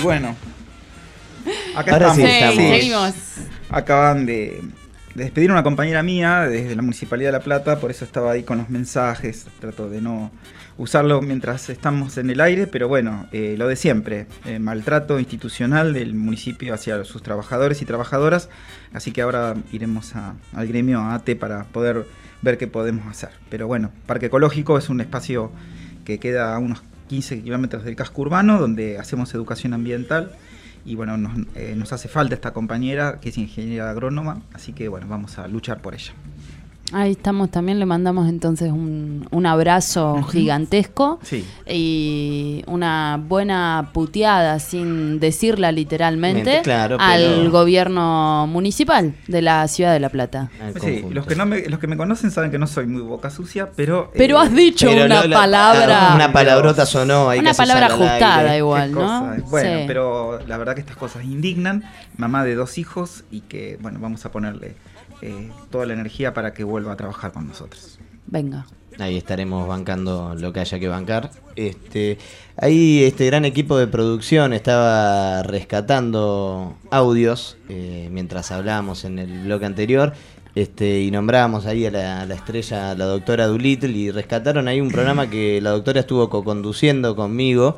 Bueno, acá Ahora estamos. sí, seguimos. Acaban de despedir a una compañera mía desde la Municipalidad de La Plata, por eso estaba ahí con los mensajes. Trato de no usarlo mientras estamos en el aire, pero bueno, lo de siempre, maltrato institucional del municipio hacia sus trabajadores y trabajadoras, así que ahora iremos al gremio, a ATE, para poder ver qué podemos hacer. Pero bueno, Parque Ecológico es un espacio que queda a unos 15 kilómetros del casco urbano, donde hacemos educación ambiental, y bueno, nos hace falta esta compañera que es ingeniera agrónoma, así que bueno, vamos a luchar por ella. Ahí estamos, también le mandamos entonces un abrazo gigantesco, Sí. y una buena puteada, sin decirla literalmente, Claro, pero- al gobierno municipal de la ciudad de La Plata. Sí, los que me conocen saben que no soy muy boca sucia, pero... Pero has dicho Pero una palabra... Una palabrota sonó. Hay Una que cesar palabra al ajustada aire. igual, qué ¿no? cosa. Bueno, Sí. pero la verdad que estas cosas indignan. Mamá de 2 hijos y que, bueno, vamos a ponerle toda la energía para que vuelva a trabajar con nosotros. Venga. Ahí estaremos bancando lo que haya que bancar. Ahí este gran equipo de producción estaba rescatando audios mientras hablábamos en el bloque anterior. Y nombrábamos ahí a la estrella, la doctora Doolittle, y rescataron ahí un programa que la doctora estuvo co-conduciendo conmigo,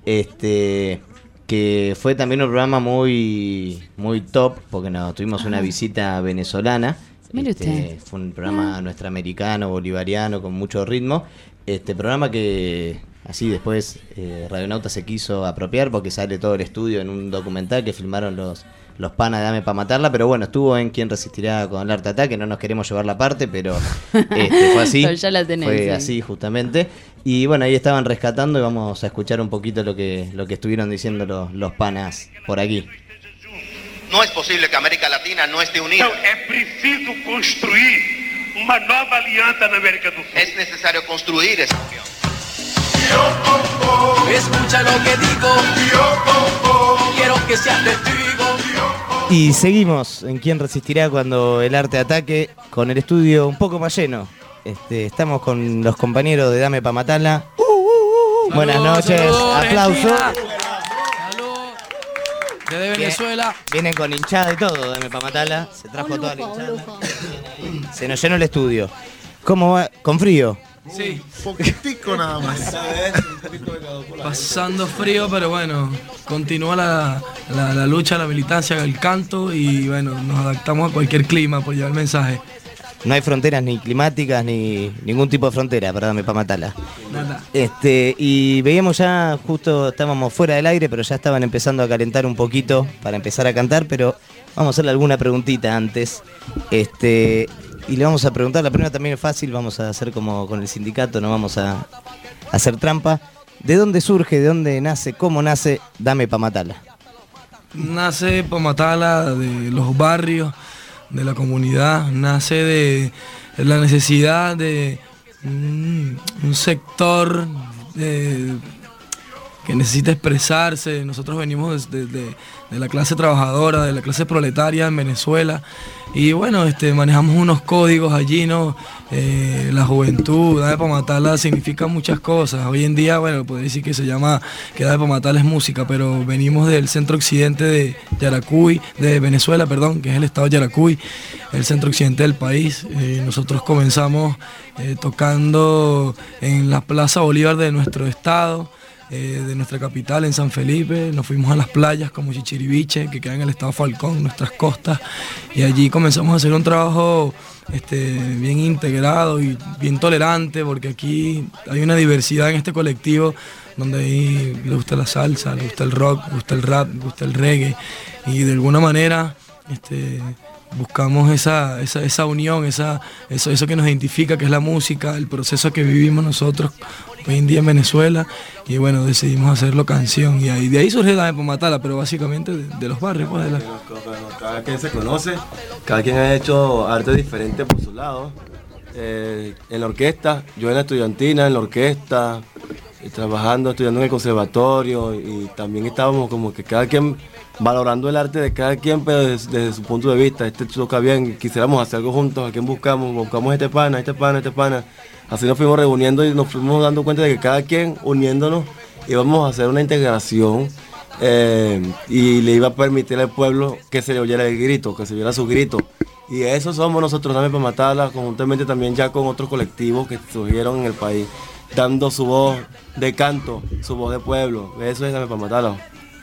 que fue también un programa muy, muy top, porque tuvimos una visita venezolana. Mire usted. Fue un programa nuestroamericano, bolivariano, con mucho ritmo. Programa que así después Radionauta se quiso apropiar, porque sale todo el estudio en un documental que filmaron los panas de Dame Pa' Matarla, pero bueno, estuvo en Quién Resistirá con el Arte Ataque, no nos queremos llevar la parte, pero fue así. Pero ya la tenés, fue sí. así justamente. Y bueno, ahí estaban rescatando y vamos a escuchar un poquito lo que estuvieron diciendo los panas por aquí. Não é possível que a América Latina não esteja unida. Então, é preciso construir uma nova aliança na América do Sul. Es necesario construir esa unión. Escucha lo que digo, quiero que seas testigo. Y seguimos en Quién Resistirá cuando el Arte Ataque, con el estudio un poco más lleno. Estamos con los compañeros de Dame Pa' Matarla. Buenas noches, aplauso. Salud. Desde Venezuela. Vienen con hinchada y todo, Dame Pa' Matarla. Se trajo toda la hinchada. Se nos llenó el estudio. ¿Cómo va? ¿Con frío? Sí, Poquitico nada más. pasando frío, pero bueno, continúa la lucha, la militancia, el canto y bueno, nos adaptamos a cualquier clima por llevar el mensaje. No hay fronteras ni climáticas ni ningún tipo de frontera, para Dame Pa' Matarla. Nada. Y veíamos ya, justo estábamos fuera del aire, pero ya estaban empezando a calentar un poquito para empezar a cantar, pero vamos a hacerle alguna preguntita antes. Y le vamos a preguntar, la primera también es fácil, vamos a hacer como con el sindicato, no vamos a hacer trampa. ¿De dónde surge, de dónde nace, cómo nace Dame Pa' Matarla? Nace Pa' Matarla de los barrios, de la comunidad, nace de la necesidad de un sector que necesita expresarse. Nosotros venimos de la clase trabajadora, de la clase proletaria en Venezuela, y bueno, manejamos unos códigos allí, ¿no? La juventud, Dame Pa' Matarla significa muchas cosas. Hoy en día, bueno, podría decir que se llama, que Dame Pa' Matarla es música, pero venimos del centro occidente de Yaracuy, de Venezuela, perdón, que es el estado de Yaracuy, el centro occidente del país. Nosotros comenzamos tocando en la Plaza Bolívar de nuestro estado, de nuestra capital, en San Felipe. Nos fuimos a las playas como Chichiriviche, que queda en el estado Falcón, nuestras costas, y allí comenzamos a hacer un trabajo bien integrado y bien tolerante, porque aquí hay una diversidad en este colectivo donde ahí le gusta la salsa, le gusta el rock, le gusta el rap, le gusta el reggae, y de alguna manera buscamos esa unión, eso que nos identifica, que es la música, el proceso que vivimos nosotros hoy en día en Venezuela, y bueno, decidimos hacerlo canción, y de ahí surge Dame Pa' Matarla, pero básicamente de los barrios, pues, Cada quien se conoce, cada quien ha hecho arte diferente por su lado. En la orquesta, yo en la estudiantina, en la orquesta, trabajando, estudiando en el conservatorio, y también estábamos como que cada quien valorando el arte de cada quien, pero desde su punto de vista. Toca bien, quisiéramos hacer algo juntos, a quien buscamos este pana. Así nos fuimos reuniendo y nos fuimos dando cuenta de que cada quien, uniéndonos, íbamos a hacer una integración y le iba a permitir al pueblo que se le oyera el grito, que se oyera su grito. Y eso somos nosotros, Dame pa' Matarla, conjuntamente también ya con otros colectivos que surgieron en el país, dando su voz de canto, su voz de pueblo. Eso es Dame pa' Matarla.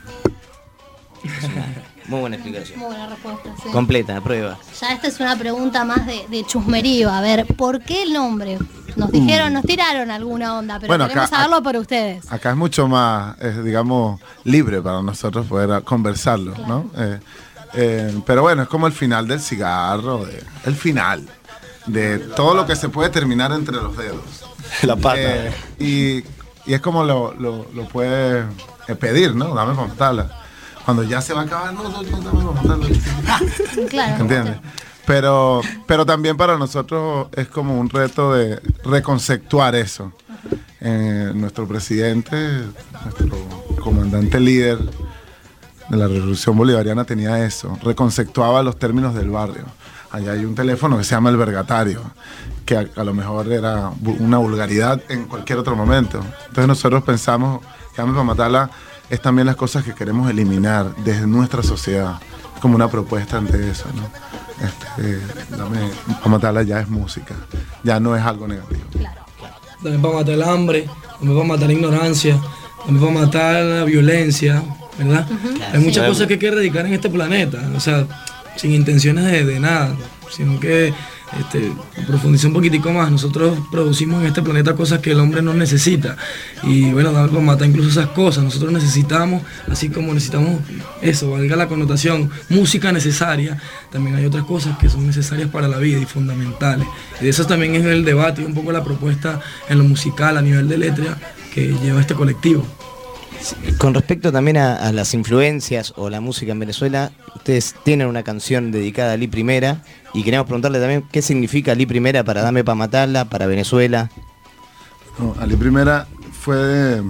Muy buena explicación. Muy buena respuesta, sí. Completa, prueba. Ya esta es una pregunta más de chusmerío. A ver, ¿por qué el nombre? Nos dijeron, nos tiraron alguna onda, pero Bueno, queremos saberlo por ustedes. Acá es mucho más, digamos, libre para nosotros poder conversarlo, ¿no? Pero bueno, es como el final del cigarro, el final de todo lo que se puede terminar entre los dedos. La pata. Y es como lo puedes pedir, ¿no? Dame pa' matarla. Cuando ya se va a acabar, no, dame pa' matarla. Claro. ¿Entiendes? Pero también para nosotros es como un reto de reconceptuar eso. Nuestro presidente, nuestro comandante líder de la Revolución Bolivariana tenía eso, reconceptuaba los términos del barrio. Allá hay un teléfono que se llama el vergatario, que a lo mejor era una vulgaridad en cualquier otro momento. Entonces nosotros pensamos que Dame pa' Matarla es también las cosas que queremos eliminar desde nuestra sociedad, como una propuesta ante eso, ¿no? Dame pa' Matarla ya es música, ya no es algo negativo. Claro. Dame pa' matar el hambre, dame pa' matar la ignorancia, dame pa' matar la violencia, ¿verdad? Hay muchas cosas que hay que erradicar en este planeta, o sea, sin intenciones de nada, sino que profundiza un poquitico más. Nosotros producimos en este planeta cosas que el hombre no necesita, y bueno, Dame pa' Matar incluso esas cosas. Nosotros necesitamos, así como necesitamos eso, valga la connotación, música necesaria, también hay otras cosas que son necesarias para la vida y fundamentales, y de eso también es el debate y un poco la propuesta en lo musical a nivel de letra que lleva este colectivo. Con respecto también a las influencias o la música en Venezuela, ustedes tienen una canción dedicada a Lee Primera y queremos preguntarle también qué significa Lee Primera para Dame pa' Matarla, para Venezuela. No, Lee Primera fue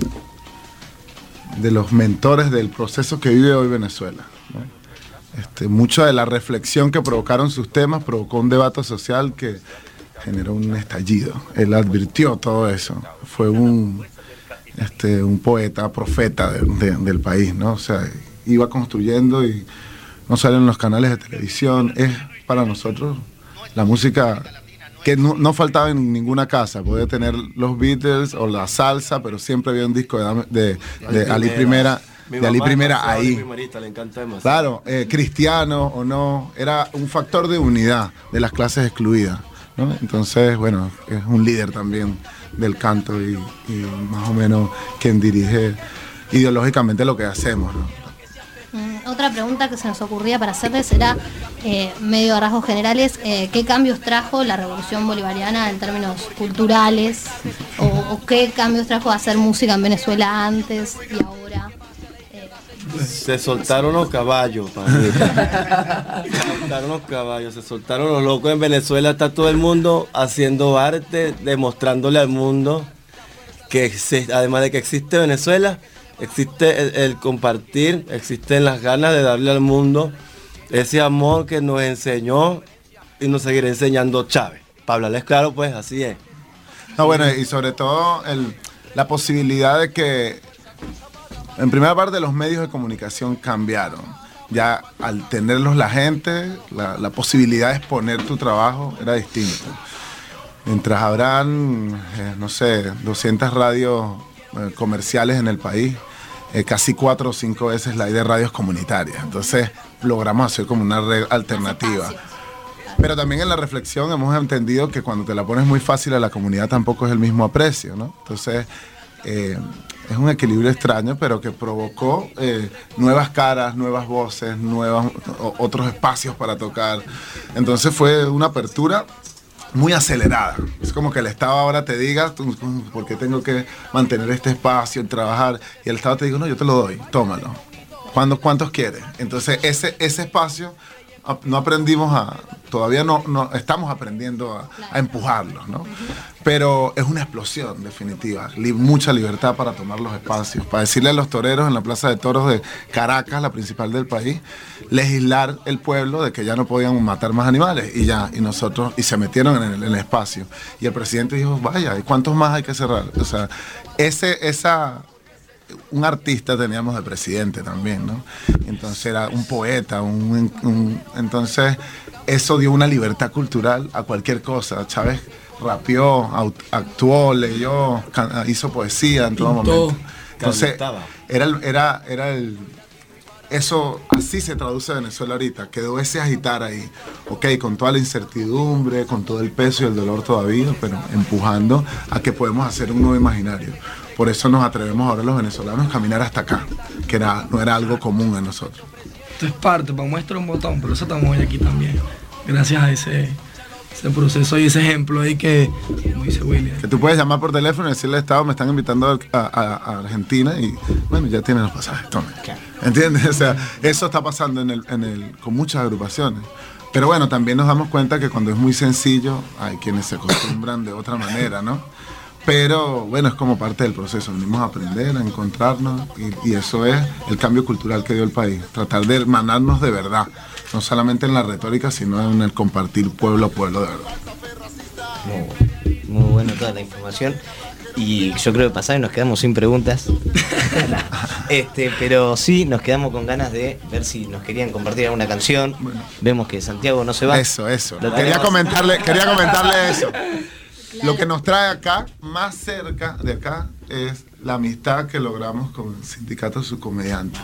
de los mentores del proceso que vive hoy Venezuela, ¿no? Mucha de la reflexión que provocaron sus temas provocó un debate social que generó un estallido. Él advirtió todo eso. Fue un poeta, profeta del país, ¿no? O sea, iba construyendo y no sale en los canales de televisión. Es para nosotros la música que no faltaba en ninguna casa. Podía tener los Beatles o la salsa, pero siempre había un disco de Ali Primera. De Ali Primera ahí. Le encanta demasiado. Claro, cristiano o no, era un factor de unidad de las clases excluidas, ¿no? Entonces, bueno, es un líder también del canto y más o menos quien dirige ideológicamente lo que hacemos, ¿no? Otra pregunta que se nos ocurría para hacerles era, medio a rasgos generales, ¿qué cambios trajo la Revolución Bolivariana en términos culturales? ¿O qué cambios trajo hacer música en Venezuela antes y ahora? Se soltaron los caballos, se soltaron los locos. En Venezuela está todo el mundo haciendo arte, demostrándole al mundo que además de que existe Venezuela, existe el compartir, existen las ganas de darle al mundo ese amor que nos enseñó y nos seguirá enseñando Chávez. Para hablarles claro, pues así es. No, bueno, y sobre todo la posibilidad de que, en primera parte, los medios de comunicación cambiaron. Ya al tenerlos la gente, la posibilidad de exponer tu trabajo era distinta. Mientras habrán, 200 radios comerciales en el país, casi 4 o 5 veces la hay de radios comunitarias. Entonces logramos hacer como una red alternativa. Pero también en la reflexión hemos entendido que cuando te la pones muy fácil a la comunidad tampoco es el mismo aprecio, ¿no? Entonces es un equilibrio extraño, pero que provocó nuevas caras, nuevas voces, otros espacios para tocar. Entonces fue una apertura muy acelerada. Es como que el Estado ahora te diga, ¿por qué tengo que mantener este espacio, trabajar? Y el Estado te diga, no, yo te lo doy, tómalo. ¿Cuántos quieres? Entonces ese espacio no aprendimos todavía no estamos aprendiendo a empujarlos, ¿no? Pero es una explosión definitiva, mucha libertad para tomar los espacios, para decirle a los toreros en la Plaza de Toros de Caracas, la principal del país, legislar el pueblo de que ya no podían matar más animales y se metieron en el espacio. Y el presidente dijo, vaya, ¿y cuántos más hay que cerrar? O sea, un artista teníamos de presidente también, ¿no? Entonces era un poeta, entonces eso dio una libertad cultural a cualquier cosa. Chávez rapeó, actuó, leyó, hizo poesía en todo momento. Entonces eso así se traduce a Venezuela ahorita. Quedó ese agitar ahí, ok, con toda la incertidumbre, con todo el peso y el dolor todavía, pero empujando a que podemos hacer un nuevo imaginario. Por eso nos atrevemos ahora los venezolanos a caminar hasta acá, que no era algo común en nosotros. Esto es parte, para muestra un botón, pero eso estamos hoy aquí también. Gracias a ese proceso y ese ejemplo ahí que, como dice William. Que tú puedes llamar por teléfono y decirle al Estado, me están invitando a Argentina y bueno, ya tienen los pasajes, tome. ¿Entiendes? O sea, eso está pasando con muchas agrupaciones. Pero bueno, también nos damos cuenta que cuando es muy sencillo, hay quienes se acostumbran de otra manera, ¿no? Pero bueno, es como parte del proceso. Venimos a aprender, a encontrarnos y eso es el cambio cultural que dio el país. Tratar de hermanarnos de verdad. No solamente en la retórica, sino en el compartir pueblo a pueblo de verdad. Muy bueno toda la información. Y yo creo que pasaba y nos quedamos sin preguntas. Pero sí nos quedamos con ganas de ver si nos querían compartir alguna canción. Bueno. Vemos que Santiago no se va. Eso. Quería comentarle eso. Lo que nos trae acá, más cerca de acá, es la amistad que logramos con el Sindicato de Subcomediantes.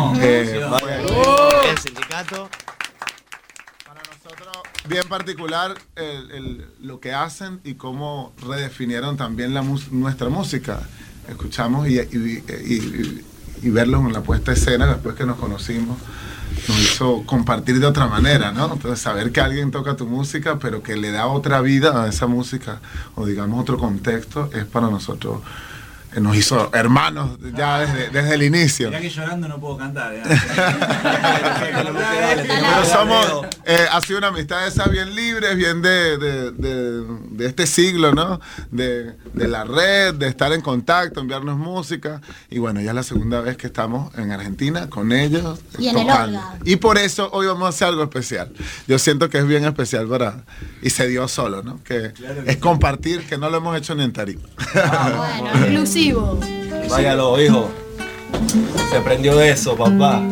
El sindicato. Para nosotros, bien particular, lo que hacen y cómo redefinieron también nuestra música. Escuchamos y verlos en la puesta de escena después que nos conocimos. Nos hizo compartir de otra manera, ¿no? Entonces saber que alguien toca tu música, pero que le da otra vida a esa música, o digamos otro contexto, es para nosotros, nos hizo hermanos ya desde el inicio. Mirá que llorando no puedo cantar, ¿eh? Pero somos, ha sido una amistad esa bien libre, bien de este siglo, ¿no? De la red, de estar en contacto, enviarnos música. Y bueno, ya es la segunda vez que estamos en Argentina con ellos. Y en el Olga. Y por eso hoy vamos a hacer algo especial. Yo siento que es bien especial y se dio solo, ¿no? Que claro que es compartir, que no lo hemos hecho ni en tarima. Bueno, inclusivo. Váyalo, hijo. Se prendió eso, papá.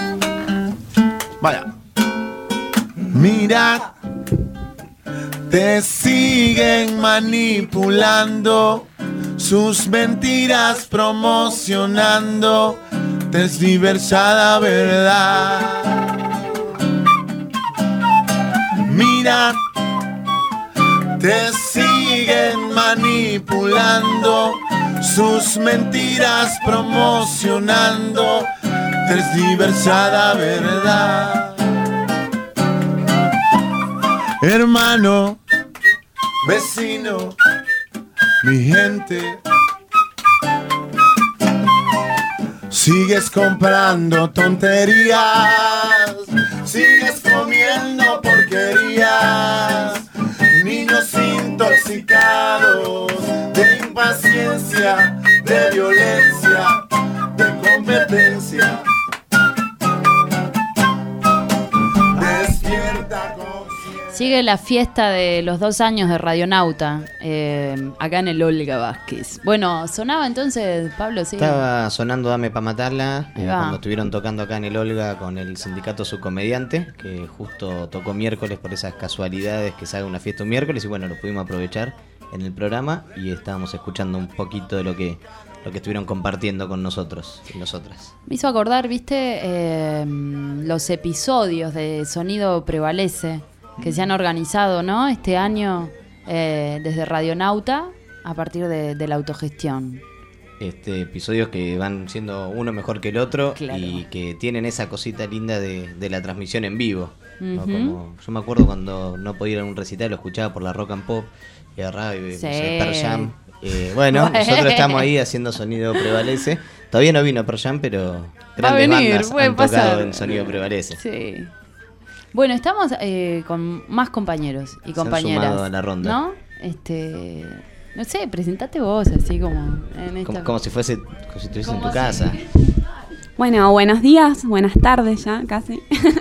Vaya. Mira, te siguen manipulando, sus mentiras promocionando, tergiversada verdad. Mira, te siguen manipulando, sus mentiras promocionando, tergiversada verdad. Hermano, vecino, mi gente, sigues comprando tonterías, sigues comiendo porquerías, niños intoxicados de impaciencia, de violencia, de competencia. Despierta conciencia. Sigue la fiesta de los 2 años de Radionauta, acá en el Olga Vázquez. Bueno, sonaba entonces, Pablo, sí. Estaba sonando Dame pa' matarla, cuando estuvieron tocando acá en el Olga con el Sindicato Subcomediante, que justo tocó miércoles por esas casualidades que sale una fiesta un miércoles, y bueno, lo pudimos aprovechar en el programa y estábamos escuchando un poquito de lo que estuvieron compartiendo con nosotros y nosotras. Me hizo acordar, viste, los episodios de Sonido Prevalece que se han organizado, ¿no? Este año desde Radionauta a partir de la autogestión. Episodios que van siendo uno mejor que el otro, claro, y que tienen esa cosita linda de la transmisión en vivo, ¿no? Uh-huh. Como, yo me acuerdo cuando no podía ir a un recital, lo escuchaba por la Rock and Pop y agarraba y sí, Pearl Jam. Bueno, nosotros estamos ahí haciendo Sonido Prevalece. Todavía no vino Pearl Jam, pero grandes bandas han tocado en Sonido Prevalece. Sí. Bueno, estamos con más compañeros y compañeras. Se han sumado a la ronda. ¿No? No sé, presentate vos, así como en esta... como si estuviese en tu casa. Bueno, buenos días, buenas tardes ya, casi.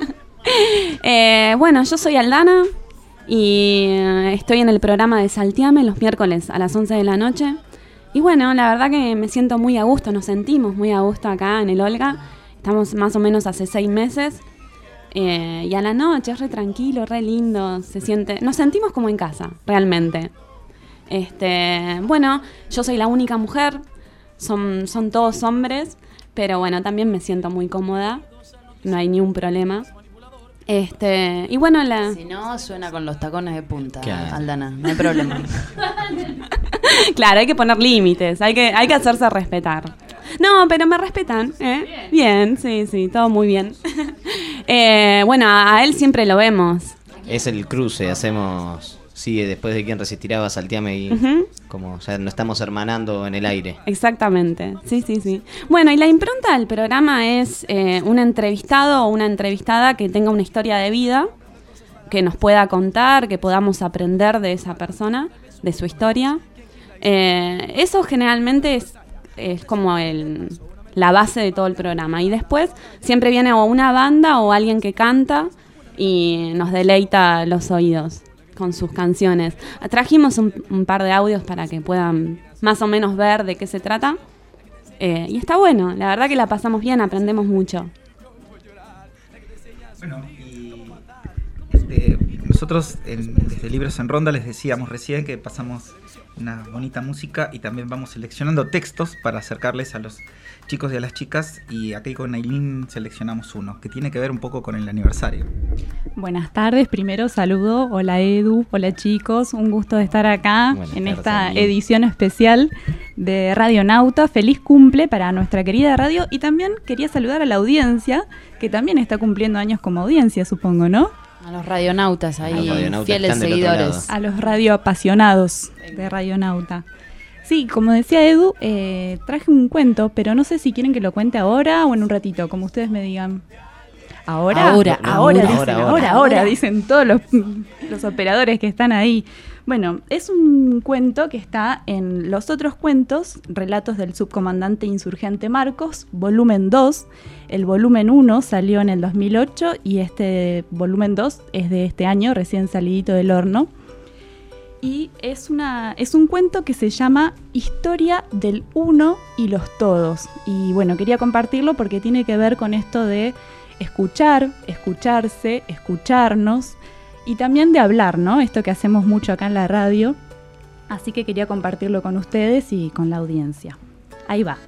Bueno, yo soy Aldana y estoy en el programa de Salteame los miércoles a las 11 de la noche. Y bueno, la verdad que me siento muy a gusto, nos sentimos muy a gusto acá en el Olga. Estamos más o menos hace 6 meses. Y a la noche es re tranquilo, re lindo, nos sentimos como en casa, realmente. Bueno, yo soy la única mujer, son todos hombres, pero bueno, también me siento muy cómoda, no hay ni un problema. Y bueno, Si no, suena con los tacones de punta, Claro. Aldana, no hay problema. Claro, hay que poner límites, hay que hacerse respetar. No, pero me respetan, ¿eh? Bien, sí, todo muy bien. Bueno, a él siempre lo vemos. Es el cruce, hacemos... Sigue después de Quién Resistirá, va Salteame y como ya nos estamos hermanando en el aire. Exactamente, sí. Bueno, y la impronta del programa es un entrevistado o una entrevistada que tenga una historia de vida, que nos pueda contar, que podamos aprender de esa persona, de su historia. Eso generalmente es como la base de todo el programa. Y después siempre viene o una banda o alguien que canta y nos deleita los oídos con sus canciones. Trajimos un par de audios para que puedan más o menos ver de qué se trata. Y está bueno, la verdad que la pasamos bien, aprendemos mucho. Bueno, y nosotros desde Libros en Ronda les decíamos recién que pasamos una bonita música y también vamos seleccionando textos para acercarles a los chicos y a las chicas, y aquí con Ailín seleccionamos uno que tiene que ver un poco con el aniversario. Buenas tardes, primero saludo, hola Edu, hola chicos, un gusto de estar acá en esta edición especial de Radionauta. Feliz cumple para nuestra querida radio, y también quería saludar a la audiencia, que también está cumpliendo años como audiencia, supongo, ¿no? A los radionautas ahí, fieles seguidores. A los radioapasionados de Radionauta. Sí, como decía Edu, traje un cuento, pero no sé si quieren que lo cuente ahora o en un ratito, como ustedes me digan. Ahora, dicen todos los operadores que están ahí. Bueno, es un cuento que está en Los Otros Cuentos, Relatos del Subcomandante Insurgente Marcos, volumen 2. El volumen 1 salió en el 2008 y este volumen 2 es de este año, recién salidito del horno. Y es un cuento que se llama Historia del Uno y los Todos. Y bueno, quería compartirlo porque tiene que ver con esto de escuchar, escucharse, escucharnos y también de hablar, ¿no? Esto que hacemos mucho acá en la radio. Así que quería compartirlo con ustedes y con la audiencia. Ahí va.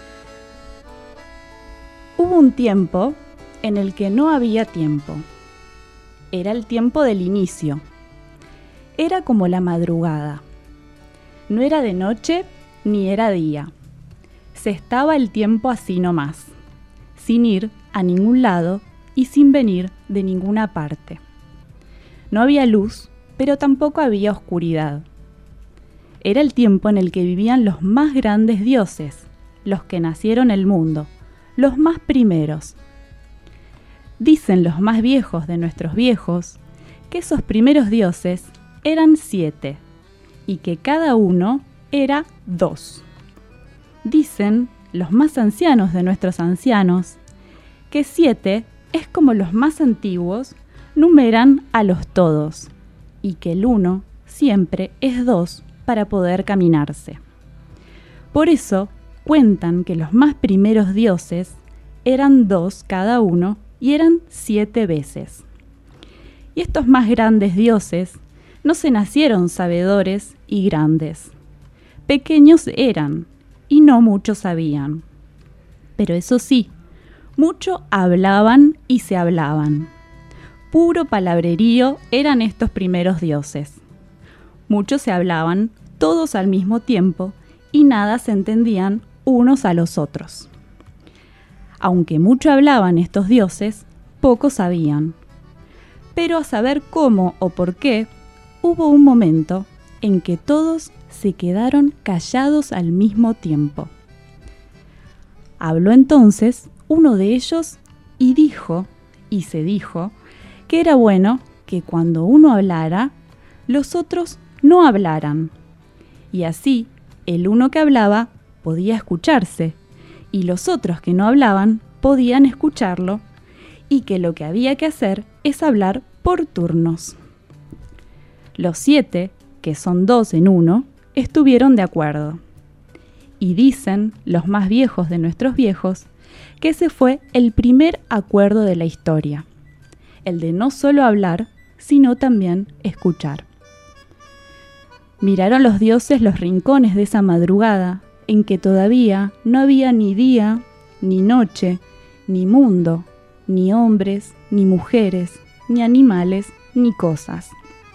Hubo un tiempo en el que no había tiempo. Era el tiempo del inicio. Era como la madrugada. No era de noche ni era día. Se estaba el tiempo así nomás, sin ir a ningún lado y sin venir de ninguna parte. No había luz, pero tampoco había oscuridad. Era el tiempo en el que vivían los más grandes dioses, los que nacieron el mundo, los más primeros. Dicen los más viejos de nuestros viejos que esos primeros dioses eran 7 y que cada uno era 2. Dicen los más ancianos de nuestros ancianos que 7 es como los más antiguos numeran a los todos y que el 1 siempre es 2 para poder caminarse. Por eso cuentan que los más primeros dioses eran 2 cada uno y eran 7 veces. Y estos más grandes dioses no se nacieron sabedores y grandes. Pequeños eran y no mucho sabían. Pero eso sí, mucho hablaban y se hablaban. Puro palabrerío eran estos primeros dioses. Mucho se hablaban, todos al mismo tiempo, y nada se entendían unos a los otros. Aunque mucho hablaban estos dioses, poco sabían. Pero a saber cómo o por qué, hubo un momento en que todos se quedaron callados al mismo tiempo. Habló entonces uno de ellos y dijo, y se dijo, que era bueno que cuando uno hablara, los otros no hablaran. Y así, el uno que hablaba podía escucharse, y los otros que no hablaban podían escucharlo, y que lo que había que hacer es hablar por turnos. Los 7, que son 2 en uno, estuvieron de acuerdo. y dicen los más viejos de nuestros viejos, que ese fue el primer acuerdo de la historia, el de no solo hablar, sino también escuchar. Miraron los dioses los rincones de esa madrugada en que todavía no había ni día, ni noche, ni mundo, ni hombres, ni mujeres, ni animales, ni cosas.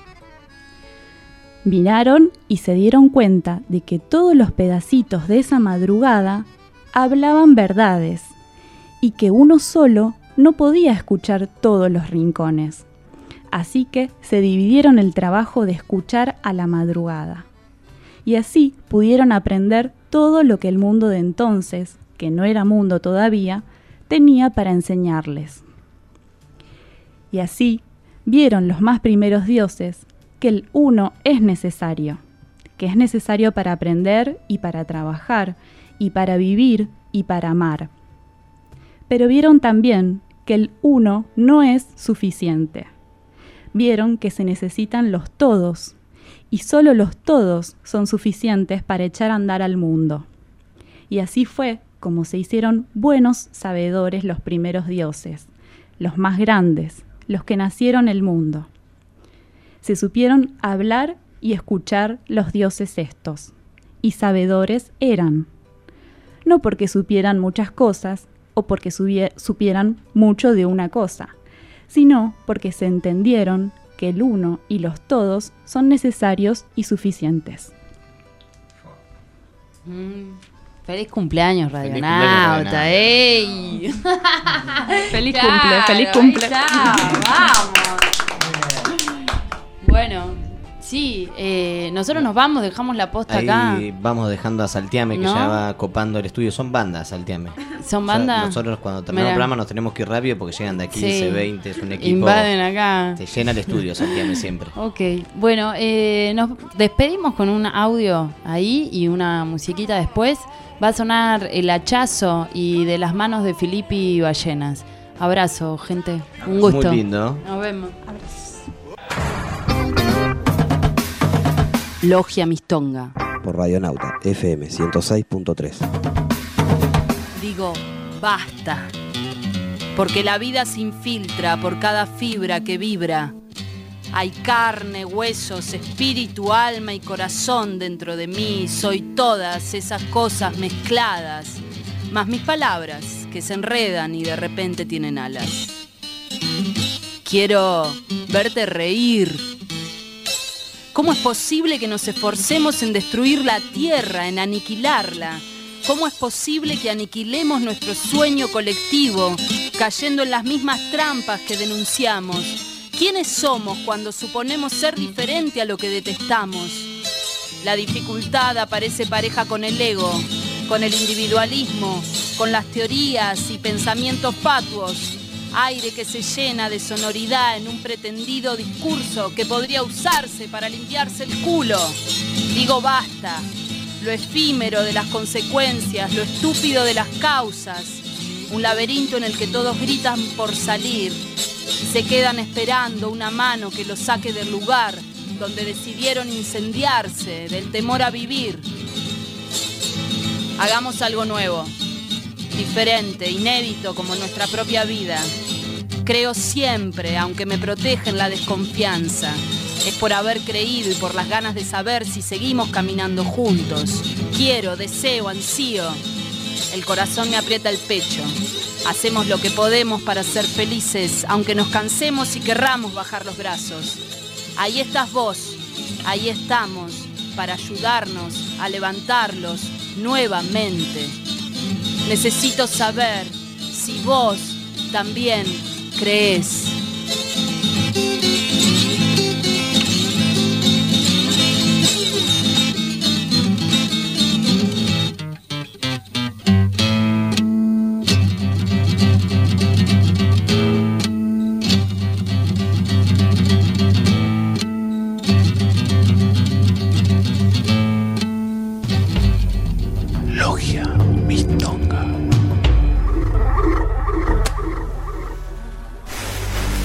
Miraron y se dieron cuenta de que todos los pedacitos de esa madrugada hablaban verdades y que uno solo no podía escuchar todos los rincones. Así que se dividieron el trabajo de escuchar a la madrugada. Y así pudieron aprender todo lo que el mundo de entonces, que no era mundo todavía, tenía para enseñarles. Y así vieron los más primeros dioses que el uno es necesario, que es necesario para aprender y para trabajar, y para vivir y para amar. Pero vieron también que el uno no es suficiente. Vieron que se necesitan los todos, y solo los todos son suficientes para echar a andar al mundo. Y así fue como se hicieron buenos sabedores los primeros dioses, los más grandes, los que nacieron el mundo. Se supieron hablar y escuchar los dioses estos, y sabedores eran, no porque supieran muchas cosas o porque supieran mucho de una cosa, sino porque se entendieron que el uno y los todos son necesarios y suficientes. Feliz cumpleaños, Radionauta, ¡ey! Feliz cumple, feliz cumple. Vamos. Bueno, sí, nosotros nos vamos, dejamos la posta ahí acá. Vamos dejando a Salteame, que ¿No? ya va copando el estudio. Son bandas, Salteame. ¿Son bandas? Nosotros cuando terminamos el programa nos tenemos que ir rápido porque llegan de 15, Sí. 20, es un equipo. Invaden acá. Te llena el estudio, Salteame siempre. Ok, bueno, nos despedimos con un audio ahí y una musiquita después. Va a sonar El Hachazo y De las manos de Filippi Ballenas. Abrazo, gente. Un gusto. Muy lindo. Nos vemos. Logia Mistonga. Por Radionauta, FM 106.3. Digo, basta. Porque la vida se infiltra por cada fibra que vibra. Hay carne, huesos, espíritu, alma y corazón dentro de mí. Soy todas esas cosas mezcladas, más mis palabras que se enredan y de repente tienen alas. Quiero verte reír. ¿Cómo es posible que nos esforcemos en destruir la tierra, en aniquilarla? ¿Cómo es posible que aniquilemos nuestro sueño colectivo, cayendo en las mismas trampas que denunciamos? ¿Quiénes somos cuando suponemos ser diferente a lo que detestamos? La dificultad aparece pareja con el ego, con el individualismo, con las teorías y pensamientos fatuos. Aire que se llena de sonoridad en un pretendido discurso que podría usarse para limpiarse el culo. Digo basta. Lo efímero de las consecuencias, lo estúpido de las causas. Un laberinto en el que todos gritan por salir. Y se quedan esperando una mano que los saque del lugar donde decidieron incendiarse del temor a vivir. Hagamos algo nuevo, diferente, inédito como nuestra propia vida. Creo siempre, aunque me protegen la desconfianza. Es por haber creído y por las ganas de saber si seguimos caminando juntos. Quiero, deseo, ansío. El corazón me aprieta el pecho. Hacemos lo que podemos para ser felices, aunque nos cansemos y querramos bajar los brazos. Ahí estás vos, ahí estamos, para ayudarnos a levantarlos nuevamente. Necesito saber si vos también crees. Logia Mistonga.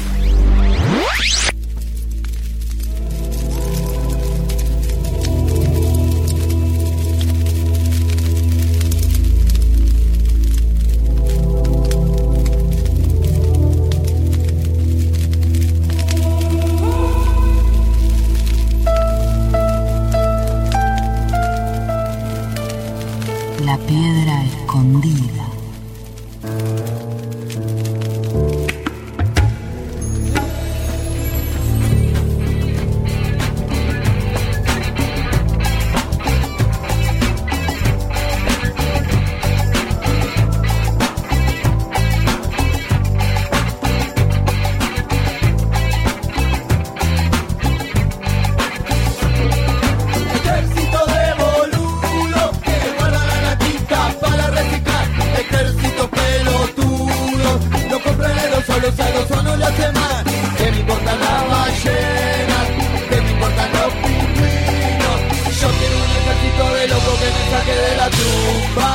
tumba.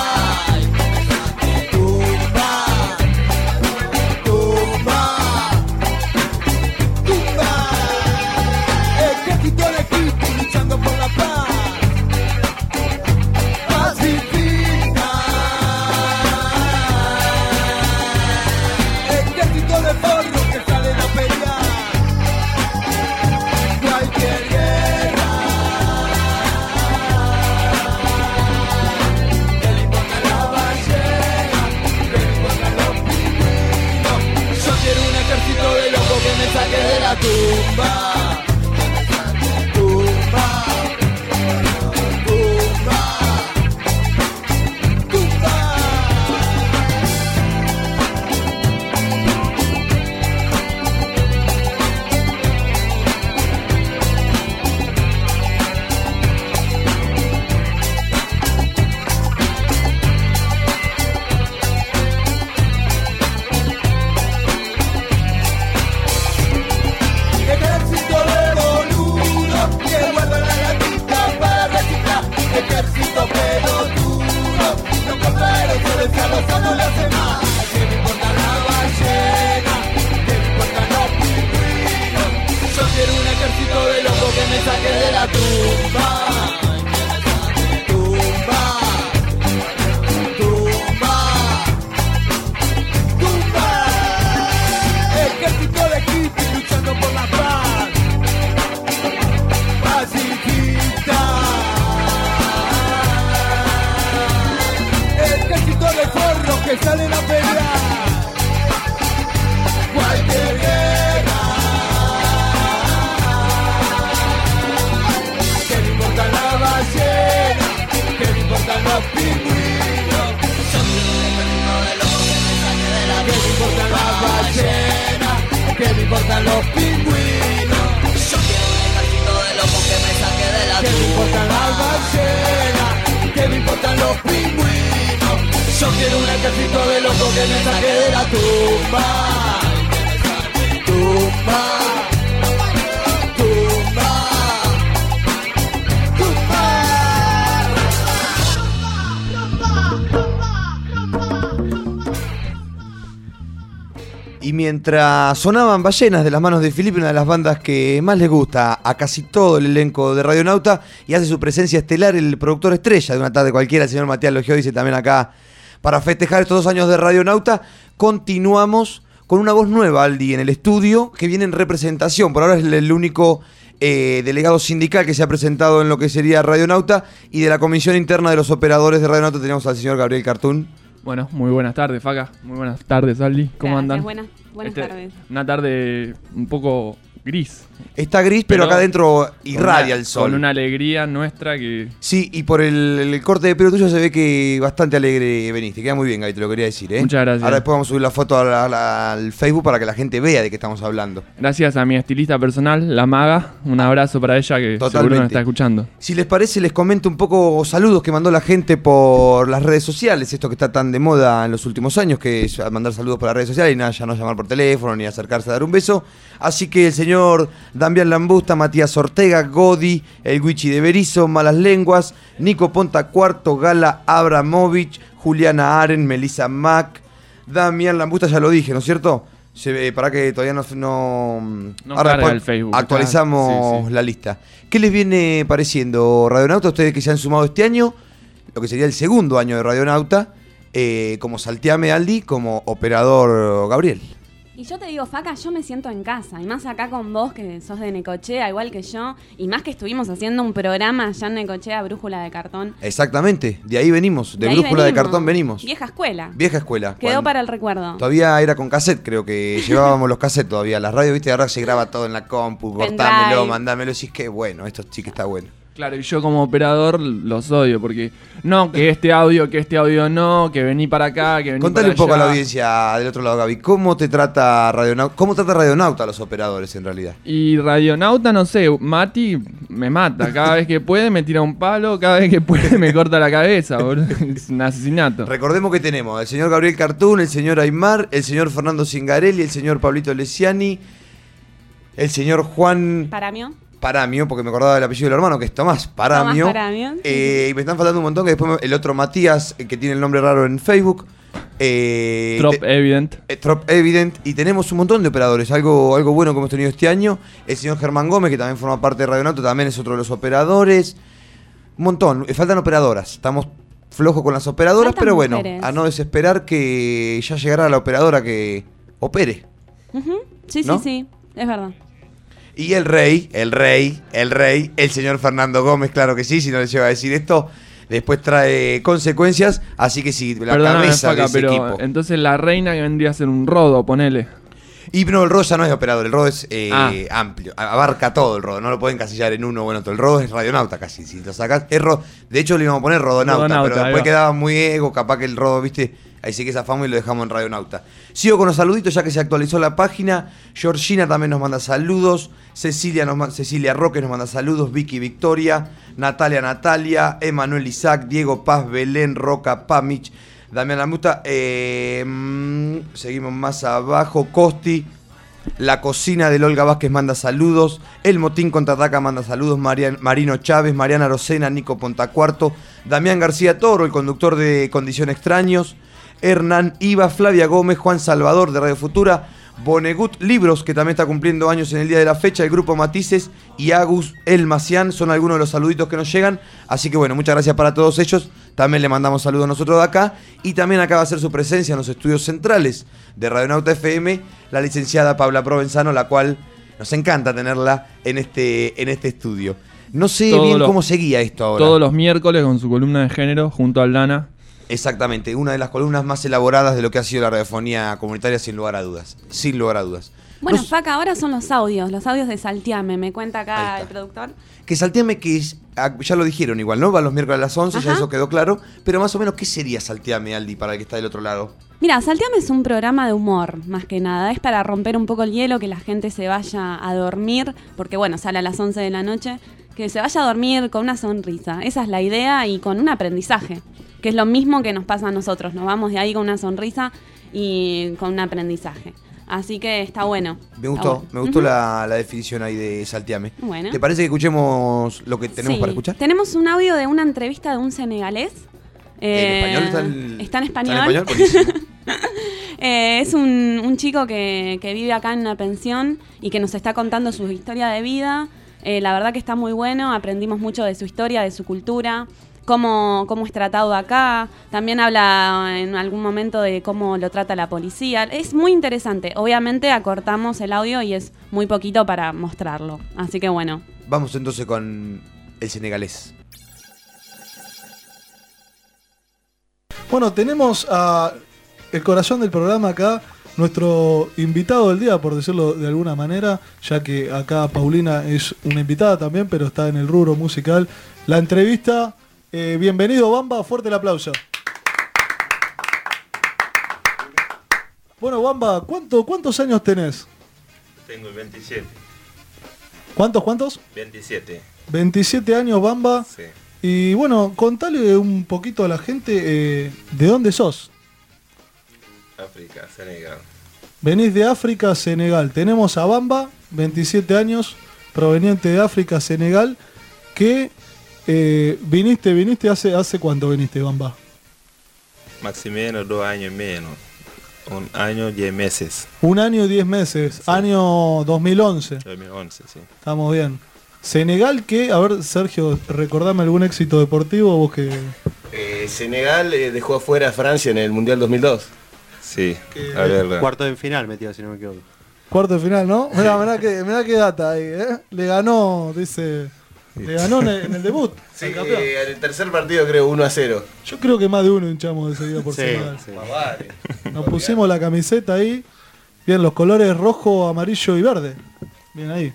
Tumba. Tumba. Tumba. Ejército de Cristo luchando por la paz. Pacifista. Ejército de forros que salen a pelear. Cualquier guerra. Que le importa la ballena, que le importan los pingüinos. Yo quiero un ejército de locos que me saque de la tumba. Tumba. Tumba. Tumba. Ejército de boludos que guardan la latita para reciclar. Ejército pelotudo, los compañeros suelen ser los no le hace mal. Que me importa la ballena, que me importan los pingüinos. Yo quiero un ejército de locos que me saque de la tumba. Tumba. Tumba. Tumba. Ejército de hippies luchando por la paz. Pacifista. Ejército de forros que salen a pelear. Cualquier guerra. Que me importan la ballena, que me importan los pingüinos. Yo quiero un ejército de locos que me saque de la tumba. Que me importan la ballena, que me importan los pingüinos. Yo quiero un ejército de locos que me saque de la tumba. Que me importan la ballena, que me importan los pingüinos. Yo quiero un ejército de locos que me saque de la tumba. Tumba. Tumba. Y mientras sonaban Ballenas de las manos de Felipe, una de las bandas que más les gusta a casi todo el elenco de Radionauta, y hace su presencia estelar el productor estrella de Una Tarde Cualquiera, el señor Matías Logio, dice también acá, para festejar estos 2 años de Radionauta, continuamos con una voz nueva, Aldi, en el estudio, que viene en representación. Por ahora es el único delegado sindical que se ha presentado en lo que sería Radionauta, y de la comisión interna de los operadores de Radionauta tenemos al señor Gabriel Cartún. Bueno, muy buenas tardes, Faca. Muy buenas tardes, Aldi. ¿Cómo andan? Buenas tardes. Una tarde un poco gris. Está gris, pero acá adentro irradia el sol. Con una alegría nuestra que... Sí, y por el corte de pelo tuyo se ve que bastante alegre veniste. Queda muy bien, Gaby, te lo quería decir, ¿eh? Muchas gracias. Ahora después vamos a subir la foto al Facebook para que la gente vea de qué estamos hablando. Gracias a mi estilista personal, la Maga. Un abrazo para ella que seguro nos está escuchando. Si les parece, les comento un poco saludos que mandó la gente por las redes sociales. Esto que está tan de moda en los últimos años, que es mandar saludos por las redes sociales y nada, ya no llamar por teléfono ni acercarse a dar un beso. Así que el señor Damián Lambusta, Matías Ortega, Godi, el Guichi de Berizo, Malas Lenguas, Nico Ponta Cuarto, Gala Abramovich, Juliana Aren, Melissa Mac, Damián Lambusta, ya lo dije, ¿no es cierto? Para que todavía no ahora carga el Facebook, actualizamos la lista. ¿Qué les viene pareciendo Radionauta? Ustedes que se han sumado este año, lo que sería el segundo año de Radionauta, como Salteame Aldi, como operador Gabriel. Y yo te digo, Faca, yo me siento en casa, y más acá con vos, que sos de Necochea, igual que yo, y más que estuvimos haciendo un programa allá en Necochea, Brújula de Cartón. Exactamente, de ahí venimos, de Brújula de Cartón venimos. Vieja escuela. Vieja escuela. Quedó para el recuerdo. Todavía era con cassette, creo que llevábamos los cassettes todavía. Las radios, viste, ahora se graba todo en la compu, cortámelo, mandámelo, y es que bueno, esto sí que está bueno. Claro, y yo como operador los odio porque no, que este audio no, que vení para acá, que vení Contale para un poco allá. a la audiencia del otro lado, Gaby, ¿cómo trata Radionauta a los operadores en realidad? Y Radionauta, no sé, Mati me mata, cada vez que puede me tira un palo, cada vez que puede me corta la cabeza, boludo. Es un asesinato. Recordemos que tenemos al señor Gabriel Cartún, el señor Aymar, el señor Fernando Cingarelli, el señor Pablito Lesiani, el señor Juan Paramio, porque me acordaba del apellido del hermano, que es Tomás Paramio. Tomás Paramio, sí. Y me están faltando un montón, que después el otro Matías, que tiene el nombre raro en Facebook. Trop Evident. Trop Evident. Y tenemos un montón de operadores. Algo bueno que hemos tenido este año. El señor Germán Gómez, que también forma parte de Radionauta, también es otro de los operadores. Un montón. Faltan operadoras. Estamos flojos con las operadoras, Faltan pero bueno, mujeres. a no desesperar que ya llegará la operadora que opere. Ujú. Sí, ¿No? sí, es verdad. Y el rey, el señor Fernando Gómez, claro que sí, si no les lleva a decir esto, después trae consecuencias, así que sí, la Perdóname, cabeza Faca, de ese pero equipo. entonces la reina que vendría a ser un rodo, ponele. Y no, el rodo ya no es operador, el rodo es amplio, abarca todo el rodo, no lo pueden encasillar en uno o en otro. El rodo es radionauta casi, si lo sacas, es de hecho le íbamos a poner rodonauta, Rodonauta, pero ahí después va. quedaba muy ego, capaz que el rodo, viste, ahí sí que zafamos y lo dejamos en radionauta. Sigo con los saluditos ya que se actualizó la página. Georgina también nos manda saludos, Cecilia Roque nos manda saludos, Vicky Victoria, Natalia, Emanuel Isaac, Diego Paz, Belén Roca, Pamich, Damián Lamuta, seguimos más abajo, Costi, La Cocina del Olga Vázquez manda saludos, El Motín Contraataca manda saludos, Marino Chávez, Mariana Rosena, Nico Pontacuarto, Damián García Toro, el conductor de Condición Extraños, Hernán Iba, Flavia Gómez, Juan Salvador de Radio Futura, Bonegut Libros, que también está cumpliendo años en el día de la fecha, el grupo Matices y Agus El Macián son algunos de los saluditos que nos llegan, así que bueno, muchas gracias para todos ellos, también le mandamos saludos nosotros de acá, y también acaba de hacer su presencia en los estudios centrales de Radionauta FM, la licenciada Paula Provenzano, la cual nos encanta tenerla en este estudio. No sé bien cómo seguía esto ahora. Todos los miércoles con su columna de género junto a Aldana. Exactamente, una de las columnas más elaboradas de lo que ha sido la radiofonía comunitaria, sin lugar a dudas. Sin lugar a dudas. Bueno, Faca, ahora son los audios de Salteame, me cuenta acá el productor. Que Salteame, que ya lo dijeron igual, ¿no? Va los miércoles a las 11, ya eso quedó claro. Pero más o menos, ¿qué sería Salteame, Aldi, para el que está del otro lado? Mira, Salteame es un programa de humor, más que nada. Es para romper un poco el hielo, que la gente se vaya a dormir, porque bueno, sale a las 11 de la noche, que se vaya a dormir con una sonrisa. Esa es la idea y con un aprendizaje, que es lo mismo que nos pasa a nosotros. Nos vamos de ahí con una sonrisa y con un aprendizaje. Así que está bueno. Me gustó la definición ahí de Salteame. Bueno. ¿Te parece que escuchemos lo que tenemos para escuchar? Tenemos un audio de una entrevista de un senegalés. ¿En español está en español? ¿Está en español? Buenísimo. Es un chico que vive acá en una pensión y que nos está contando su historia de vida. La verdad que está muy bueno. Aprendimos mucho de su historia, de su cultura. Cómo es tratado acá. También habla en algún momento de cómo lo trata la policía. Es muy interesante. Obviamente acortamos el audio y es muy poquito para mostrarlo. Así que bueno. Vamos entonces con el senegalés. Bueno, tenemos a el corazón del programa acá, nuestro invitado del día, por decirlo de alguna manera, ya que acá Paulina es una invitada también, pero está en el rubro musical. La entrevista... bienvenido, Bamba, fuerte el aplauso. Bueno, Bamba, ¿cuántos años tenés? Tengo 27. ¿Cuántos? 27. 27 años, Bamba. Sí. Y bueno, contale un poquito a la gente de dónde sos. África, Senegal. Venís de África, Senegal. Tenemos a Bamba, 27 años, proveniente de África, Senegal, que... viniste hace cuánto viniste, Bamba? Más o menos 2 años menos. 1 año 10 meses. 1 año y 10 meses. Sí. Año 2011. 2011, sí. Estamos bien. Senegal, que, a ver, Sergio, recordame algún éxito deportivo, vos que... Senegal dejó afuera a Francia en el Mundial 2002. Sí, a ver. Cuarto de final metido, si no me equivoco. Cuarto de final, ¿no? Mirá qué data ahí, ¿eh? Le ganó, dice... Le ganó en el debut. Sí, en el tercer partido creo 1-0. Yo creo que más de uno hinchamos de seguida por Senegal. Sí. Vale. Nos pusimos la camiseta ahí. Bien, los colores rojo, amarillo y verde. Bien ahí.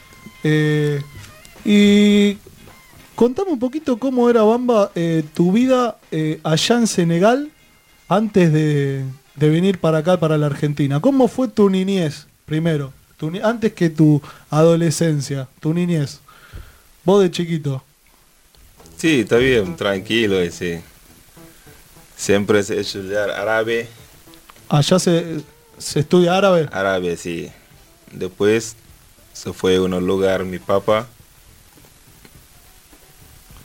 Y contame un poquito cómo era, Bamba, tu vida allá en Senegal antes de venir para acá, para la Argentina. ¿Cómo fue tu niñez, primero? Antes que tu adolescencia, tu niñez. Vos de chiquito. Sí, está bien, tranquilo. Sí. Siempre se estudiar árabe. ¿Allá se estudia árabe? Árabe, sí. Después se fue a un lugar mi papá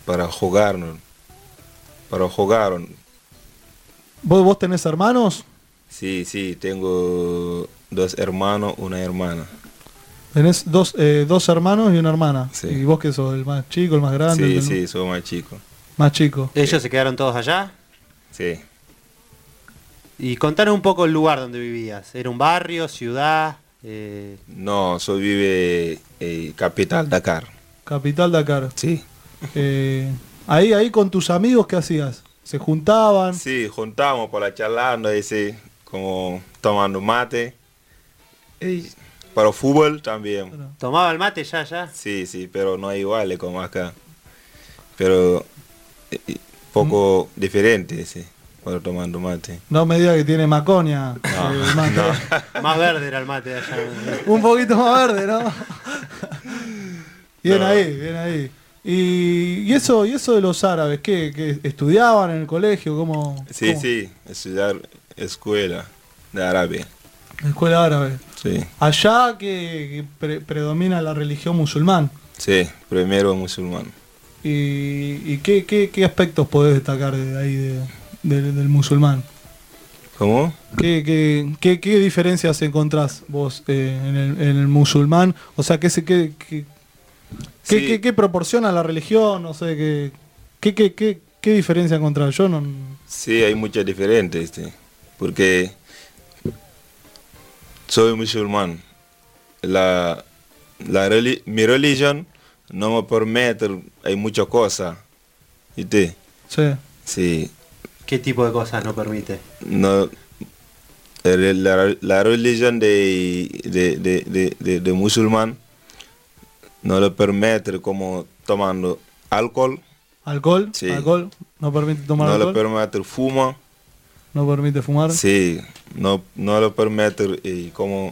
para jugar, ¿no? Para jugar. ¿Vos tenés hermanos? Sí, tengo 2 hermanos, una hermana. Tenés dos hermanos y una hermana. Sí. ¿Y vos qué sos? ¿El más chico, el más grande? Sí, soy más chico. Más chico. ¿Ellos se quedaron todos allá? Sí. Y contanos un poco el lugar donde vivías. ¿Era un barrio, ciudad? No, soy vive capital, Dakar. Capital Dakar. Sí. Ahí con tus amigos, ¿qué hacías? ¿Se juntaban? Sí, juntamos para charlando, sí, como tomando mate. Para fútbol también. ¿Tomaba el mate ya? Sí, pero no es igual como acá. Pero poco diferente, sí, para tomando mate. No me digas que tiene maconia. El mate. No. Más verde era el mate allá. Un poquito más verde, ¿no? Bien ahí. Y eso de los árabes, ¿qué estudiaban en el colegio? ¿Cómo? Sí, estudiar escuela de árabe. Escuela árabe. Sí. Allá que predomina la religión musulmán. Sí, primero musulmán. ¿Y qué aspectos podés destacar de ahí del musulmán? ¿Cómo? ¿Qué diferencias encontrás vos en el musulmán? O sea, ¿qué proporciona la religión? No sé, ¿qué diferencia encontrás? Yo no... Sí, hay muchas diferentes, porque soy musulmán. Mi religión no me permite, hay muchas cosas. ¿Viste? Sí. ¿Qué tipo de cosas no permite? No, la religión de musulmán no lo permite como tomando alcohol. ¿Alcohol? Sí. ¿Alcohol? ¿No permite tomar alcohol? No lo permite fumar. ¿No permite fumar? Sí, no lo permite como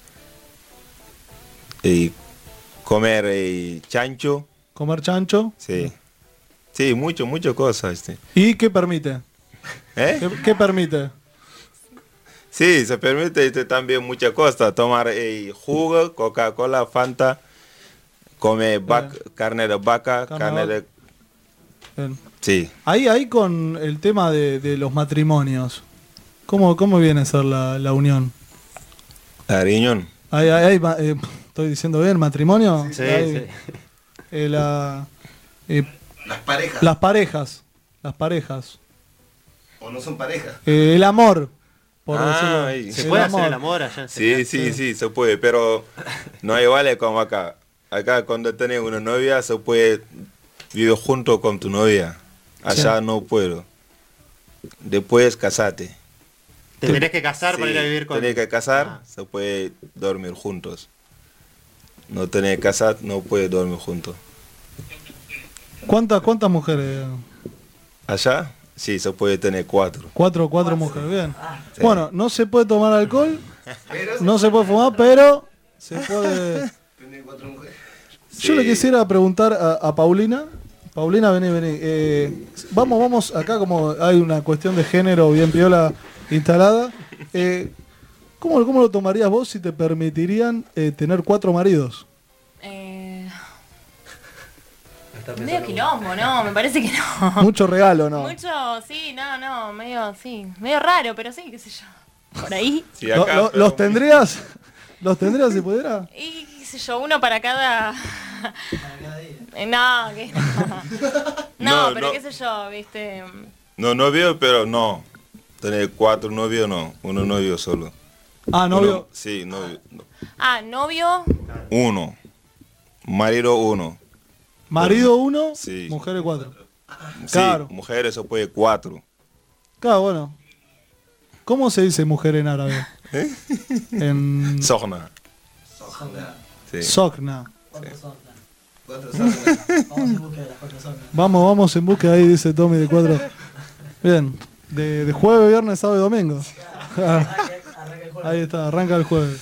comer chancho. ¿Comer chancho? Sí. Sí, muchas cosas. ¿Y qué permite? ¿Qué permite? Sí, se permite también muchas cosas. Tomar jugo, Coca-Cola, Fanta, comer carne de vaca, carne de... Bien. Sí. Ahí con el tema de los matrimonios, ¿cómo viene a ser la unión? La reunión. Estoy diciendo bien, matrimonio. Sí. Las parejas. Las parejas. ¿O no son parejas? El amor. Por decirlo. ¿Se puede hacer el amor allá? Sí, se puede, pero no igual como acá. Acá cuando tenés una novia se puede vivir junto con tu novia. Allá no puedo. Después casate. ¿Te tenés que casar para ir a vivir con...? Tenés que casar, se puede dormir juntos. No tenés que casar, no puede dormir juntos. ¿Cuántas mujeres? Allá, sí, se puede tener 4. Cuatro mujeres, bien. Sí. Bueno, no se puede tomar alcohol, no se puede fumar, pero se puede... Tener 4 mujeres. Yo le quisiera preguntar a Paulina. Paulina, vení. Vamos acá, como hay una cuestión de género bien piola instalada. ¿Cómo lo tomarías vos si te permitirían tener 4 maridos? Medio quilombo, ¿no? Me parece que no. Mucho regalo, ¿no? Mucho, sí, no, medio raro, pero sí, qué sé yo. Por ahí. Sí, acá, ¿Los tendrías? ¿Los tendrías si pudiera? Y qué sé yo, uno para cada... No, que no, pero qué sé yo, viste. No, novio, pero no. Tener 4 novios, no. Uno novio solo. Ah, novio. Sí, novio. No. Ah, novio. 1. Marido 1. Marido 1, sí. Mujeres 4. Sí, claro. Mujeres se puede 4. Claro, bueno. ¿Cómo se dice mujer en árabe? En... Sogna. Sí. Sogna. Sí. Vamos en búsqueda ahí, dice Tommy de 4. Bien. De jueves, viernes, sábado y domingo. Ahí está, arranca el jueves.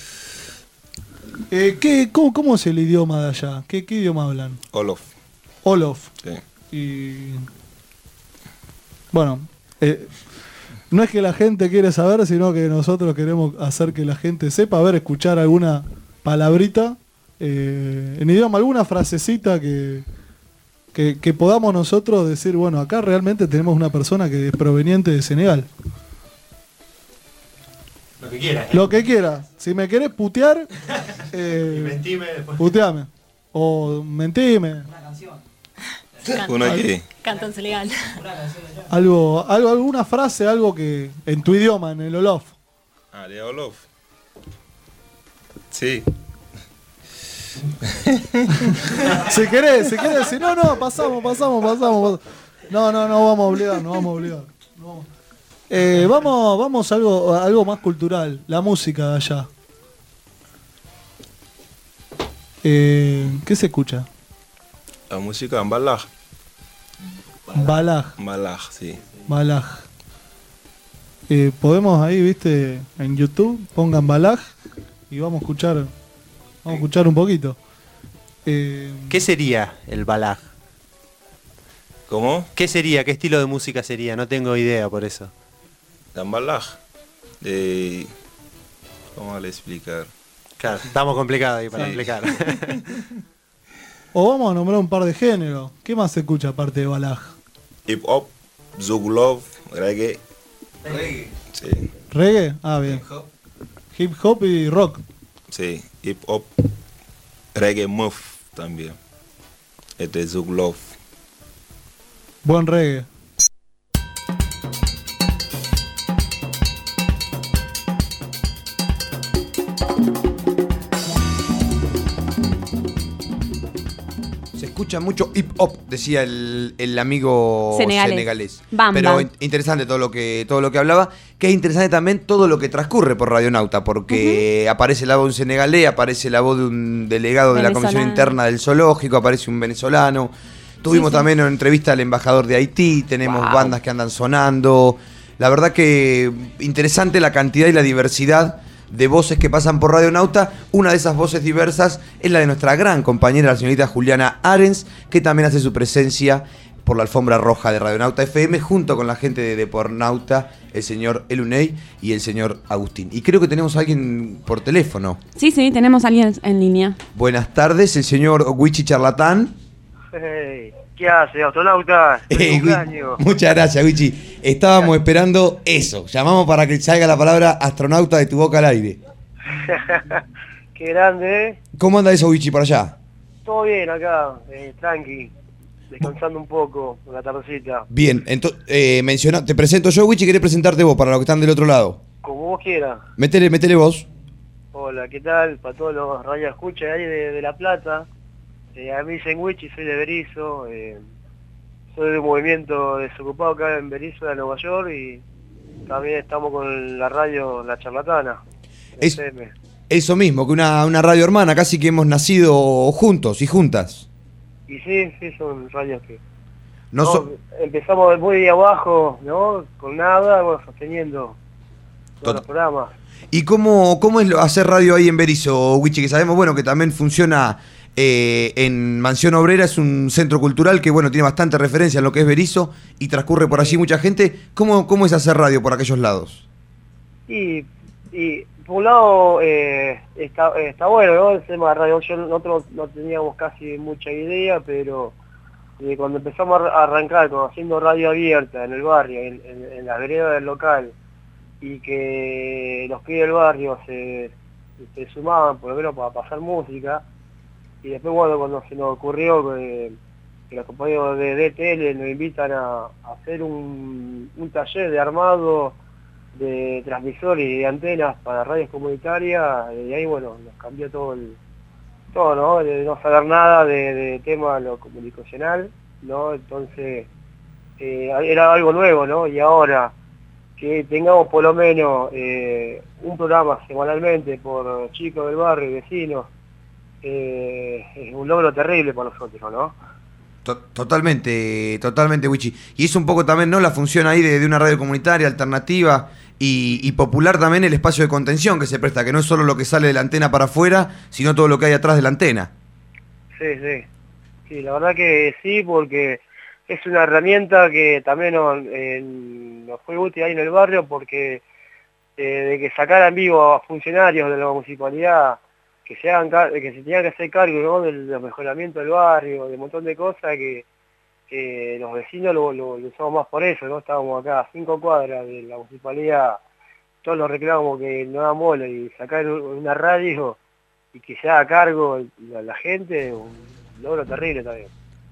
¿Cómo es el idioma de allá? ¿Qué idioma hablan? Olof. Sí. Y bueno, no es que la gente quiere saber, sino que nosotros queremos hacer que la gente sepa. A ver, escuchar alguna palabrita en idioma, alguna frasecita que Que podamos nosotros decir, bueno, acá realmente tenemos una persona que es proveniente de Senegal. Lo que quieras. Lo que quiera. Si me querés putear, Y mentime después. puteame. O mentime. ¿Una qué? Cantanse legal. Alguna frase, algo que en tu idioma, en el Olof. Ah, de Olof. Sí. Si querés, si no, pasamos. No, vamos a obligar. Vamos a algo más cultural, la música de allá. ¿Qué se escucha? La música en Balaj. Balaj, sí. Balaj. Podemos ahí, viste, en YouTube, pongan Balaj y vamos a escuchar un poquito. ¿Qué sería el balaj? ¿Cómo? ¿Qué sería? ¿Qué estilo de música sería? No tengo idea por eso. En Balaj. ¿Cómo le explicar? Claro, estamos complicados ahí para Sí. explicar. O vamos a nombrar un par de géneros. ¿Qué más se escucha aparte de Balaj? Hip hop, Zouglov, reggae. Sí. ¿Reggae? Ah, bien. Hip hop y rock. Sí, hip hop, reggae muff también. Este es Zouglov. Buen reggae. Se escucha mucho hip hop, decía el amigo senegalés. Bam, Pero bam. interesante todo lo que hablaba, que es interesante también todo lo que transcurre por Radionauta, porque aparece la voz de un senegalés, aparece la voz de un delegado de la Comisión Venezolano. Interna del Zoológico, aparece un venezolano. Tuvimos también una entrevista al embajador de Haití, tenemos bandas que andan sonando. La verdad que interesante la cantidad y la diversidad de voces que pasan por Radionauta. Una de esas voces diversas es la de nuestra gran compañera, la señorita Juliana Arens, que también hace su presencia por la alfombra roja de Radionauta FM, junto con la gente de Depornauta, el señor Eluney y el señor Agustín. Y creo que tenemos a alguien por teléfono. Sí, tenemos a alguien en línea. Buenas tardes, el señor Wichi Charlatán. Hey, ¿qué hace, astronauta? Ey, muchas gracias, Wichi. Estábamos esperando eso. Llamamos para que salga la palabra astronauta de tu boca al aire. Qué grande, ¿eh? ¿Cómo anda eso, Wichi, por allá? Todo bien acá, tranqui, descansando un poco en la tardecita. Bien, entonces te presento yo, Wichi, querés presentarte vos para los que están del otro lado. Como vos quieras. Métele vos. Hola, ¿qué tal? Para todos los radioescuchas ahí de La Plata. A mí dicen Wichi, soy de Berizo. Soy de un movimiento desocupado acá en Berizo, de Nueva York. Y también estamos con la radio La Charlatana. FM. Eso mismo, que una radio hermana, casi que hemos nacido juntos y juntas. Y sí, son radios que... No No, so- empezamos muy abajo, ¿no? Con nada, bueno, sosteniendo todos los programas. ¿Y cómo es hacer radio ahí en Berizo, Wichi? Que sabemos, bueno, que también funciona en Mansión Obrera, es un centro cultural que, bueno, tiene bastante referencia en lo que es Berizo y transcurre por allí mucha gente. ¿Cómo es hacer radio por aquellos lados? Y por un lado está bueno, ¿no? El tema de radio. Nosotros no teníamos casi mucha idea, pero cuando empezamos a arrancar haciendo radio abierta en el barrio, en la vereda del local, y que los pibes del barrio se sumaban por lo menos para pasar música, y después bueno, cuando se nos ocurrió que los compañeros de DTL nos invitan a hacer un taller de armado de transmisores y de antenas para radios comunitarias, y ahí bueno, nos cambió todo, ¿no? De no saber nada de tema lo comunicacional, ¿no? Entonces era algo nuevo, ¿no? Y ahora que tengamos por lo menos un programa semanalmente por chicos del barrio y vecinos, es un logro terrible para nosotros, ¿no? Totalmente, Wichi. Y es un poco también, ¿no?, la función ahí de una radio comunitaria, alternativa y popular también, el espacio de contención que se presta, que no es solo lo que sale de la antena para afuera, sino todo lo que hay atrás de la antena. Sí, la verdad que sí, porque es una herramienta que también nos fue útil ahí en el barrio, porque de que sacaran vivo a funcionarios de la municipalidad que se tenían que hacer cargo, ¿no?, del mejoramiento del barrio, de un montón de cosas que los vecinos lo usamos más por eso, ¿no? Estábamos acá a 5 cuadras de la municipalidad, todos los reclamos que no dan bola y sacar una radio y que se haga cargo la gente, un logro terrible también.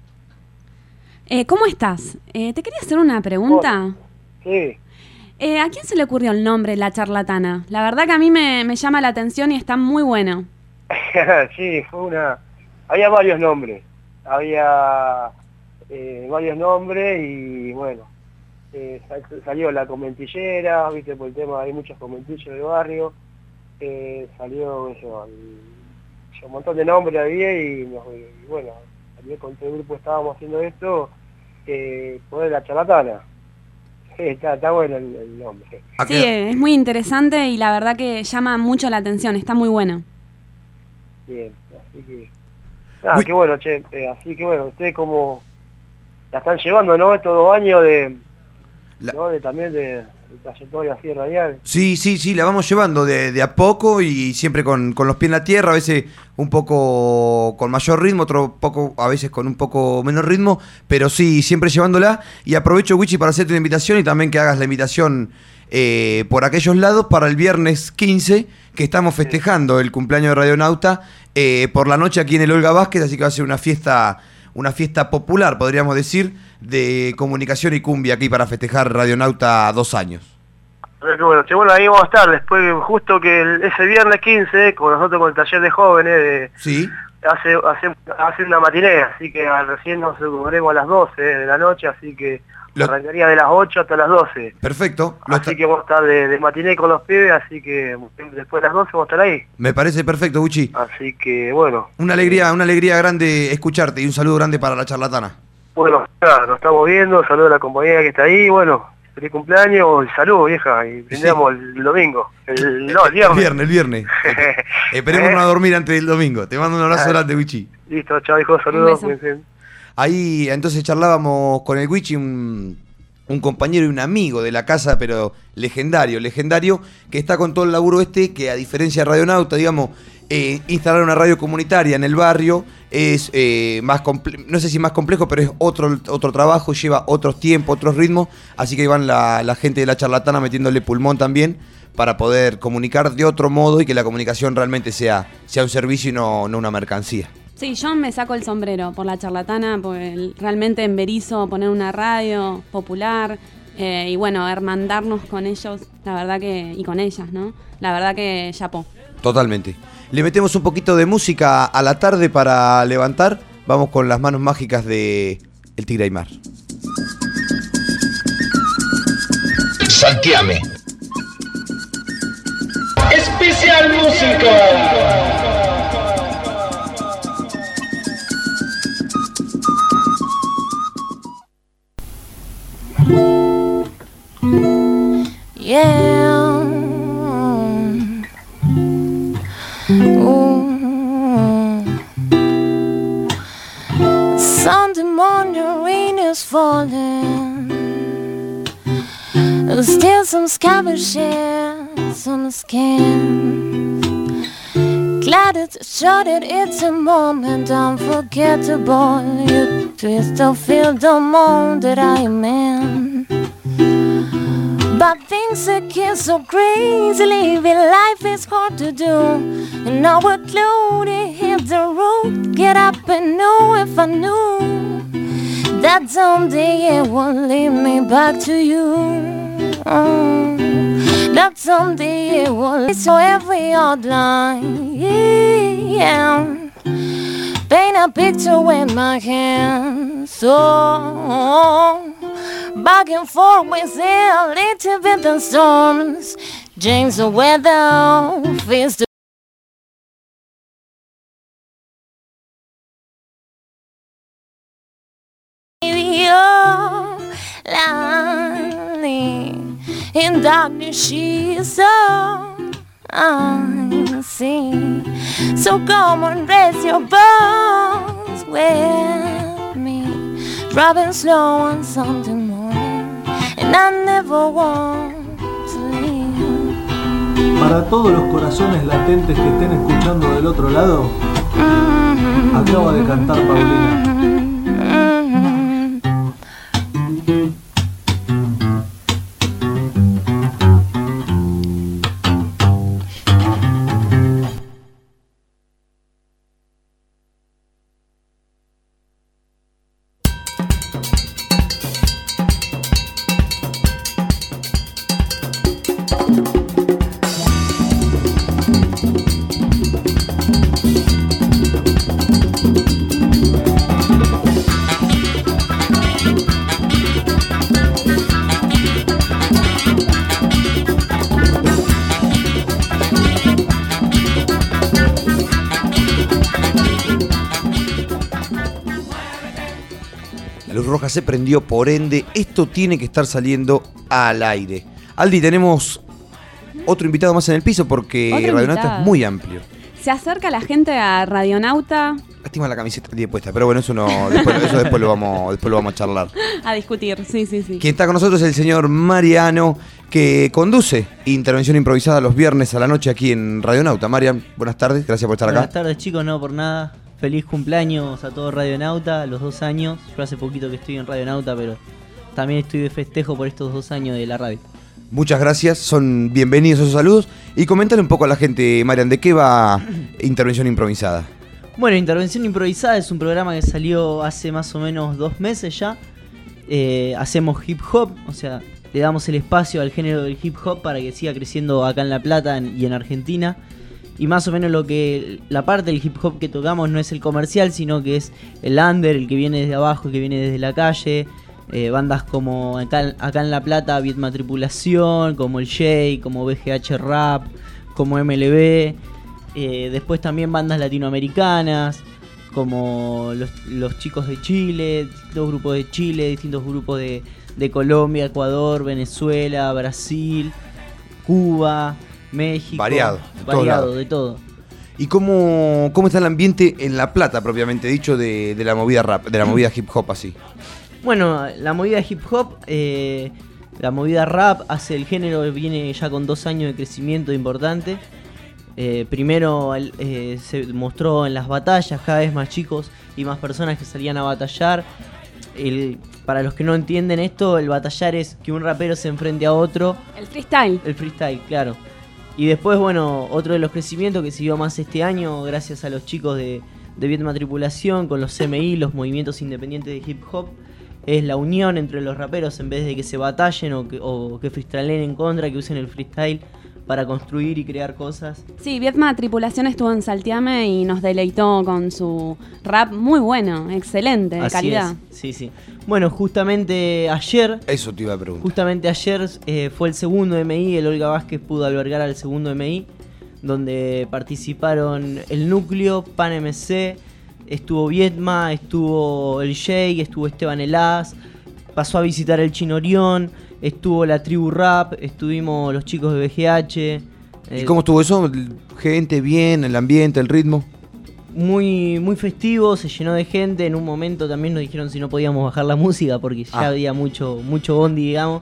¿Cómo estás? Te quería hacer una pregunta. Sí. ¿A quién se le ocurrió el nombre La Charlatana? La verdad que a mí me llama la atención y está muy bueno. Sí, había varios nombres. Había varios nombres y bueno, salió la conventillera, viste, por el tema, hay muchos conventillos del barrio. Salió eso, un montón de nombres había y bueno, con todo el grupo estábamos haciendo esto, poner La Charlatana. Está bueno el nombre. Sí, es muy interesante y la verdad que llama mucho la atención, está muy bueno. Bien, así que... qué bueno, che. Así que bueno, ustedes como la están llevando, ¿no? Estos 2 años también de trayectoria así radial. Sí, la vamos llevando de a poco y siempre con los pies en la tierra, a veces un poco con mayor ritmo, otro poco, a veces con un poco menos ritmo, pero sí, siempre llevándola. Y aprovecho, Wichi, para hacerte una invitación y también que hagas la invitación por aquellos lados para el viernes 15, que estamos festejando el cumpleaños de Radionauta por la noche aquí en el Olga Vázquez, así que va a ser una fiesta popular, podríamos decir, de comunicación y cumbia aquí para festejar Radionauta 2 años. Bueno, ahí vamos a estar después, justo que ese viernes 15, con nosotros con el taller de jóvenes, sí, hace una matiné, así que recién nos ocuparemos a las 12 de la noche, así que arrancaría de las 8 hasta las 12. Perfecto. Así que vamos a estar de matiné con los pibes, así que después de las 12 vamos a estar ahí. Me parece perfecto, Gucci. Así que bueno. Una alegría grande escucharte y un saludo grande para La Charlatana. Bueno, nada, nos estamos viendo, saludo a la compañera que está ahí, bueno, feliz cumpleaños, salud vieja, y brindamos el domingo, el viernes. El viernes. Esperemos no dormir antes del domingo. Te mando un abrazo grande, Gucci. Listo, chao hijo, saludos. Ahí entonces charlábamos con el Wichi, un compañero y un amigo de la casa, pero legendario, que está con todo el laburo que a diferencia de Radionauta, digamos, instalar una radio comunitaria en el barrio es no sé si más complejo, pero es otro trabajo, lleva otros tiempos, otros ritmos, así que ahí van la gente de La Charlatana metiéndole pulmón también para poder comunicar de otro modo y que la comunicación realmente sea un servicio y no una mercancía. Sí, yo me saco el sombrero por La Charlatana, porque realmente en Berizo poner una radio popular y bueno, hermandarnos con ellos, la verdad que, y con ellas, ¿no? La verdad que chapó. Totalmente. Le metemos un poquito de música a la tarde para levantar. Vamos con las manos mágicas de El Tigre Aymar. Santiame. Especial música. Yeah. Sunday morning, rain is falling. There's still some scabbishes on the skin. Glad it's short, it's a moment unforgettable. You twist to feel the moment that I am in. But things that get so crazy, living life is hard to do. And now we're glued to hit the road. Get up and know if I knew that someday it will lead me back to you. That someday it will lead so every outline. Yeah. Paint a picture with my hands. So back and forth with a little bit of storms. Change the weather, face the in darkness she is so unseen. So come and raise your bones with me, driving slow on Sunday morning, and I never want to leave. Para todos los corazones latentes que estén escuchando del otro lado, acaba de cantar Paulina. La luz roja se prendió, por ende, esto tiene que estar saliendo al aire. Aldi, tenemos otro invitado más en el piso porque Radionauta es muy amplio. Se acerca la gente a Radionauta. Lástima la camiseta que tiene puesta, pero bueno, eso después lo vamos a charlar. A discutir, sí. Quien está con nosotros es el señor Mariano, que conduce Intervención Improvisada los viernes a la noche aquí en Radionauta. Marian, buenas tardes, gracias por estar acá. Buenas tardes, chicos, no por nada. Feliz cumpleaños a todo Radionauta, los 2 años. Yo hace poquito que estoy en Radionauta, pero también estoy de festejo por estos 2 años de la radio. Muchas gracias, son bienvenidos esos saludos. Y coméntale un poco a la gente, Marian, ¿de qué va Intervención Improvisada? Bueno, Intervención Improvisada es un programa que salió hace más o menos 2 meses ya. Hacemos hip hop, o sea, le damos el espacio al género del hip hop para que siga creciendo acá en La Plata y en Argentina. Y más o menos la parte del hip hop que tocamos no es el comercial, sino que es el under, el que viene desde abajo, el que viene desde la calle. Bandas como acá en La Plata, Vietma Tripulación, como el Jay, como BGH Rap, como MLB. Después también bandas latinoamericanas, como los chicos de Chile, distintos grupos de Chile, distintos grupos de Colombia, Ecuador, Venezuela, Brasil, Cuba, México. Variado de todo. ¿Y cómo está el ambiente en La Plata, propiamente dicho, de la movida rap, de la movida hip hop así? Bueno, la movida hip hop, la movida rap, el género viene ya con 2 años de crecimiento importante. Primero se mostró en las batallas, cada vez más chicos y más personas que salían a batallar. Para los que no entienden esto, el batallar es que un rapero se enfrente a otro. El freestyle. El freestyle, claro. Y después, bueno, otro de los crecimientos que siguió más este año, gracias a los chicos de Vietma Tripulación, con los CMI, los movimientos independientes de hip hop, es la unión entre los raperos en vez de que se batallen o que freestyleen en contra, que usen el freestyle para construir y crear cosas. Sí, Vietma Tripulación estuvo en Salteame y nos deleitó con su rap muy bueno, excelente, de calidad. Sí. Bueno, justamente ayer... Eso te iba a preguntar. Justamente ayer fue el segundo MI, el Olga Vázquez pudo albergar al segundo MI, donde participaron el Núcleo, Pan MC, estuvo Vietma, estuvo el Jay, estuvo Esteban Elaz, pasó a visitar el Chino Orión, estuvo la Tribu Rap, estuvimos los chicos de BGH. ¿Y cómo estuvo eso? ¿Gente bien? ¿El ambiente? ¿El ritmo? Muy festivo, se llenó de gente. En un momento también nos dijeron si no podíamos bajar la música porque ya había mucho bondi, digamos.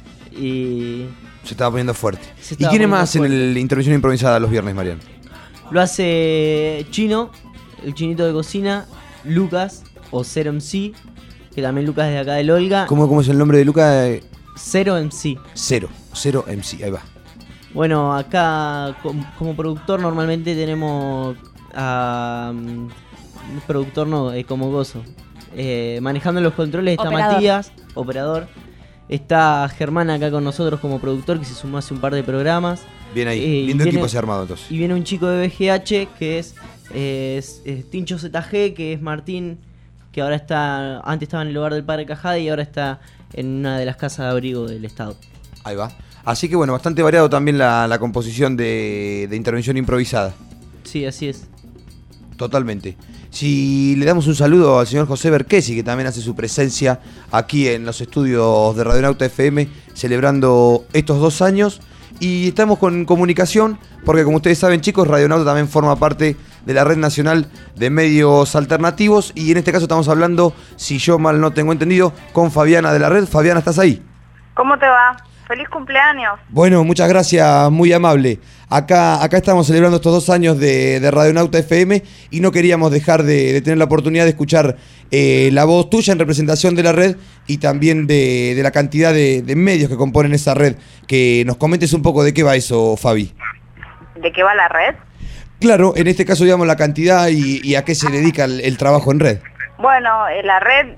Y se estaba poniendo fuerte. ¿Y quién es más en la Intervención Improvisada los viernes, Mariano? Lo hace Chino, el chinito de cocina, Lucas o Zero MC, que también Lucas es de acá del Olga. ¿Cómo es el nombre de Lucas? Zero MC. Zero MC, ahí va. Bueno, acá como productor normalmente tenemos a productor como Gozo. Manejando los controles está Operador. Matías, operador. Está Germán acá con nosotros como productor, que se sumó hace un par de programas. Bien ahí, lindo equipo se ha armado entonces. Y viene un chico de BGH que es Tincho ZG, que es Martín, que ahora antes estaba en el hogar del Padre Cajade y ahora está en una de las casas de abrigo del Estado. Ahí va. Así que bueno, bastante variado también la composición de Intervención Improvisada. Sí, así es. Totalmente. Si le damos un saludo al señor José Berquesi, que también hace su presencia aquí en los estudios de Radionauta FM, celebrando estos 2 años. Y estamos con comunicación, porque como ustedes saben, chicos, Radionauta también forma parte de la Red Nacional de Medios Alternativos. Y en este caso estamos hablando, si yo mal no tengo entendido, con Fabiana de la red. Fabiana, ¿estás ahí? ¿Cómo te va? ¡Feliz cumpleaños! Bueno, muchas gracias, muy amable. Acá estamos celebrando estos 2 años de Radionauta FM y no queríamos dejar de tener la oportunidad de escuchar la voz tuya en representación de la red y también de la cantidad de medios que componen esa red. Que nos comentes un poco de qué va eso, Fabi. ¿De qué va la red? Claro, en este caso digamos la cantidad y a qué se dedica el trabajo en red. Bueno, la red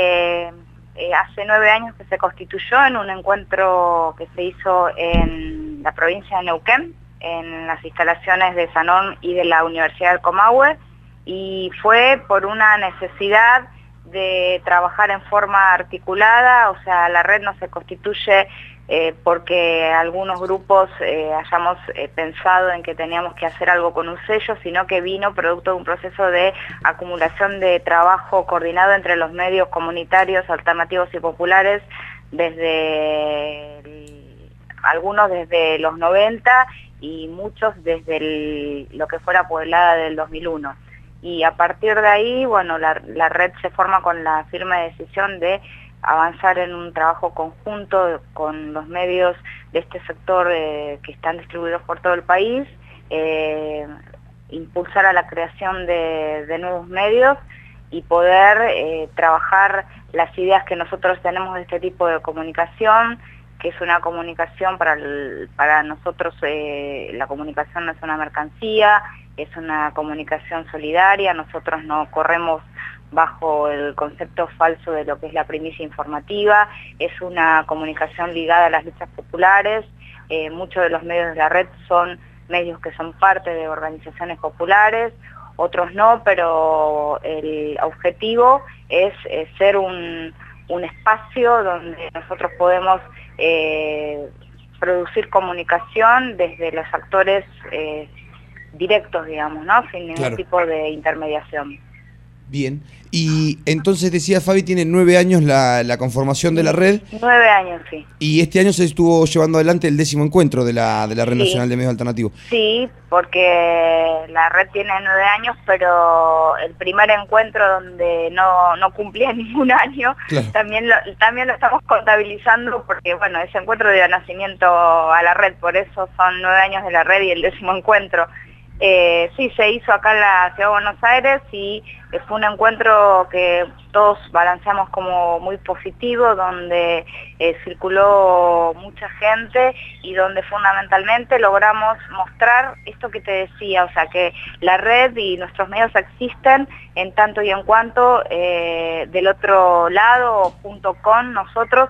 hace 9 años que se constituyó en un encuentro que se hizo en la provincia de Neuquén, en las instalaciones de Sanón y de la Universidad del Comahue, y fue por una necesidad de trabajar en forma articulada. O sea, la red no se constituye porque algunos grupos hayamos pensado en que teníamos que hacer algo con un sello, sino que vino producto de un proceso de acumulación de trabajo coordinado entre los medios comunitarios, alternativos y populares, algunos desde los 90 y muchos desde lo que fue la Pueblada del 2001. Y a partir de ahí, bueno, la red se forma con la firme decisión de avanzar en un trabajo conjunto con los medios de este sector que están distribuidos por todo el país, impulsar a la creación de nuevos medios y poder trabajar las ideas que nosotros tenemos de este tipo de comunicación, que es una comunicación para nosotros, la comunicación no es una mercancía, es una comunicación solidaria, nosotros no corremos bajo el concepto falso de lo que es la primicia informativa, es una comunicación ligada a las luchas populares, muchos de los medios de la red son medios que son parte de organizaciones populares, otros no, pero el objetivo es ser un espacio donde nosotros podemos producir comunicación desde los actores directos, digamos, ¿no? Sin ningún tipo de intermediación. Bien. Y entonces decía Fabi, tiene 9 años la conformación de la red. 9 años, sí. Y este año se estuvo llevando adelante el 10º encuentro de la Red Nacional de Medios Alternativos. Sí, porque la red tiene 9 años, pero el primer encuentro donde no cumplía ningún año, claro, también lo estamos contabilizando porque, bueno, ese encuentro dio nacimiento a la red, por eso son 9 años de la red y el 10º encuentro. Sí, se hizo acá en la Ciudad de Buenos Aires y fue un encuentro que todos balanceamos como muy positivo, donde circuló mucha gente y donde fundamentalmente logramos mostrar esto que te decía, o sea, que la red y nuestros medios existen en tanto y en cuanto del otro lado, junto con nosotros,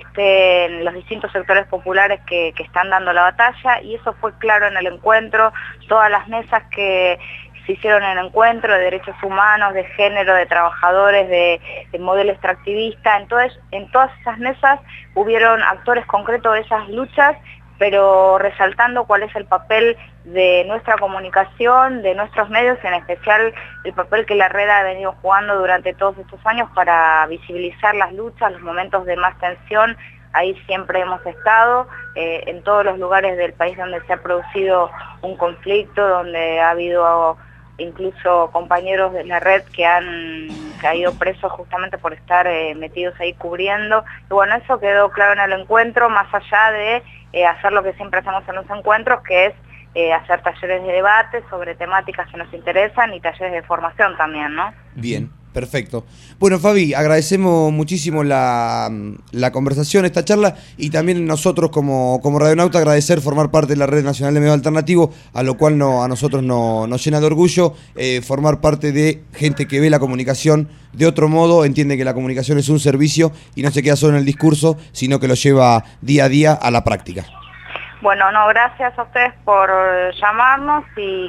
estén los distintos sectores populares que están dando la batalla, y eso fue claro en el encuentro. Todas las mesas que se hicieron en el encuentro de derechos humanos, de género, de trabajadores, de modelo extractivista, en todas esas mesas hubieron actores concretos de esas luchas, pero resaltando cuál es el papel de nuestra comunicación, de nuestros medios, en especial el papel que la red ha venido jugando durante todos estos años para visibilizar las luchas, los momentos de más tensión. Ahí siempre hemos estado, en todos los lugares del país donde se ha producido un conflicto, donde ha habido incluso compañeros de la red que han caído presos justamente por estar metidos ahí cubriendo. Y bueno, eso quedó claro en el encuentro, más allá de hacer lo que siempre hacemos en los encuentros, que es hacer talleres de debate sobre temáticas que nos interesan y talleres de formación también, ¿no? Bien. Perfecto. Bueno, Fabi, agradecemos muchísimo la conversación, esta charla, y también nosotros como Radionauta agradecer formar parte de la Red Nacional de Medios Alternativos, a lo cual a nosotros nos llena de orgullo formar parte de gente que ve la comunicación de otro modo, entiende que la comunicación es un servicio y no se queda solo en el discurso, sino que lo lleva día a día a la práctica. Bueno, no, gracias a ustedes por llamarnos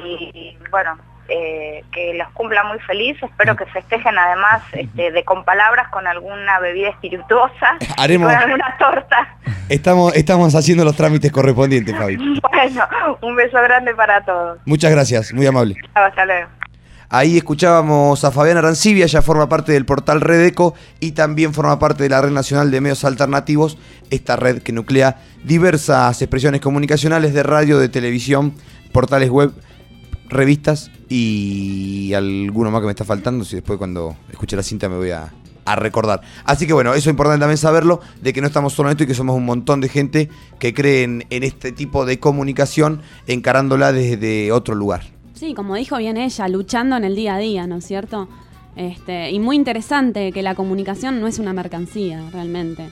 y bueno, que los cumpla muy feliz. Espero que festejen además con palabras, con alguna bebida espirituosa, con alguna torta. Estamos haciendo los trámites correspondientes, Fabi. Bueno, un beso grande para todos. Muchas gracias, muy amable. Hasta luego. Ahí escuchábamos a Fabiana Arancibia, ella forma parte del portal Redeco y también forma parte de la Red Nacional de Medios Alternativos, esta red que nuclea diversas expresiones comunicacionales de radio, de televisión, portales web, revistas y alguno más que me está faltando, si después cuando escuche la cinta me voy a recordar. Así que bueno, eso es importante también saberlo, de que no estamos solo en esto y que somos un montón de gente que creen en este tipo de comunicación encarándola desde otro lugar. Sí, como dijo bien ella, luchando en el día a día, ¿no es cierto? Y muy interesante que la comunicación no es una mercancía, realmente.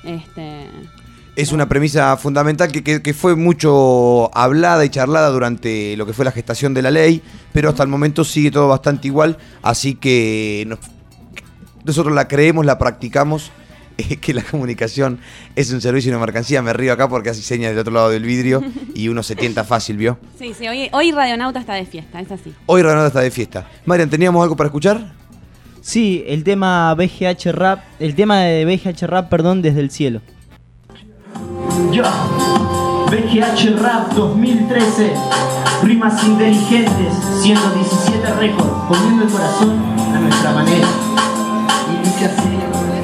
Es una premisa fundamental que fue mucho hablada y charlada durante lo que fue la gestación de la ley, pero hasta el momento sigue todo bastante igual, así que nosotros la creemos, la practicamos, que la comunicación es un servicio y una mercancía. Me río acá porque hace señas del otro lado del vidrio y uno se tienta fácil, ¿vio? Sí, hoy Radionauta está de fiesta, es así. Hoy Radionauta está de fiesta. Marian, ¿teníamos algo para escuchar? Sí, el tema de BGH Rap, desde el cielo. Yo, BGH Rap 2013, rimas inteligentes, 117 récords, poniendo el corazón a nuestra manera. Y dice así.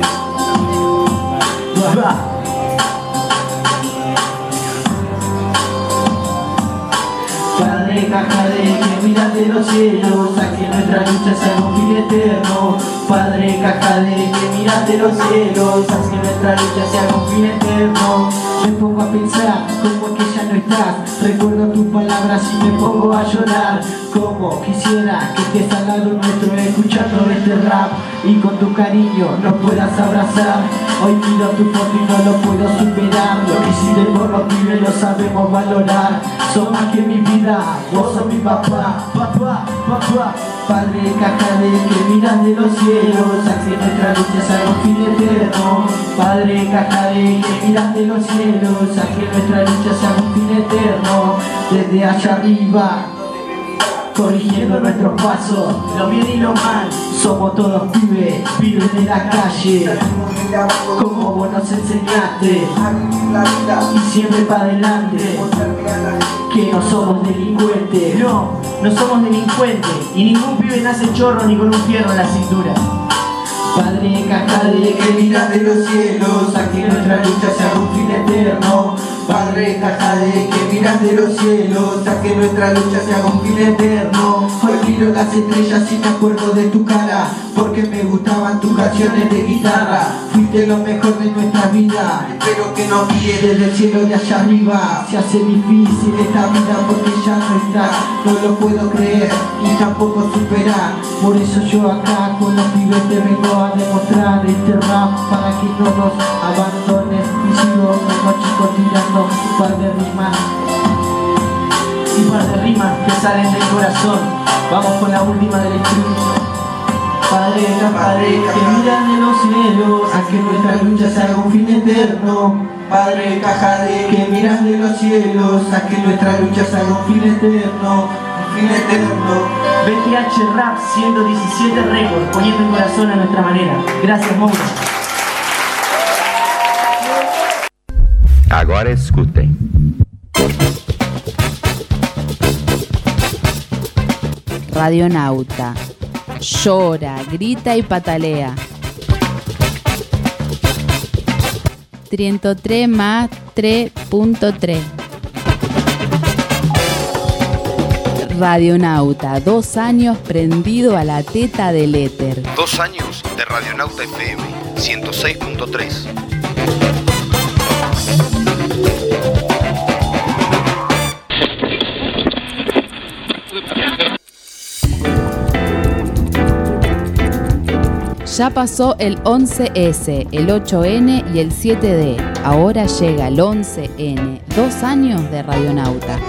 Padre Cajade, que miras de los cielos, a que nuestra lucha sea un fin eterno. Padre Cajade, que miras de los cielos, haz que nuestra lucha sea un fin eterno. Me pongo a pensar como que ya no estás, recuerdo tus palabras y me pongo a llorar. Como quisiera que estés al lado nuestro escuchando este rap y con tu cariño nos puedas abrazar. Hoy miro tu foto y no lo puedo superar, lo que hiciste por los pibes lo sabemos valorar. Sos más que mi vida, vos sos mi papá, papá, papá. Padre Cajade, que miras de los cielos, haz que nuestra lucha sea un fin eterno. Padre Cajade, que miras de los cielos, haz que nuestra lucha sea un fin eterno. Desde allá arriba, corrigiendo nuestros pasos, lo bien y lo mal, somos todos pibes, pibes de la calle. Como vos nos enseñaste, y siempre para adelante, que no somos delincuentes. No, no somos delincuentes, y ningún pibe nace chorro ni con un fierro en la cintura. Padre Cajade, que miras de los cielos, haz que nuestra lucha sea un fin eterno. Padre Cajade, que miras de los cielos, haz que nuestra lucha sea un fin eterno. Hoy miro las estrellas y me acuerdo de tu cara, porque me gustaban tus canciones de guitarra. Fuiste lo mejor de nuestra vida, espero que nos guíe desde el cielo de allá arriba. Se hace difícil esta vida porque ya no está, no lo puedo creer y tampoco superar. Por eso yo acá con los pibes te vengo a demostrar este rap para que no nos abandones. Y sigo con los chicos tirando un par de rimas, que salen del corazón. Vamos con la última del estribillo. Padre Cajade, que miras de los cielos, haz que nuestra lucha sea un fin eterno. Padre Cajade, que miras de los cielos, haz que nuestra lucha sea un fin eterno, un fin eterno. BGH Rap 117 récords, poniendo el corazón a nuestra manera. Gracias, Mauro. Agora escutem. Radionauta. Llora, grita y patalea. 33 más 3.3. Radionauta, 2 años prendido a la teta del éter. 2 años de Radionauta FM 106.3. Ya pasó el 11S, el 8N y el 7D. Ahora llega el 11N. 2 años de Radionauta.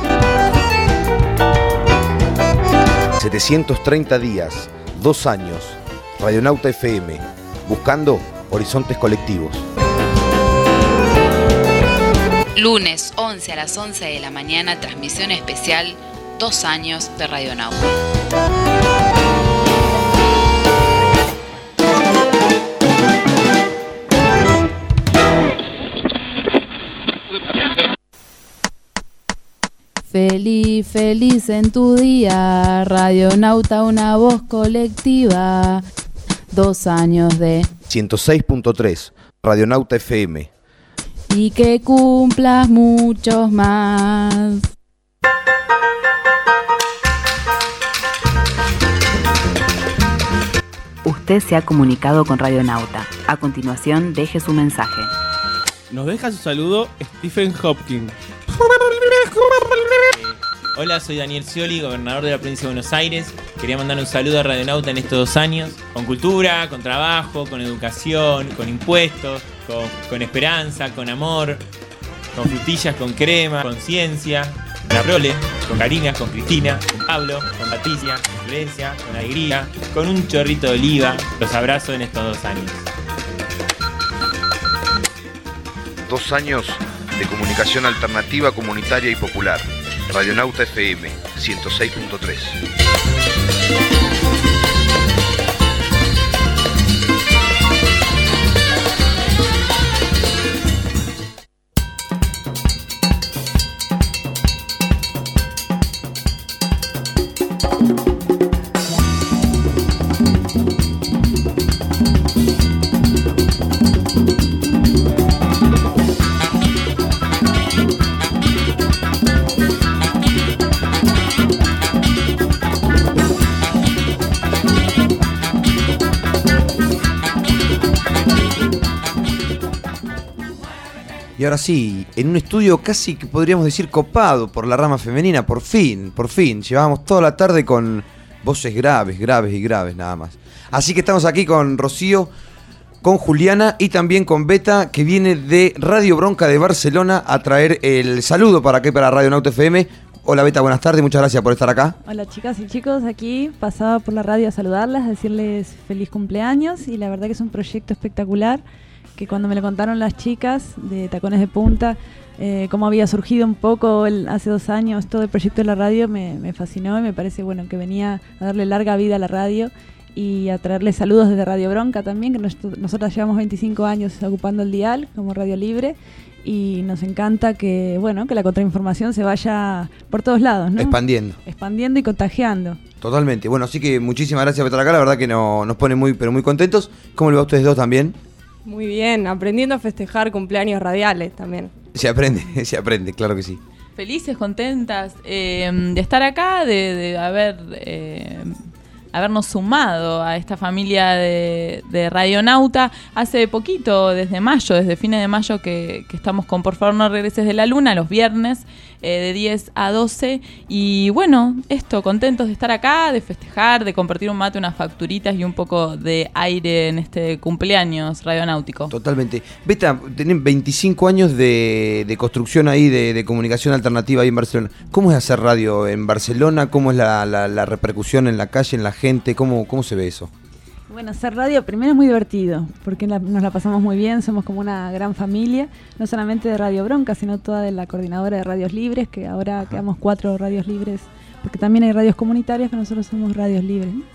730 días, 2 años. Radionauta FM, buscando horizontes colectivos. Lunes 11 a las 11 de la mañana, transmisión especial 2 años de Radionauta. Feliz, feliz en tu día, Radionauta, una voz colectiva. 2 años de 106.3, Radionauta FM. Y que cumplas muchos más. Usted se ha comunicado con Radionauta. A continuación, deje su mensaje. Nos deja su saludo Stephen Hopkins. Hola, soy Daniel Scioli, gobernador de la provincia de Buenos Aires. Quería mandar un saludo a Radionauta en estos 2 años, con cultura, con trabajo, con educación, con impuestos, con esperanza, con amor, con frutillas, con crema, con ciencia, con la prole, con Karina, con Cristina, con Pablo, con Patricia, con Florencia, con alegría, con un chorrito de oliva. Los abrazo en estos 2 años. 2 años de comunicación alternativa, comunitaria y popular. Radionauta FM 106.3. Y ahora sí, en un estudio casi que podríamos decir copado por la rama femenina, por fin. Llevábamos toda la tarde con voces graves nada más. Así que estamos aquí con Rocío, con Juliana y también con Beta, que viene de Radio Bronca de Barcelona a traer el saludo para acá, para Radio Nauta FM. Hola Beta, buenas tardes, muchas gracias por estar acá. Hola chicas y chicos, aquí pasaba por la radio a saludarlas, a decirles feliz cumpleaños, y la verdad que es un proyecto espectacular, que cuando me lo contaron las chicas de Tacones de Punta, cómo había surgido un poco hace 2 años todo el proyecto de la radio, me fascinó y me parece bueno que venía a darle larga vida a la radio y a traerles saludos desde Radio Bronca también, que nosotras llevamos 25 años ocupando el dial como radio libre, y nos encanta que la contrainformación se vaya por todos lados, ¿no? Expandiendo y contagiando. Totalmente. Bueno, así que muchísimas gracias por estar acá, la verdad que nos pone muy contentos. ¿Cómo le va a ustedes dos también? Muy bien, aprendiendo a festejar cumpleaños radiales también. Se aprende, claro que sí. Felices, contentas de estar acá, de habernos sumado a esta familia de Radionauta. Hace poquito, desde fines de mayo, que estamos con Por favor no regreses de la luna, los viernes, de 10 a 12. Y bueno, contentos de estar acá, de festejar, de compartir un mate, unas facturitas y un poco de aire en este cumpleaños radionáutico. Totalmente. Beta, tenés 25 años de construcción ahí, de comunicación alternativa ahí en Barcelona. ¿Cómo es hacer radio en Barcelona? ¿Cómo es la repercusión en la calle, en la gente? ¿Cómo se ve eso? Bueno, hacer radio primero es muy divertido, porque nos la pasamos muy bien, somos como una gran familia, no solamente de Radio Bronca, sino toda de la coordinadora de radios libres, que ahora quedamos 4 radios libres, porque también hay radios comunitarias, pero nosotros somos radios libres, ¿no?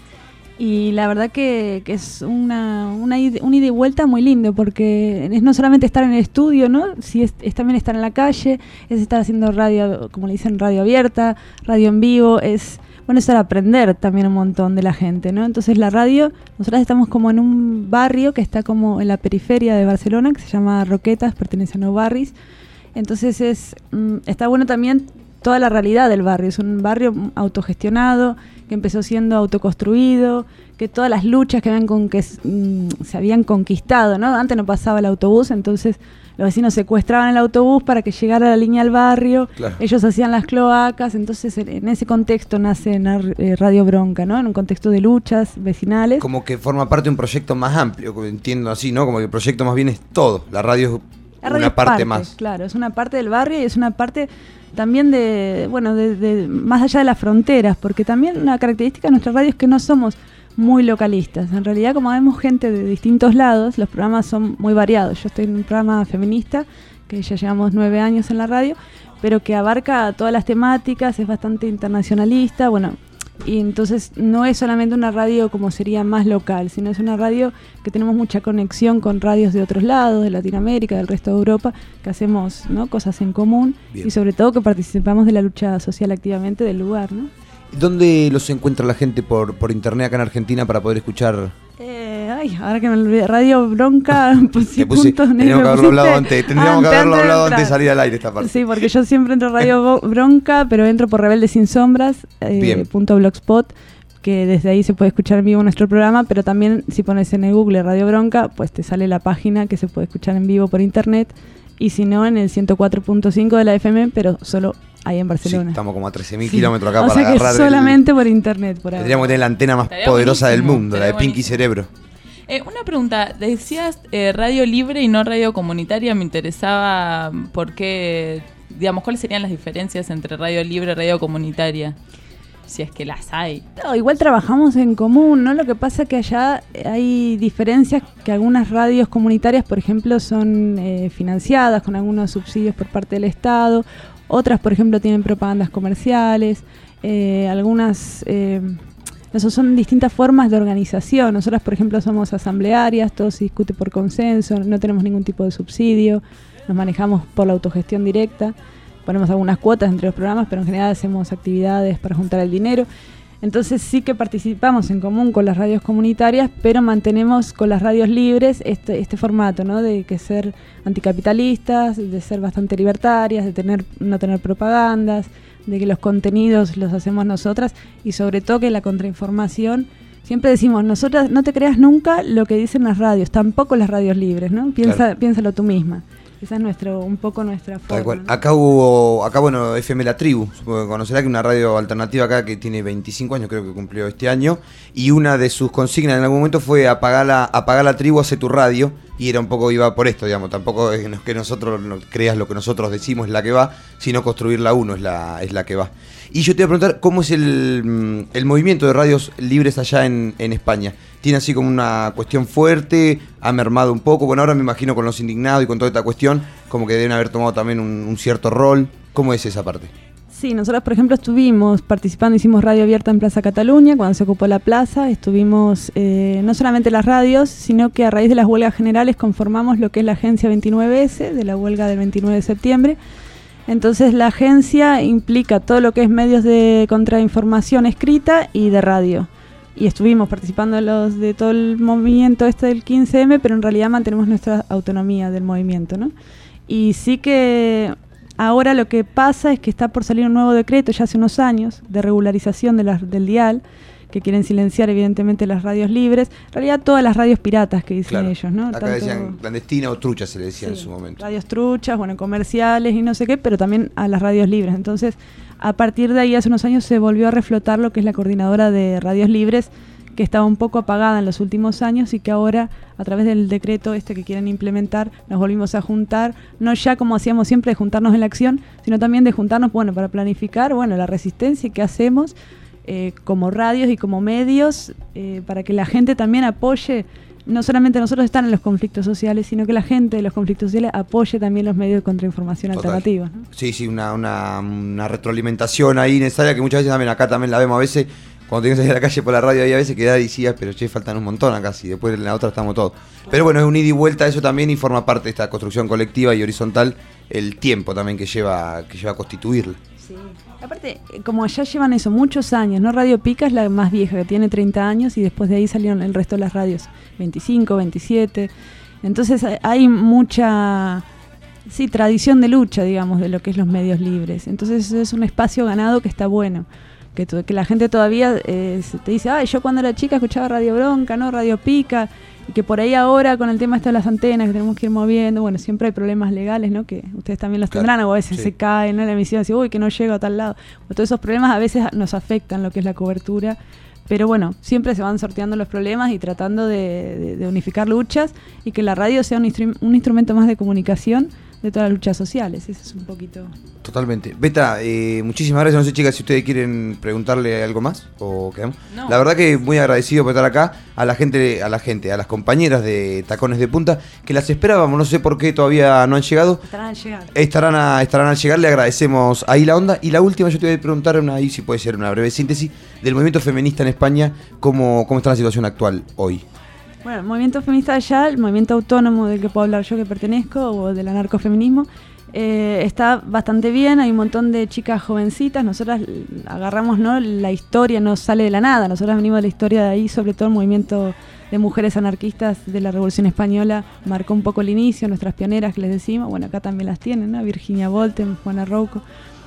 Y la verdad que es un ida y vuelta muy lindo, porque es no solamente estar en el estudio, ¿no? Sí, es también estar en la calle, es estar haciendo radio, como le dicen, radio abierta, radio en vivo, es aprender también un montón de la gente, ¿no? Entonces la radio, nosotros estamos como en un barrio que está como en la periferia de Barcelona, que se llama Roquetas, pertenece a Nou Barris. Entonces está bueno también toda la realidad del barrio. Es un barrio autogestionado, que empezó siendo autoconstruido, que todas las luchas que se habían conquistado, ¿no? Antes no pasaba el autobús, entonces los vecinos secuestraban el autobús para que llegara la línea al barrio, claro. Ellos hacían las cloacas, entonces en ese contexto nace Radio Bronca, ¿no? En un contexto de luchas vecinales. Como que forma parte de un proyecto más amplio, entiendo así, ¿no? Como que el proyecto más bien es todo, la radio es una parte más. Claro, es una parte del barrio y es una parte también de más allá de las fronteras, porque también una característica de nuestra radio es que no somos muy localistas. En realidad, como vemos gente de distintos lados, los programas son muy variados. Yo estoy en un programa feminista, que ya llevamos 9 años en la radio, pero que abarca todas las temáticas, es bastante internacionalista, y entonces no es solamente una radio como sería más local, sino es una radio que tenemos mucha conexión con radios de otros lados, de Latinoamérica, del resto de Europa, que hacemos, ¿no?, cosas en común. Bien. Y sobre todo que participamos de la lucha social activamente del lugar, ¿no? ¿Dónde los encuentra la gente por internet acá en Argentina para poder escuchar? Ahora que me olvidé, Radio Bronca, tendríamos que haberlo hablado antes, de salir al aire esta parte. Sí, porque yo siempre entro Radio Bronca, pero entro por Rebelde Sin Sombras, .blogspot, que desde ahí se puede escuchar en vivo nuestro programa, pero también si pones en el Google Radio Bronca, pues te sale la página que se puede escuchar en vivo por internet, y si no, en el 104.5 de la FM, pero solo ahí en Barcelona. Sí, estamos como a 13.000 kilómetros acá para agarrar. Que solamente por internet. Tendríamos que tener la antena más poderosa del mundo, la de Pinky Cerebro. Una pregunta, decías radio libre y no radio comunitaria, me interesaba por qué, ¿cuáles serían las diferencias entre radio libre y radio comunitaria? Si es que las hay. No, igual trabajamos en común, ¿no? Lo que pasa es que allá hay diferencias, que algunas radios comunitarias, por ejemplo, son financiadas con algunos subsidios por parte del Estado, otras, por ejemplo, tienen propagandas comerciales, algunas... Eso son distintas formas de organización. Nosotras, por ejemplo, somos asamblearias, todo se discute por consenso, no tenemos ningún tipo de subsidio, nos manejamos por la autogestión directa, ponemos algunas cuotas entre los programas, pero en general hacemos actividades para juntar el dinero. Entonces sí que participamos en común con las radios comunitarias, pero mantenemos con las radios libres este formato, ¿no? De que ser anticapitalistas, de ser bastante libertarias, de no tener propagandas, de que los contenidos los hacemos nosotras, y sobre todo que la contrainformación, siempre decimos, nosotras no te creas nunca lo que dicen las radios, tampoco las radios libres, ¿no? Piénsalo tú misma. Esa es un poco nuestra forma. Tal cual. ¿no? Acá bueno, FM La Tribu, supongo que conocerá, que es una radio alternativa acá que tiene 25 años, creo que cumplió este año, y una de sus consignas en algún momento fue apagar la tribu, hace tu radio, y era un poco, iba por esto, digamos, tampoco es que nosotros creas lo que nosotros decimos es la que va, sino construirla uno es la que va. Y yo te voy a preguntar, ¿cómo es el movimiento de radios libres allá en España? ¿Tiene así como una cuestión fuerte? ¿Ha mermado un poco? Bueno, ahora me imagino con los indignados y con toda esta cuestión, como que deben haber tomado también un cierto rol. ¿Cómo es esa parte? Sí, nosotros por ejemplo estuvimos participando, hicimos radio abierta en Plaza Cataluña, cuando se ocupó la plaza, estuvimos no solamente las radios, sino que a raíz de las huelgas generales conformamos lo que es la agencia 29S, de la huelga del 29 de septiembre. Entonces la agencia implica todo lo que es medios de contrainformación escrita y de radio. Y estuvimos participando de todo el movimiento del 15M, pero en realidad mantenemos nuestra autonomía del movimiento, ¿no? Y sí que ahora lo que pasa es que está por salir un nuevo decreto ya hace unos años de regularización del dial, que quieren silenciar evidentemente las radios libres, en realidad todas las radios piratas que dicen ellos, ¿no? Acá decían clandestina o trucha, se le decía en su momento. Radios truchas, bueno, comerciales y no sé qué, pero también a las radios libres. Entonces, a partir de ahí, hace unos años se volvió a reflotar lo que es la coordinadora de radios libres, que estaba un poco apagada en los últimos años y que ahora, a través del decreto que quieren implementar, nos volvimos a juntar, no ya como hacíamos siempre de juntarnos en la acción, sino también de juntarnos, bueno, para planificar, bueno, la resistencia y qué hacemos como radios y como medios, para que la gente también apoye, no solamente nosotros estar en los conflictos sociales, sino que la gente de los conflictos sociales apoye también los medios de contrainformación alternativos, ¿no? Sí, una retroalimentación ahí necesaria que muchas veces también acá también la vemos a veces, cuando tenés que salir a la calle por la radio, ahí a veces queda decías, pero che, faltan un montón acá, y después en la otra estamos todos. Pero bueno, es un ida y vuelta eso también y forma parte de esta construcción colectiva y horizontal, el tiempo también que lleva a constituirla. Sí. Aparte, como ya llevan eso muchos años, ¿no? Radio Pica es la más vieja, que tiene 30 años y después de ahí salieron el resto de las radios, 25, 27. Entonces hay mucha tradición de lucha, digamos, de lo que es los medios libres. Entonces es un espacio ganado que está bueno. Que la gente todavía te dice, yo cuando era chica escuchaba Radio Bronca, ¿no? Radio Pica, y que por ahí ahora con el tema de las antenas que tenemos que ir moviendo, bueno, siempre hay problemas legales, ¿no? Que ustedes también los tendrán, o a veces se caen, ¿no? La emisión, así, uy, que no llego a tal lado. O todos esos problemas a veces nos afectan lo que es la cobertura, pero bueno, siempre se van sorteando los problemas y tratando de unificar luchas y que la radio sea un instrumento más de comunicación de todas las luchas sociales. Eso es un poquito... Totalmente. Beta, muchísimas gracias. No sé, chicas, si ustedes quieren preguntarle algo más o quedamos. No. La verdad que muy agradecido por estar acá, a la gente, a las compañeras de Tacones de Punta, que las esperábamos, no sé por qué todavía no han llegado. Estarán al llegar. Estarán al llegar, le agradecemos ahí la onda. Y la última, yo te voy a preguntar, ahí si puede ser una breve síntesis, del movimiento feminista en España, cómo está la situación actual hoy. Bueno, el movimiento feminista allá, el movimiento autónomo del que puedo hablar yo que pertenezco, o del anarcofeminismo, está bastante bien, hay un montón de chicas jovencitas, nosotras agarramos, ¿no? La historia no sale de la nada, nosotras venimos de la historia de ahí, sobre todo el movimiento de mujeres anarquistas de la Revolución Española marcó un poco el inicio, nuestras pioneras que les decimos, bueno, acá también las tienen, ¿no? Virginia Volten, Juana Rouco.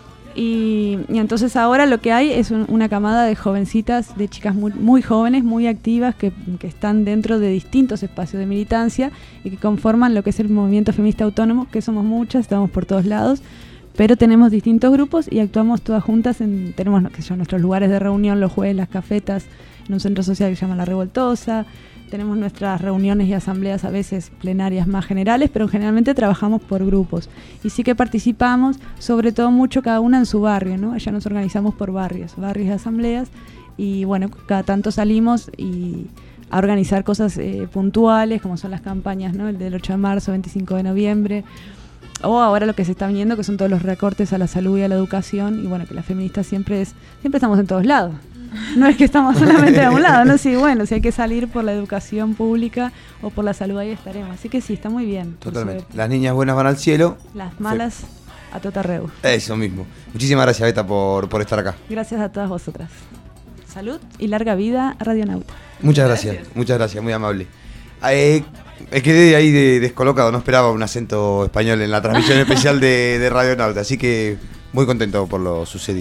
Y entonces ahora lo que hay es una camada de jovencitas, de chicas muy, muy jóvenes, muy activas, que están dentro de distintos espacios de militancia y que conforman lo que es el movimiento feminista autónomo, que somos muchas, estamos por todos lados, pero tenemos distintos grupos y actuamos todas juntas, tenemos nuestros lugares de reunión, los jueves, las cafetas, en un centro social que se llama La Revoltosa. Tenemos nuestras reuniones y asambleas a veces plenarias más generales, pero generalmente trabajamos por grupos. Y sí que participamos, sobre todo mucho cada una en su barrio, ¿no? Allá nos organizamos por barrios y asambleas. Y bueno, cada tanto salimos a organizar cosas puntuales, como son las campañas, ¿no? El del 8 de marzo, 25 de noviembre. O ahora lo que se está viendo, que son todos los recortes a la salud y a la educación. Y bueno, que las feministas siempre estamos en todos lados. No es que estamos solamente a un lado, ¿no? Sí, bueno, si hay que salir por la educación pública o por la salud, ahí estaremos. Así que sí, está muy bien. Totalmente. Las niñas buenas van al cielo. Las malas a Totarreu. Eso mismo. Muchísimas gracias, Beta, por estar acá. Gracias a todas vosotras. Salud y larga vida a Radionauta. Muchas gracias, muy amable. Quedé ahí descolocado, no esperaba un acento español en la transmisión especial de Radionauta, así que muy contento por lo sucedido.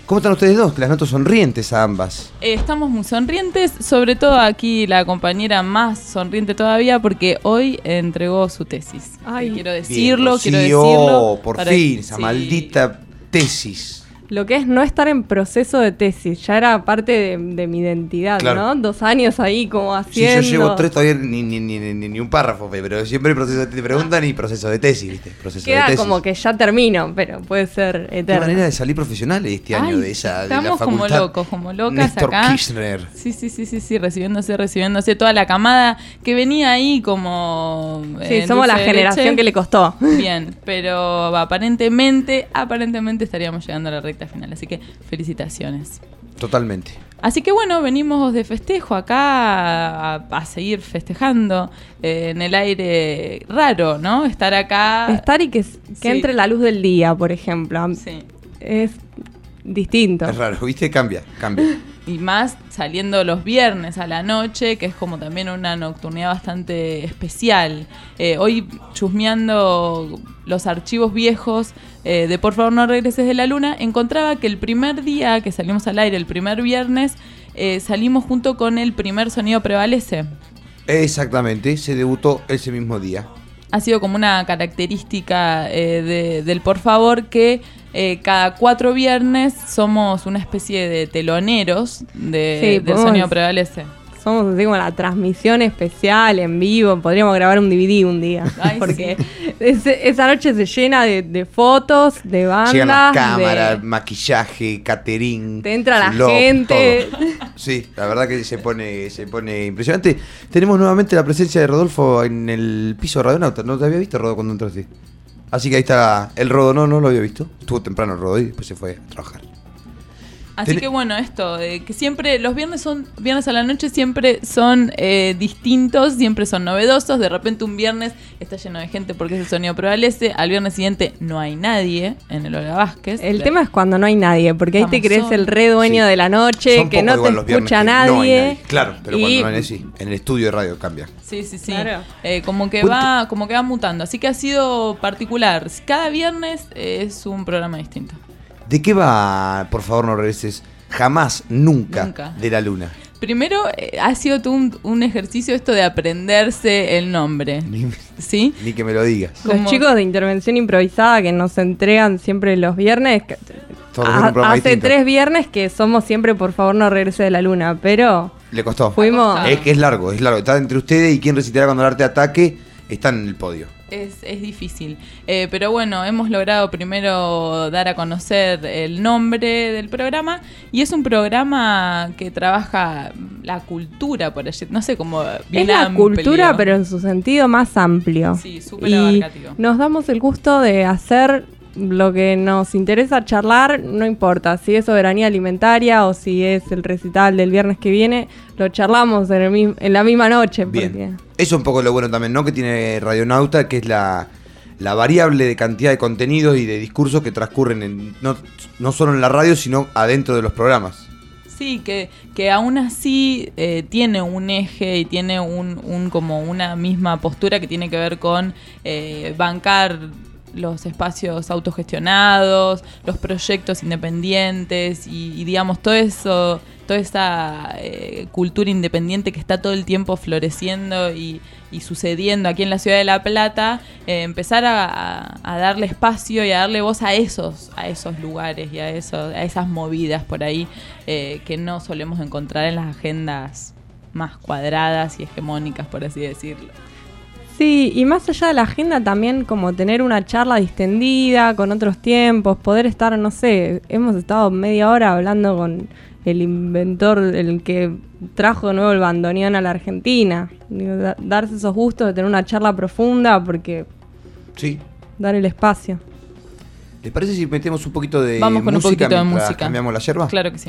¿Cómo están ustedes dos? Que las noto sonrientes a ambas. Estamos muy sonrientes, sobre todo aquí la compañera más sonriente todavía porque hoy entregó su tesis. Ay, quiero decirlo, Bien, quiero Rocío, decirlo. por para- fin, esa sí. maldita tesis. Lo que es no estar en proceso de tesis, ya era parte de mi identidad, Claro. ¿no? 2 años ahí como Sí, haciendo... yo llevo 3 todavía ni un párrafo, pero siempre hay proceso de te preguntan y proceso de tesis, ¿viste? Proceso de Queda tesis. como que ya termino, pero puede ser Qué eterno. manera de salir profesionales este año Ay, de esa de estamos la facultad. como locas Néstor acá. Kirchner. Sí, recibiéndose toda la camada que venía ahí como... Sí, somos la dulce de generación leche. que le costó. Bien, pero aparentemente estaríamos llegando a la recta final, así que felicitaciones. Totalmente. Así que bueno, venimos de festejo acá a seguir festejando en el aire raro, ¿no? Estar acá... Estar y que Sí. entre la luz del día, por ejemplo. Sí. Es distinto. Es raro, ¿viste? Cambia. Y más saliendo los viernes a la noche, que es como también una nocturnidad bastante especial. Hoy chusmeando los archivos viejos de Por favor no regreses de la luna, encontraba que el primer día que salimos al aire, el primer viernes, salimos junto con el primer Sonido Prevalece. Exactamente, se debutó ese mismo día. Ha sido como una característica del Por favor que cada 4 viernes somos una especie de teloneros del Sonido Prevalece. Somos así como la transmisión especial en vivo. Podríamos grabar un DVD un día. Ay, porque esa noche se llena de fotos, de bandas. Llegan las cámaras, maquillaje, catering. Te entra la flop, gente. todo. Sí, la verdad que se pone impresionante. Tenemos nuevamente la presencia de Rodolfo en el piso de Radionauta. ¿No te había visto, Rodo, cuando entraste? Así que ahí está el Rodo, no lo había visto. Estuvo temprano el Rodo y después se fue a trabajar. Así que bueno, esto, que siempre los viernes a la noche siempre son distintos, siempre son novedosos. De repente un viernes está lleno de gente porque es el Sonido Prevalece. Al viernes siguiente no hay nadie en el Olga Vázquez. El tema es cuando no hay nadie, porque ahí te Estamos crees solos. el re dueño de la noche, Son que poco no igual te los viernes escucha que nadie. no hay nadie. Claro, pero Y- cuando no hay nadie, sí. En el estudio de radio cambia. Sí. Claro. Como que va mutando. Así que ha sido particular. Cada viernes es un programa distinto. ¿De qué va, por favor, no regreses jamás, nunca. de la luna? Primero, ha sido todo un ejercicio esto de aprenderse el nombre. ¿Sí? Ni que me lo digas. Los chicos de intervención improvisada que nos entregan siempre los viernes. Todos los viernes un programa Hace distinto. 3 viernes que somos siempre Por favor no regrese de la luna, pero Le costó. fuimos... Es que es largo. Está entre ustedes y quién recitará cuando el arte ataque. Está en el podio. Es difícil. Pero bueno, hemos logrado primero dar a conocer el nombre del programa. Y es un programa que trabaja la cultura, por allí. No sé cómo bien Es la amplio. cultura, pero en su sentido más amplio. Sí, súper Y abarcativo. nos damos el gusto de hacer lo que nos interesa charlar, no importa si es soberanía alimentaria o si es el recital del viernes que viene, lo charlamos en la misma noche. Bien. Porque Eso es un poco lo bueno también, ¿no? Que tiene Radionauta, que es la variable de cantidad de contenidos y de discursos que transcurren no solo en la radio, sino adentro de los programas. Sí, que aún así tiene un eje y tiene como una misma postura que tiene que ver con bancar los espacios autogestionados, los proyectos independientes y digamos toda esa cultura independiente que está todo el tiempo floreciendo y sucediendo aquí en la ciudad de La Plata, empezar a darle espacio y a darle voz a esos lugares y a esas movidas por ahí que no solemos encontrar en las agendas más cuadradas y hegemónicas, por así decirlo. sí, y más allá de la agenda también como tener una charla distendida con otros tiempos, poder estar, no sé, hemos estado media hora hablando con el inventor, el que trajo de nuevo el bandoneón a la Argentina. Digo, darse esos gustos de tener una charla profunda porque Sí. dar el espacio. ¿Les parece si metemos un poquito de Vamos con un música poquito de mientras música. cambiamos la yerba? Claro que sí.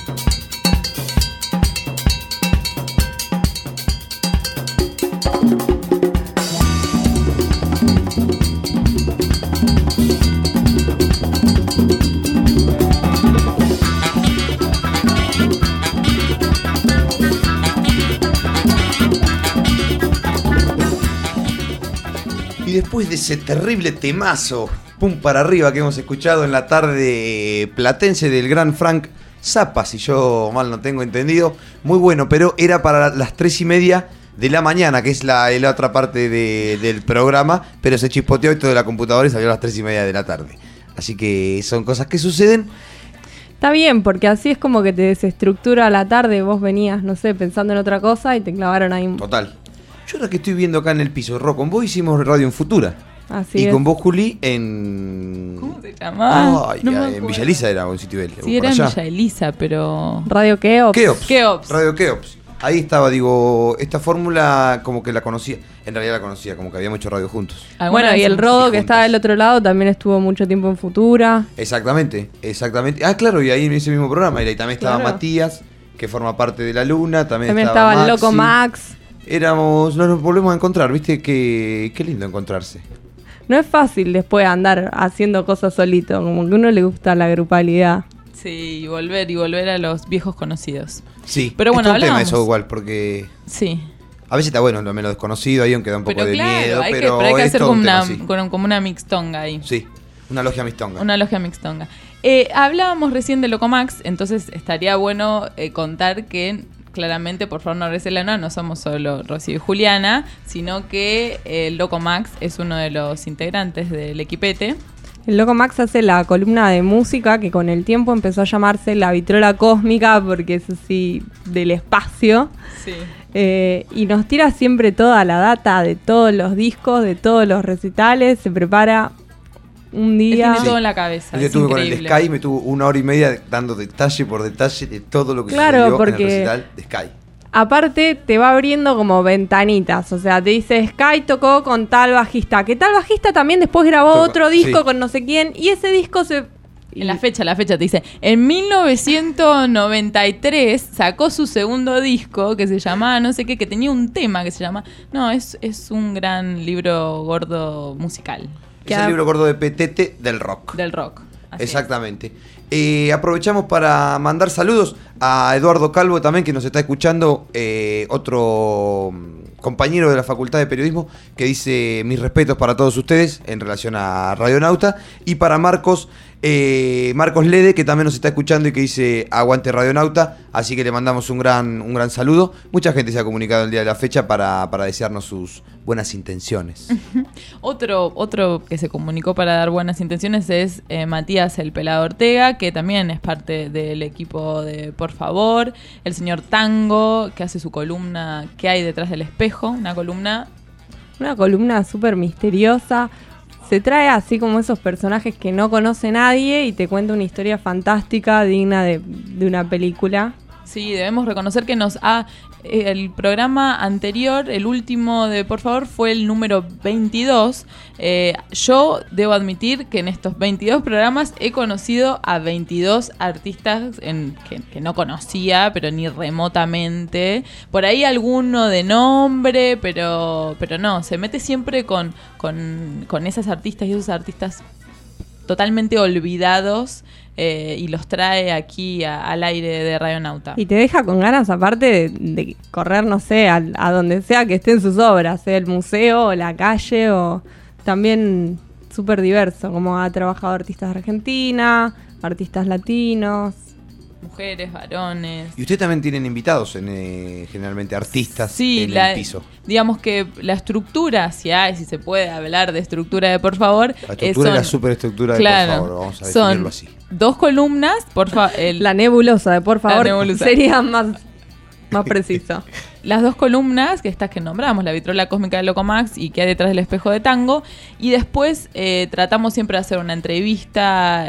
Y después de ese terrible temazo, pum para arriba, que hemos escuchado en la tarde platense del gran Frank Zappa, si yo mal no tengo entendido, muy bueno, pero era para las 3:30 de la mañana, que es la otra parte del programa, pero se chispoteó y todo de la computadora y salió a las 3:30 de la tarde. Así que son cosas que suceden. Está bien, porque así es como que te desestructura la tarde, vos venías, no sé, pensando en otra cosa y te clavaron ahí. Total. Yo ahora que estoy viendo acá en el piso, Ro, con vos hicimos radio en Futura. Así y es. con vos, Juli, en... ¿Cómo se llamaba? Ay, No me en acuerdo. Villa Elisa era un sitio Sí, era en Villa Elisa, pero... Radio Keops. Keops. Radio Keops. Ahí estaba, digo, esta fórmula como que la conocía. En realidad la conocía, como que habíamos hecho radio juntos. Bueno, y el Rodo, que está del otro lado, también estuvo mucho tiempo en Futura. Exactamente. Ah, claro, y ahí en ese mismo programa. Y ahí también estaba Claro. Matías, que forma parte de La Luna. También estaba el Maxi. Loco Max. Nos volvemos a encontrar, ¿viste? Qué lindo encontrarse. No es fácil después andar haciendo cosas solito, como que a uno le gusta la grupalidad. Sí, y volver a los viejos conocidos. Sí, pero bueno, es todo un tema hablábamos. eso igual, porque... Sí. A veces está bueno lo menos desconocido, ahí aunque da un poco Pero de claro, miedo, hay pero que es hacer todo como un tema, una, sí. como una mixtonga ahí. Sí, una logia mistonga. Una logia mixtonga. Hablábamos recién de Locomax, entonces estaría bueno contar que claramente, por favor no recelen, no somos solo Rocío y Juliana, sino que Locomax es uno de los integrantes del equipete. El Loco Max hace la columna de música que con el tiempo empezó a llamarse La Vitrola Cósmica, porque es así del espacio. Sí. Y nos tira siempre toda la data de todos los discos, de todos los recitales. Se prepara un día. Tiene todo en la cabeza. Yo Es estuve con el increíble. Sky, me tuvo 1 hora y media dando detalle por detalle de todo lo que Claro, sucedió porque- en el recital de Sky. Aparte te va abriendo como ventanitas, o sea, te dice Sky tocó con tal bajista, que tal bajista también después grabó Tocó, otro disco sí. con no sé quién, y ese disco se... En la fecha te dice, en 1993 sacó su segundo disco que se llamaba no sé qué, que tenía un tema que se llama... No, es un gran libro gordo musical. Es el libro gordo de Petete del rock. Del rock. Así Exactamente. Aprovechamos para mandar saludos a Eduardo Calvo también, que nos está escuchando, otro compañero de la Facultad de Periodismo, que dice mis respetos para todos ustedes en relación a Radionauta, y para Marcos Lede, que también nos está escuchando y que dice aguante Radionauta, así que le mandamos un gran saludo. Mucha gente se ha comunicado el día de la fecha para desearnos sus buenas intenciones. Otro que se comunicó para dar buenas intenciones es Matías el Pelado Ortega, que también es parte del equipo de Por Favor. El señor Tango, que hace su columna ¿Qué hay detrás del espejo? Una columna súper misteriosa. Se trae así como esos personajes que no conoce nadie y te cuenta una historia fantástica, digna de una película. Sí, debemos reconocer que el programa anterior, el último de Por Favor, fue el número 22. Yo debo admitir que en estos 22 programas he conocido a 22 artistas que no conocía, pero ni remotamente. Por ahí alguno de nombre, pero no, se mete siempre con esas artistas y esos artistas totalmente olvidados. Y los trae aquí al aire de Radionauta. Y te deja con ganas, aparte, de correr, no sé, a donde sea que estén sus obras, sea el museo o la calle, o también súper diverso, como ha trabajado artistas de Argentina, artistas latinos. Mujeres, varones. Y ustedes también tienen invitados, generalmente artistas, Sí, en el piso. Digamos que la estructura, si se puede hablar de estructura de Por Favor. La estructura y la superestructura de Por Favor, vamos a definirlo así. 2 columnas, por favor. La nebulosa de Por Favor sería más preciso. Las 2 columnas, que estas que nombramos, La Vitrola Cósmica de Locomax y ¿Qué hay detrás del espejo de Tango? Y después tratamos siempre de hacer una entrevista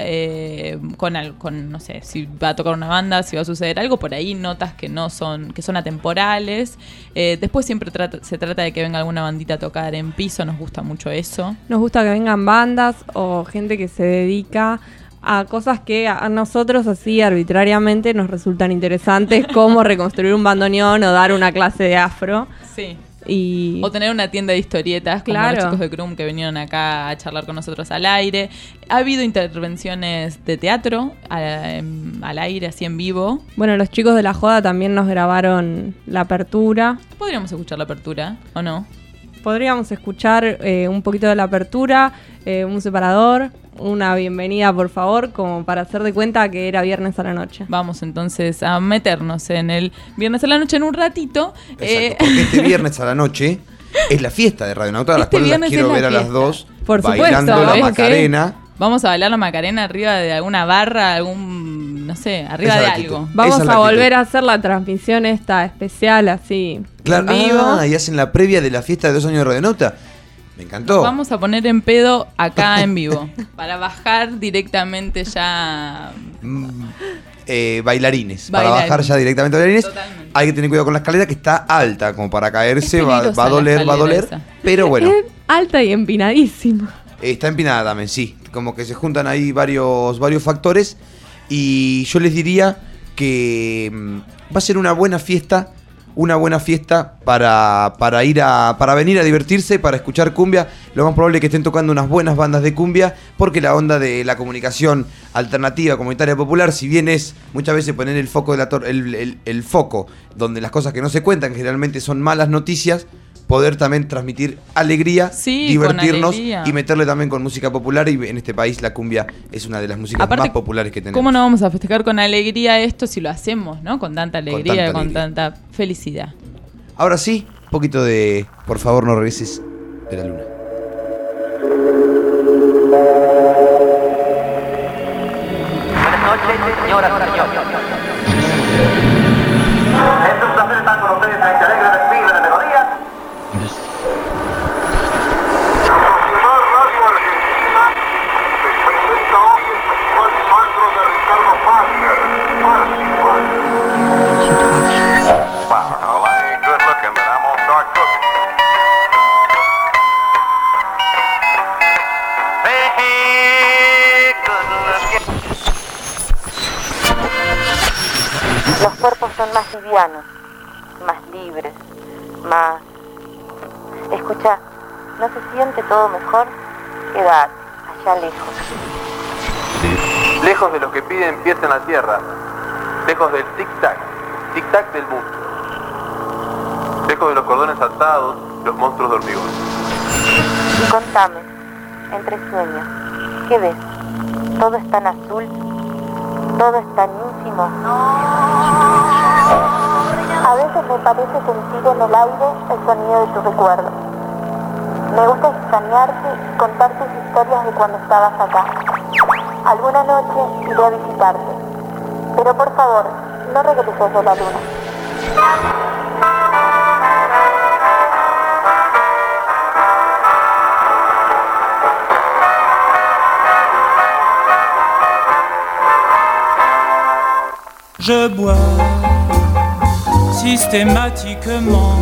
con, no sé, si va a tocar una banda, si va a suceder algo, por ahí notas que son atemporales. Después siempre se trata de que venga alguna bandita a tocar en piso, nos gusta mucho eso. Nos gusta que vengan bandas o gente que se dedica a cosas que a nosotros así arbitrariamente nos resultan interesantes, como reconstruir un bandoneón o dar una clase de afro. Sí. Y... O tener una tienda de historietas, como Claro. los chicos de Crum que vinieron acá a charlar con nosotros al aire. Ha habido intervenciones de teatro al aire, así en vivo. Bueno, los chicos de La Joda también nos grabaron la apertura. Podríamos escuchar la apertura, ¿o no? Podríamos escuchar un poquito de la apertura, un separador, una bienvenida, por favor, como para hacer de cuenta que era viernes a la noche. Vamos entonces a meternos en el viernes a la noche en un ratito. Exacto, porque este viernes a la noche es la fiesta de Radio Nauta, a las Este cuales las viernes quiero es la ver a las fiesta. 2 Por bailando supuesto, la ¿ves Macarena. Vamos a bailar la Macarena arriba de alguna barra, no sé, arriba Esa de es la algo. actitud. Vamos Esa es la a actitud. volver a hacer la transmisión esta especial así Claro, en vivo. y hacen la previa de la fiesta de 2 años de Radio Nauta. Me encantó. Vamos a poner en pedo acá en vivo para bajar directamente ya. Bailarines. Para Bailarines. bajar ya directamente bailarines. Totalmente. Hay que tener cuidado con la escalera que está alta, como para caerse, Es va peligrosa a la doler, va a escalera doler. esa. Pero bueno, Es alta y empinadísima. está empinada también, sí. Como que se juntan ahí varios factores. Y yo les diría que va a ser una buena fiesta para venir a divertirse, para escuchar cumbia. Lo más probable es que estén tocando unas buenas bandas de cumbia, porque la onda de la comunicación alternativa, comunitaria, popular, si bien es muchas veces poner el foco el foco donde las cosas que no se cuentan generalmente son malas noticias, poder también transmitir alegría, Sí, divertirnos con alegría. y meterle también con música popular. Y en este país la cumbia es una de las músicas Aparte, más populares que tenemos. ¿Cómo no vamos a festejar con alegría esto si lo hacemos, ¿no? Con tanta alegría, con alegría. tanta felicidad. Ahora sí, un poquito de Por favor no regreses de la luna. Buenas noches, señoras y señores. Es un placer estar con ustedes en este alegre desfile de melodías. Well, I ain't good looking, but I'm gonna start cooking. Hey, good looking. Los cuerpos son más livianos, más libres, más... Escucha, ¿no se siente todo mejor? Queda allá lejos. Lejos de los que piden pies en la tierra, lejos del tic-tac del mundo, lejos de los cordones atados, los monstruos de hormigón. Y contame, entre sueños, ¿qué ves? ¿Todo es tan azul? ¿Todo es tan ínfimo? A veces me parece sentir en el aire el sonido de tu recuerdo. Me gusta extrañarte y contar tus historias de cuando estabas acá. Alguna noche iré a visitarte. Pero por favor, no regreses de la luna. Je bois systématiquement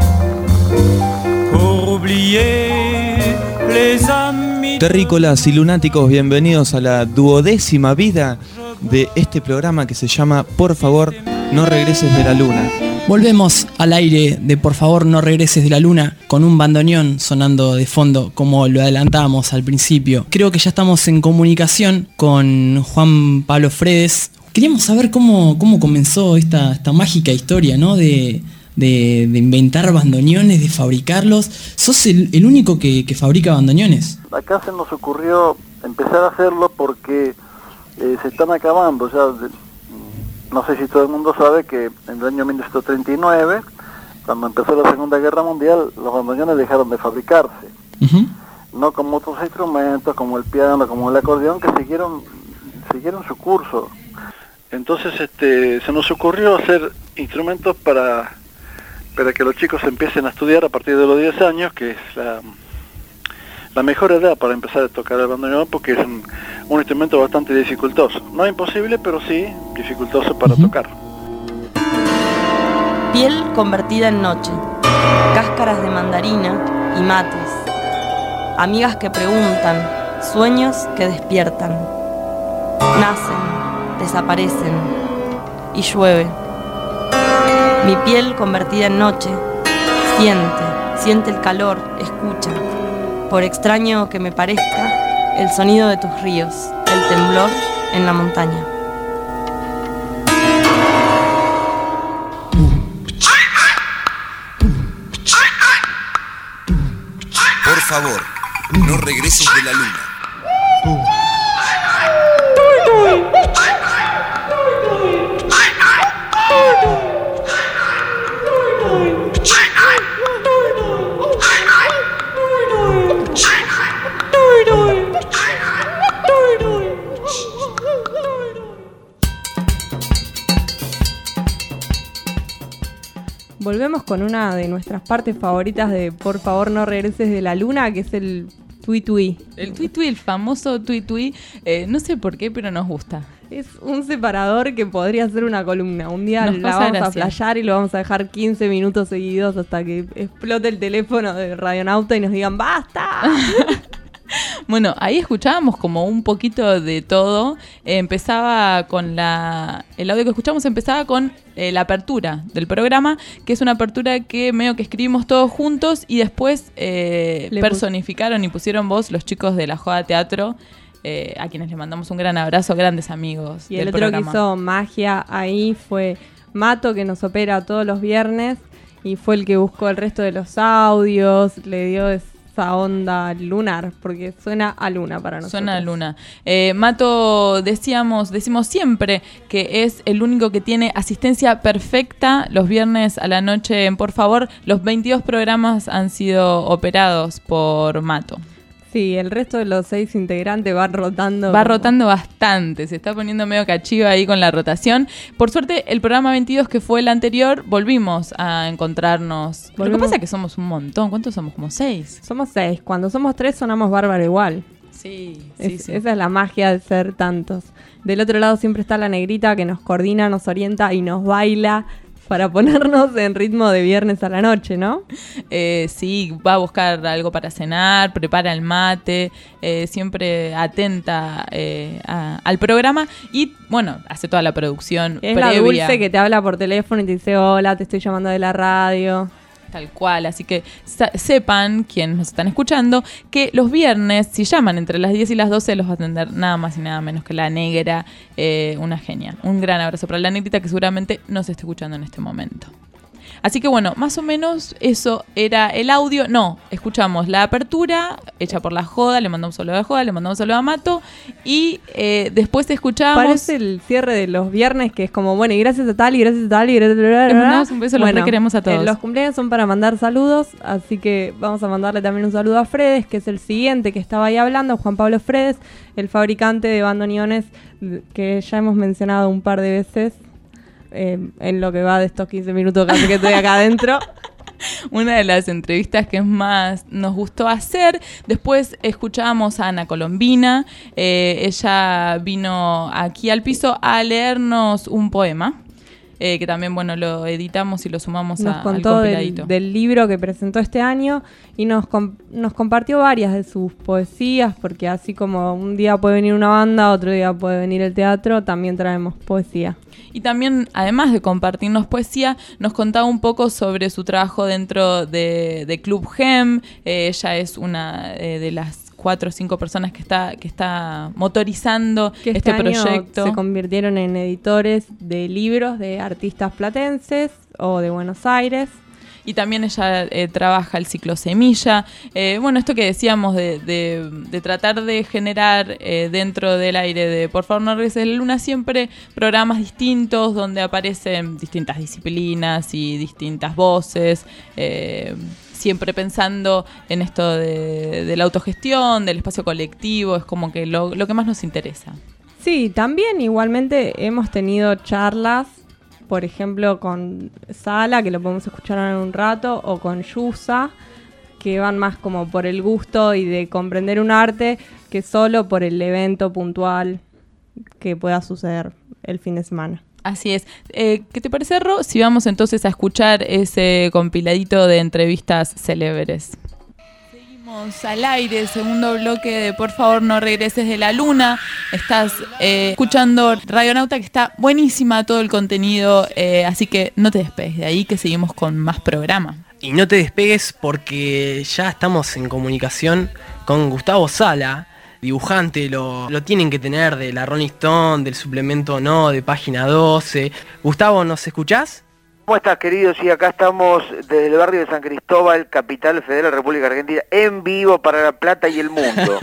pour oublier les amis. Terrícolas y lunáticos, bienvenidos a la 12ª vida de este programa que se llama Por favor, no regreses de la luna. Volvemos al aire de Por favor, no regreses de la luna con un bandoneón sonando de fondo, como lo adelantábamos al principio. Creo que ya estamos en comunicación con Juan Pablo Fredes. Queríamos saber cómo comenzó esta mágica historia, ¿no? De inventar bandoneones, de fabricarlos. ¿Sos el único que fabrica bandoneones? Acá se nos ocurrió empezar a hacerlo porque se están acabando. Ya, no sé si todo el mundo sabe que en el año 1939, cuando empezó la Segunda Guerra Mundial, los bandoneones dejaron de fabricarse. No como otros instrumentos, como el piano, como el acordeón, que siguieron su curso. Entonces se nos ocurrió hacer instrumentos para que los chicos empiecen a estudiar a partir de los 10 años, que es la mejor edad para empezar a tocar el bandoneón, porque es un instrumento bastante dificultoso. No imposible, pero sí dificultoso para tocar. Piel convertida en noche, cáscaras de mandarina y mates, amigas que preguntan, sueños que despiertan. nacen, desaparecen y llueve. Mi piel convertida en noche siente el calor, escucha, por extraño que me parezca, el sonido de tus ríos, el temblor en la montaña. Por favor, no regreses de la luna. Volvemos con una de nuestras partes favoritas de Por favor no regreses de la luna, que es el tui-tui. El tui-tui, el famoso tui-tui, no sé por qué, pero nos gusta. Es un separador que podría ser una columna. Un día Nos la pasa vamos a gracia. flashear y lo vamos a dejar 15 minutos seguidos hasta que explote el teléfono de Radionauta y nos digan ¡basta! Bueno, ahí escuchábamos como un poquito de todo. Empezaba con el audio que escuchamos empezaba con la apertura del programa, que es una apertura que medio que escribimos todos juntos y después personificaron y pusieron voz los chicos de la Joda Teatro, a quienes les mandamos un gran abrazo, grandes amigos Y del el otro programa. que hizo magia ahí fue Mato, que nos opera todos los viernes y fue el que buscó el resto de los audios, le dio esa onda lunar, porque suena a luna para nosotros. Suena a luna. Mato, decimos siempre que es el único que tiene asistencia perfecta los viernes a la noche en Por Favor. Los 22 programas han sido operados por Mato. Sí, el resto de los 6 integrantes van rotando. Va rotando bastante, se está poniendo medio cachiva ahí con la rotación. Por suerte, el programa 22, que fue el anterior, volvimos a encontrarnos. Lo que pasa es que somos un montón. ¿Cuántos somos? Como 6. Somos 6. Cuando somos 3 sonamos bárbaro igual. Sí. Esa es la magia de ser tantos. Del otro lado siempre está la negrita que nos coordina, nos orienta y nos baila para ponernos en ritmo de viernes a la noche, ¿no? Sí, va a buscar algo para cenar, prepara el mate, siempre atenta al programa y, bueno, hace toda la producción Es previa. la Dulce que te habla por teléfono y te dice, hola, te estoy llamando de la radio. Tal cual, así que sepan, quienes nos están escuchando, que los viernes, si llaman entre las 10 y las 12, los va a atender nada más y nada menos que la negra, una genia. Un gran abrazo para la negrita que seguramente nos está escuchando en este momento. Así que bueno, más o menos eso era el audio. No, escuchamos la apertura hecha por la Joda, le mandamos un saludo a la Joda, le mandamos un saludo a Mato y después escuchamos... Parece el cierre de los viernes que es como, bueno, y gracias a tal, y gracias a tal, y gracias a tal. Les mandamos un beso, los requeremos a todos. Los cumpleaños son para mandar saludos, así que vamos a mandarle también un saludo a Fredes, que es el siguiente que estaba ahí hablando, Juan Pablo Fredes, el fabricante de bandoneones que ya hemos mencionado un par de veces. En lo que va de estos 15 minutos casi que estoy acá adentro. Una de las entrevistas que más nos gustó hacer. Después escuchábamos a Ana Colombina. Ella vino aquí al piso a leernos un poema. Que también, bueno, lo editamos y lo sumamos nos al contó compiladito. del libro que presentó este año y nos compartió varias de sus poesías, porque así como un día puede venir una banda, otro día puede venir el teatro, también traemos poesía. Y también, además de compartirnos poesía, nos contaba un poco sobre su trabajo dentro de Club GEM. Ella es una de las 4 o 5 personas que está motorizando que este proyecto. Se convirtieron en editores de libros de artistas platenses o de Buenos Aires. Y también ella trabaja el ciclo Semilla. Bueno, esto que decíamos de tratar de generar dentro del aire de Por favor no regreses de la luna siempre programas distintos donde aparecen distintas disciplinas y distintas voces. Siempre pensando en esto de la autogestión, del espacio colectivo, es como que lo que más nos interesa. Sí, también igualmente hemos tenido charlas, por ejemplo con Sala, que lo podemos escuchar en un rato, o con Yusa, que van más como por el gusto y de comprender un arte que solo por el evento puntual que pueda suceder el fin de semana. Así es. ¿Qué te parece, Ro? Si vamos entonces a escuchar ese compiladito de entrevistas célebres. Vamos al aire, segundo bloque de Por favor no regreses de la luna. Estás escuchando Radionauta, que está buenísima todo el contenido, así que no te despegues de ahí, que seguimos con más programa. Y no te despegues porque ya estamos en comunicación con Gustavo Sala, dibujante, lo tienen que tener de la Rolling Stone, del suplemento No, de Página 12. Gustavo, ¿nos escuchás? ¿Cómo estás, querido? Sí, acá estamos desde el barrio de San Cristóbal, capital federal de la República Argentina, en vivo para La Plata y el mundo.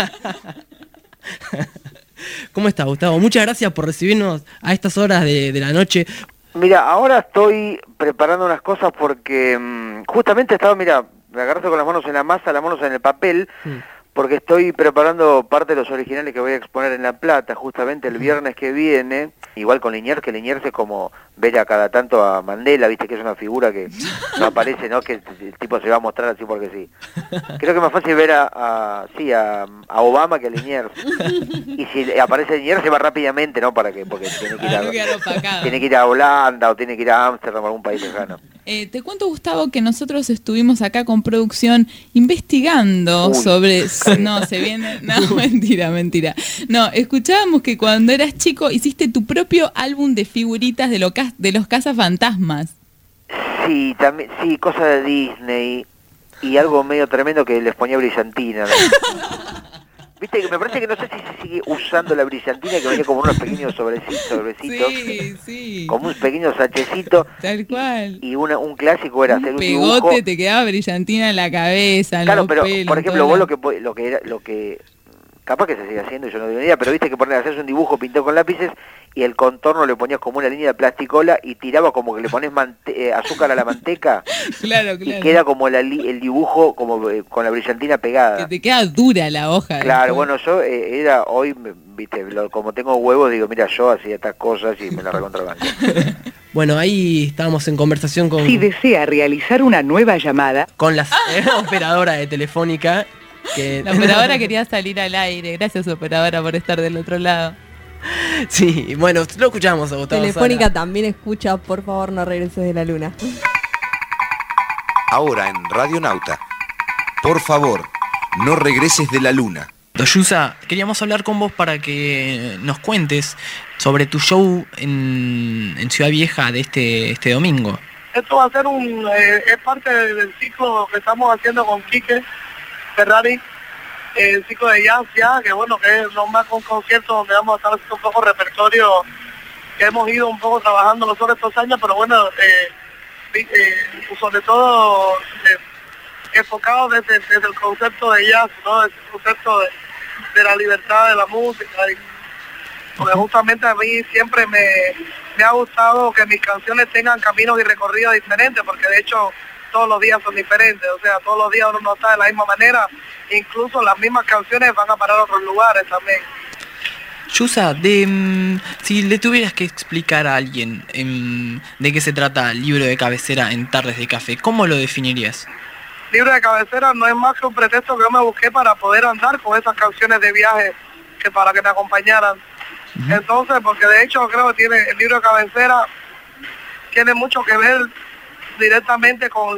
¿Cómo estás, Gustavo? Muchas gracias por recibirnos a estas horas de la noche. Mira, ahora estoy preparando unas cosas porque justamente estaba, mira, me agarraste con las manos en la masa, las manos en el papel, porque estoy preparando parte de los originales que voy a exponer en La Plata, justamente el viernes que viene, igual con Liniers, que Liniers es como ver a cada tanto a Mandela, viste que es una figura que no aparece, ¿no? Que el tipo se va a mostrar así porque sí. Creo que es más fácil ver a Obama que a Liniers. Y si aparece Liniers se va rápidamente, ¿no? Porque tiene que ir a Holanda o tiene que ir a Ámsterdam o algún país lejano. Te cuento, Gustavo, que nosotros estuvimos acá con producción investigando sobre... No, se viene... No, mentira. No, escuchábamos que cuando eras chico hiciste tu propio álbum de figuritas de los cazafantasmas. Sí, también, sí, cosas de Disney y algo medio tremendo que les ponía brillantina, ¿no? Viste, que me parece que no sé si se sigue usando la brillantina, que venía como unos pequeños sobrecitos. Sí. Como un pequeño sachecito. Tal cual. Y un clásico era hacer un pegote, dibujo. te quedaba brillantina en la cabeza, en claro, los pero pelos, por ejemplo, vos lo que capaz que se sigue haciendo y yo no tengo ni idea, pero viste que haces un dibujo pintado con lápices y el contorno le ponías como una línea de plasticola y tiraba como que le pones azúcar a la manteca. Claro. Y queda como el dibujo como con la brillantina pegada. Que te queda dura la hoja. Claro, bueno, yo hoy, viste, como tengo huevos, digo, mira, yo hacía estas cosas y me la recontrabanco. Bueno, ahí estábamos en conversación con... Si desea realizar una nueva llamada... Con la operadora de Telefónica... La operadora quería salir al aire. Gracias, operadora, por estar del otro lado. Sí, bueno, lo escuchamos a Gustavo Telefónica Sala. también escucha Por favor no regreses de la luna. Ahora en Radionauta, por favor, no regreses de la luna. Doyusa, queríamos hablar con vos para que nos cuentes sobre tu show en Ciudad Vieja de este domingo. Esto va a ser es parte del ciclo que estamos haciendo con Quique Ferrari, el ciclo de jazz ya, que bueno, que es nomás un concierto donde vamos a estar haciendo un poco repertorio que hemos ido un poco trabajando nosotros estos años, pero bueno, sobre todo enfocado desde el concepto de jazz, ¿no? Desde el concepto de la libertad de la música, porque justamente a mí siempre me ha gustado que mis canciones tengan caminos y recorridos diferentes, porque de hecho todos los días son diferentes, o sea, todos los días uno no está de la misma manera, incluso las mismas canciones van a parar a otros lugares también. Yusa, si le tuvieras que explicar a alguien de qué se trata el libro de cabecera en Tardes de Café, ¿cómo lo definirías? Libro de cabecera no es más que un pretexto que yo me busqué para poder andar con esas canciones de viaje que para que me acompañaran. Entonces, porque de hecho creo que el libro de cabecera tiene mucho que ver directamente con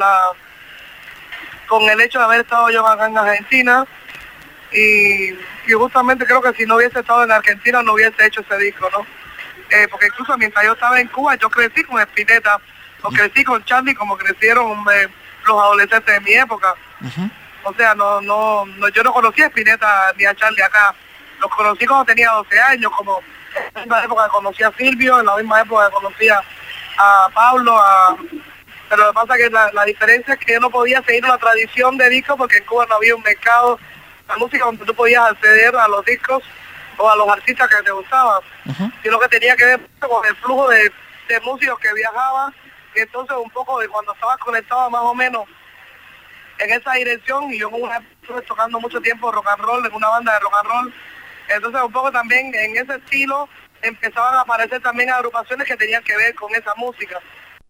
el hecho de haber estado yo acá en Argentina y justamente creo que si no hubiese estado en Argentina no hubiese hecho ese disco, ¿no? Porque incluso mientras yo estaba en Cuba yo crecí con Spinetta, o crecí con Charlie como crecieron los adolescentes de mi época. O sea, yo no conocía a Spinetta ni a Charlie acá, los conocí cuando tenía 12 años, como en la misma época que conocí a Silvio, en la misma época que conocía a Pablo, pero lo que pasa es que la diferencia es que yo no podía seguir una tradición de discos porque en Cuba no había un mercado de música donde tú podías acceder a los discos o a los artistas que te gustaban, sino que tenía que ver con el flujo de músicos que viajaban, y entonces un poco de cuando estabas conectado más o menos en esa dirección, y yo estuve tocando mucho tiempo rock and roll en una banda de rock and roll, entonces un poco también en ese estilo empezaban a aparecer también agrupaciones que tenían que ver con esa música.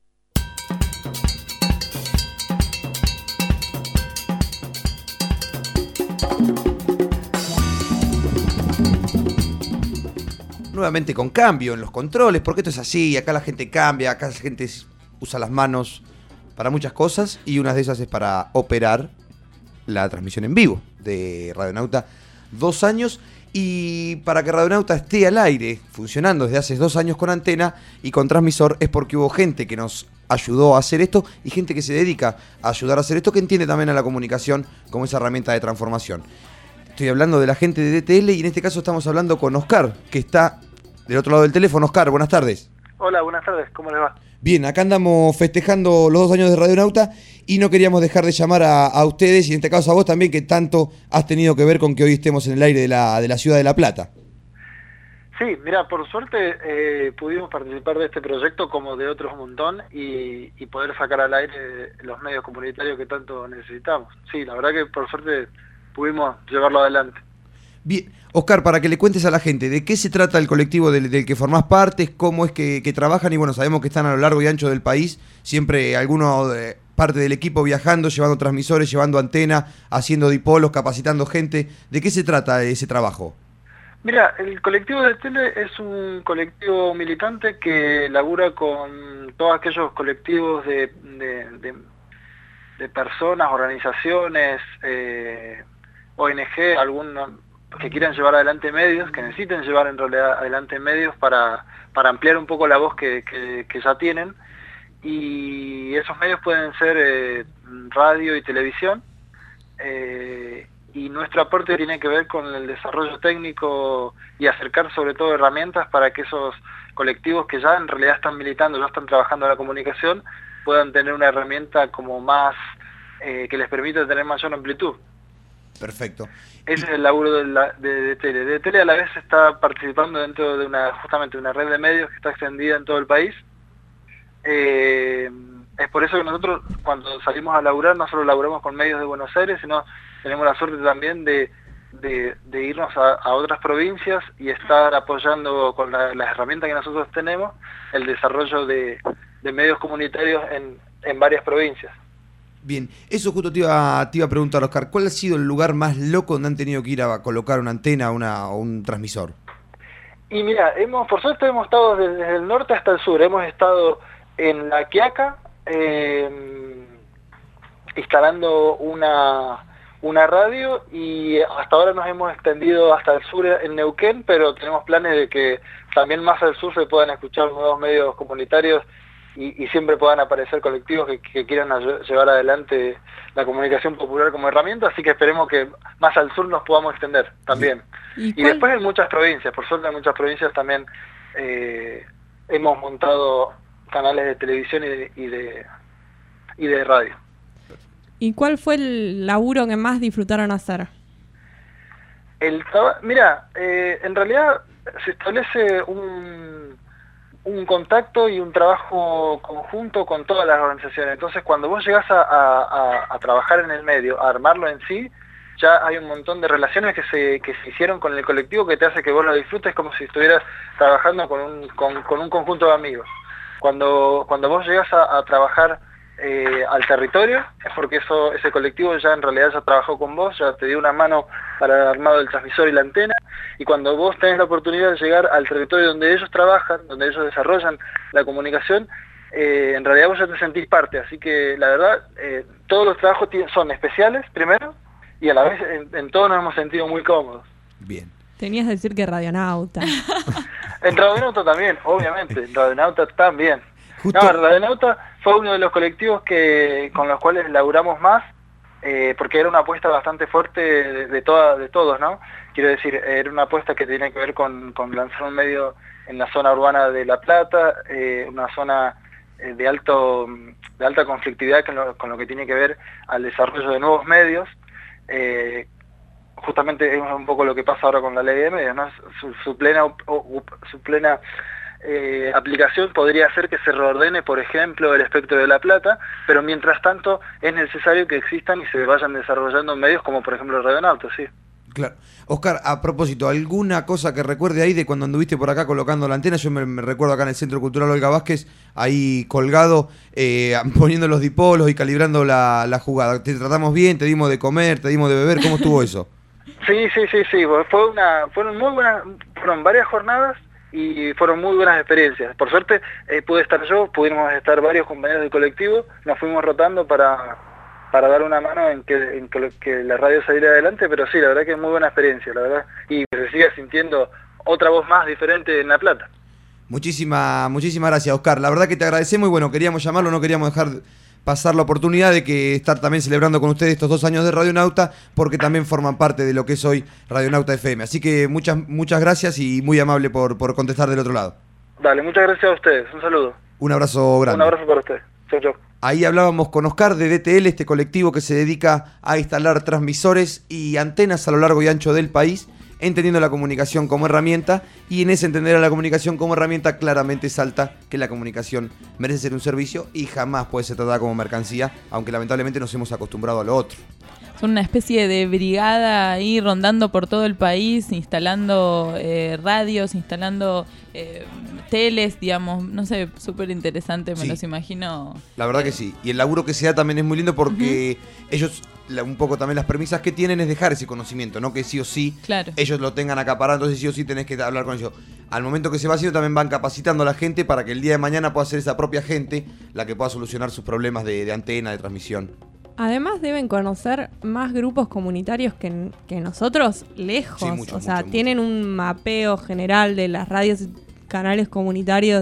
Nuevamente con cambio en los controles, porque esto es así, acá la gente cambia, acá la gente usa las manos para muchas cosas y una de esas es para operar la transmisión en vivo de Radionauta 2 años. Y para que Radionauta esté al aire, funcionando desde hace 2 años con antena y con transmisor, es porque hubo gente que nos ayudó a hacer esto y gente que se dedica a ayudar a hacer esto, que entiende también a la comunicación como esa herramienta de transformación. Estoy hablando de la gente de DTL y en este caso estamos hablando con Oscar, que está del otro lado del teléfono. Oscar, buenas tardes. Hola, buenas tardes, ¿cómo les va? Bien, acá andamos festejando los 2 años de Radionauta y no queríamos dejar de llamar a ustedes y en este caso a vos también, que tanto has tenido que ver con que hoy estemos en el aire de la ciudad de La Plata. Sí, mira, por suerte pudimos participar de este proyecto como de otros un montón y poder sacar al aire los medios comunitarios que tanto necesitamos. Sí, la verdad que por suerte pudimos llevarlo adelante. Bien, Oscar, para que le cuentes a la gente de qué se trata el colectivo del que formás parte, cómo es que trabajan, y bueno, sabemos que están a lo largo y ancho del país, siempre alguno parte del equipo viajando, llevando transmisores, llevando antena, haciendo dipolos, capacitando gente. ¿De qué se trata ese trabajo? Mira, el colectivo de Tele es un colectivo militante que labura con todos aquellos colectivos de personas, organizaciones, ONG, algunos que quieran llevar adelante medios, que necesiten llevar en realidad adelante medios para ampliar un poco la voz que ya tienen. Y esos medios pueden ser radio y televisión. Y nuestro aporte tiene que ver con el desarrollo técnico y acercar sobre todo herramientas para que esos colectivos que ya en realidad están militando, ya están trabajando en la comunicación, puedan tener una herramienta como más que les permita tener mayor amplitud. Perfecto. Ese es el laburo de Tele. De Tele a la vez está participando dentro de justamente una red de medios que está extendida en todo el país. Es por eso que nosotros cuando salimos a laburar no solo laburamos con medios de Buenos Aires, sino tenemos la suerte también de irnos a otras provincias y estar apoyando con las herramientas que nosotros tenemos el desarrollo de medios comunitarios en varias provincias. Bien, eso justo te iba a preguntar, Oscar, ¿cuál ha sido el lugar más loco donde han tenido que ir a colocar una antena o un transmisor? Y mira, por suerte hemos estado desde el norte hasta el sur, hemos estado en La Quiaca, instalando una radio, y hasta ahora nos hemos extendido hasta el sur en Neuquén, pero tenemos planes de que también más al sur se puedan escuchar nuevos medios comunitarios y siempre puedan aparecer colectivos que quieran llevar adelante la comunicación popular como herramienta, así que esperemos que más al sur nos podamos extender también. Y después en muchas provincias, por suerte en muchas provincias también hemos montado canales de televisión y de radio. ¿Y cuál fue el laburo que más disfrutaron hacer? Mira, en realidad se establece un contacto y un trabajo conjunto con todas las organizaciones. Entonces, cuando vos llegás a trabajar en el medio, a armarlo en sí, ya hay un montón de relaciones que se hicieron con el colectivo que te hace que vos lo disfrutes como si estuvieras trabajando con un conjunto de amigos. Cuando vos llegás a trabajar al territorio, es porque ese colectivo ya en realidad ya trabajó con vos, ya te dio una mano para el armado del transmisor y la antena, y cuando vos tenés la oportunidad de llegar al territorio donde ellos trabajan, donde ellos desarrollan la comunicación, en realidad vos ya te sentís parte, así que la verdad, todos los trabajos son especiales, primero, y a la vez en todos nos hemos sentido muy cómodos. Bien. Tenías que decir que Radionauta. En Radionauta también, obviamente, en Radionauta también. No, Radionauta fue uno de los colectivos con los cuales laburamos más, porque era una apuesta bastante fuerte de todos, ¿no? Quiero decir, era una apuesta que tiene que ver con lanzar un medio en la zona urbana de La Plata, una zona de alta conflictividad con lo que tiene que ver al desarrollo de nuevos medios. Justamente es un poco lo que pasa ahora con la ley de medios, ¿no? Su plena aplicación podría hacer que se reordene, por ejemplo, el espectro de La Plata, pero mientras tanto es necesario que existan y se vayan desarrollando medios como por ejemplo Radionauta, sí. Claro. Oscar, a propósito, ¿alguna cosa que recuerde ahí de cuando anduviste por acá colocando la antena? Yo me recuerdo acá en el Centro Cultural Olga Vázquez, ahí colgado, poniendo los dipolos y calibrando la jugada. ¿Te tratamos bien? ¿Te dimos de comer? ¿Te dimos de beber? ¿Cómo estuvo eso? Sí. Fueron varias jornadas y fueron muy buenas experiencias. Por suerte pude estar yo, pudimos estar varios compañeros del colectivo, nos fuimos rotando para para dar una mano en que la radio saliera adelante, pero sí, la verdad que es muy buena experiencia, la verdad, y se sigue sintiendo otra voz más diferente en La Plata. Muchísimas gracias, Oscar. La verdad que te agradecemos y bueno, queríamos llamarlo, no queríamos dejar pasar la oportunidad de que estar también celebrando con ustedes estos 2 años de Radionauta, porque también forman parte de lo que es hoy Radionauta FM. Así que muchas gracias y muy amable por contestar del otro lado. Dale, muchas gracias a ustedes, un saludo. Un abrazo grande. Un abrazo para ustedes. Chau, chau. Ahí hablábamos con Oscar de DTL, este colectivo que se dedica a instalar transmisores y antenas a lo largo y ancho del país, entendiendo la comunicación como herramienta, y en ese entender a la comunicación como herramienta claramente salta que la comunicación merece ser un servicio y jamás puede ser tratada como mercancía, aunque lamentablemente nos hemos acostumbrado a lo otro. Son una especie de brigada ahí rondando por todo el país, instalando radios, instalando teles, digamos, no sé, súper interesante, me los imagino. La verdad que sí, y el laburo que se da también es muy lindo porque ellos, un poco también las premisas que tienen es dejar ese conocimiento, no que sí o sí ellos lo tengan acaparado, entonces sí o sí tenés que hablar con ellos. Al momento que se va haciendo también van capacitando a la gente para que el día de mañana pueda ser esa propia gente la que pueda solucionar sus problemas de antena, de transmisión. Además deben conocer más grupos comunitarios que nosotros lejos. Sí, mucho, tienen un mapeo general de las radios y canales comunitarios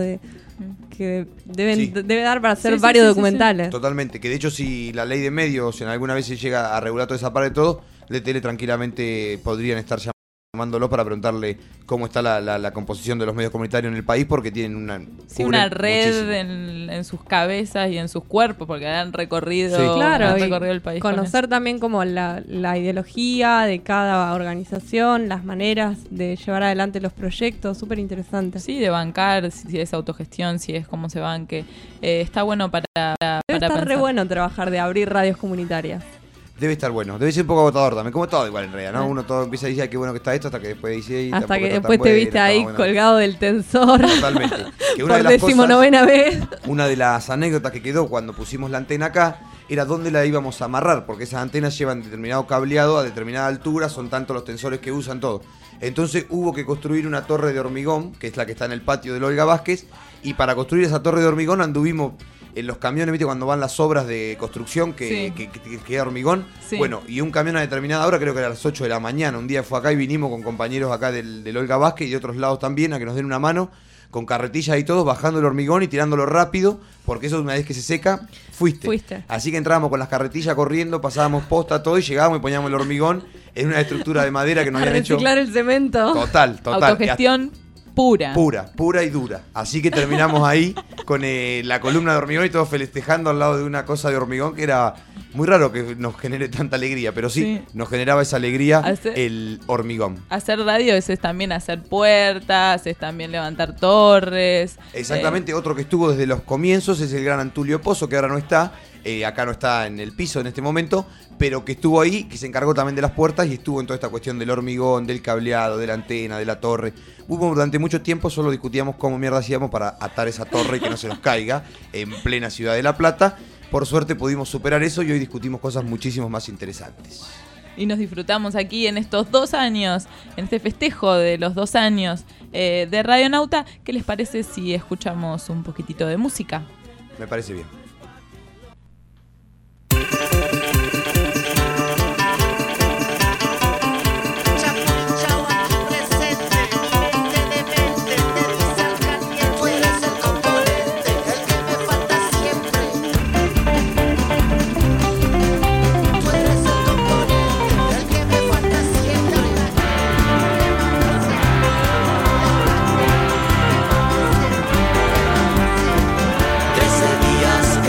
que debe dar para hacer varios documentales. Totalmente, que de hecho si la ley de medios en alguna vez se llega a regular toda esa parte de todo, DTL tranquilamente podrían estar llamándolo para preguntarle cómo está la composición de los medios comunitarios en el país, porque tienen una red en sus cabezas y en sus cuerpos, porque han recorrido, el país. Conocer también como la ideología de cada organización, las maneras de llevar adelante los proyectos, súper interesante. Sí, de bancar, si es autogestión, si es cómo se banque. Está bueno para Debe estar pensar. re bueno trabajar de abrir radios comunitarias. Debe estar bueno, debe ser un poco agotador también, como todo igual en realidad, ¿no? Uno todo empieza a decir, qué bueno que está esto, hasta que después dice... Hasta que después te viste ahí colgado del tensor. Totalmente. Que una por de las 19ª vez. Una de las anécdotas que quedó cuando pusimos la antena acá era dónde la íbamos a amarrar, porque esas antenas llevan determinado cableado a determinada altura, son tantos los tensores que usan, todo. Entonces hubo que construir una torre de hormigón, que es la que está en el patio del Olga Vázquez, y para construir esa torre de hormigón anduvimos en los camiones, ¿viste? Cuando van las obras de construcción que queda hormigón. Sí. Bueno, y un camión a determinada hora, creo que era a las 8 de la mañana, un día fue acá y vinimos con compañeros acá del Olga Vázquez y de otros lados también a que nos den una mano, con carretillas y todo, bajando el hormigón y tirándolo rápido, porque eso una vez que se seca, fuiste. Así que entrábamos con las carretillas corriendo, pasábamos posta, todo, y llegábamos y poníamos el hormigón en una estructura de madera que nos habían hecho. Reciclar el cemento. Total. Autogestión pura y dura. Así que terminamos ahí con la columna de hormigón y todos festejando al lado de una cosa de hormigón que era muy raro que nos genere tanta alegría, pero sí. Nos generaba esa alegría el hormigón. Hacer radio es también hacer puertas, es también levantar torres. Exactamente, otro que estuvo desde los comienzos es el gran Antulio Pozo, que ahora no está. Acá no está en el piso en este momento, pero que estuvo ahí, que se encargó también de las puertas y estuvo en toda esta cuestión del hormigón, del cableado, de la antena, de la torre. Durante mucho tiempo solo discutíamos cómo mierda hacíamos para atar esa torre y que no se nos caiga en plena ciudad de La Plata. Por suerte pudimos superar eso y hoy discutimos cosas muchísimo más interesantes. Y nos disfrutamos aquí en estos 2 años, en este festejo de los 2 años de Radionauta. ¿Qué les parece si escuchamos un poquitito de música? Me parece bien. Días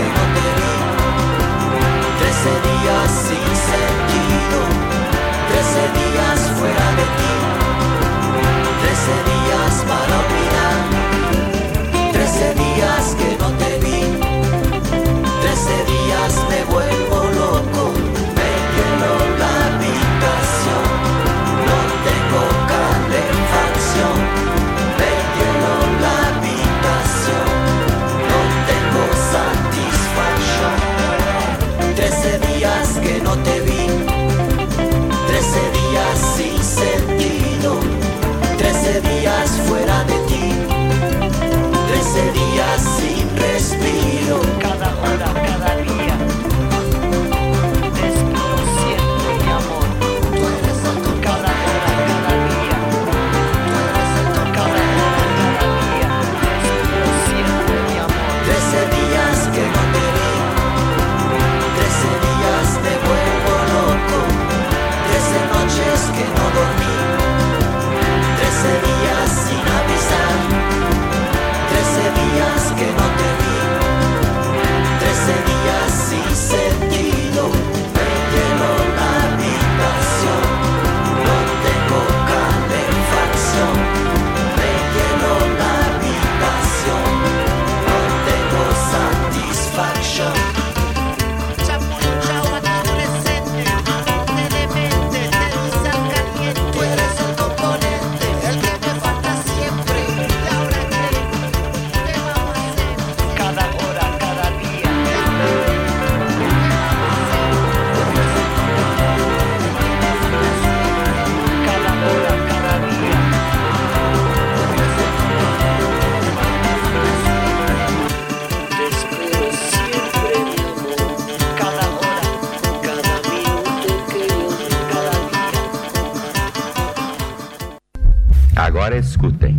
Agora escutem.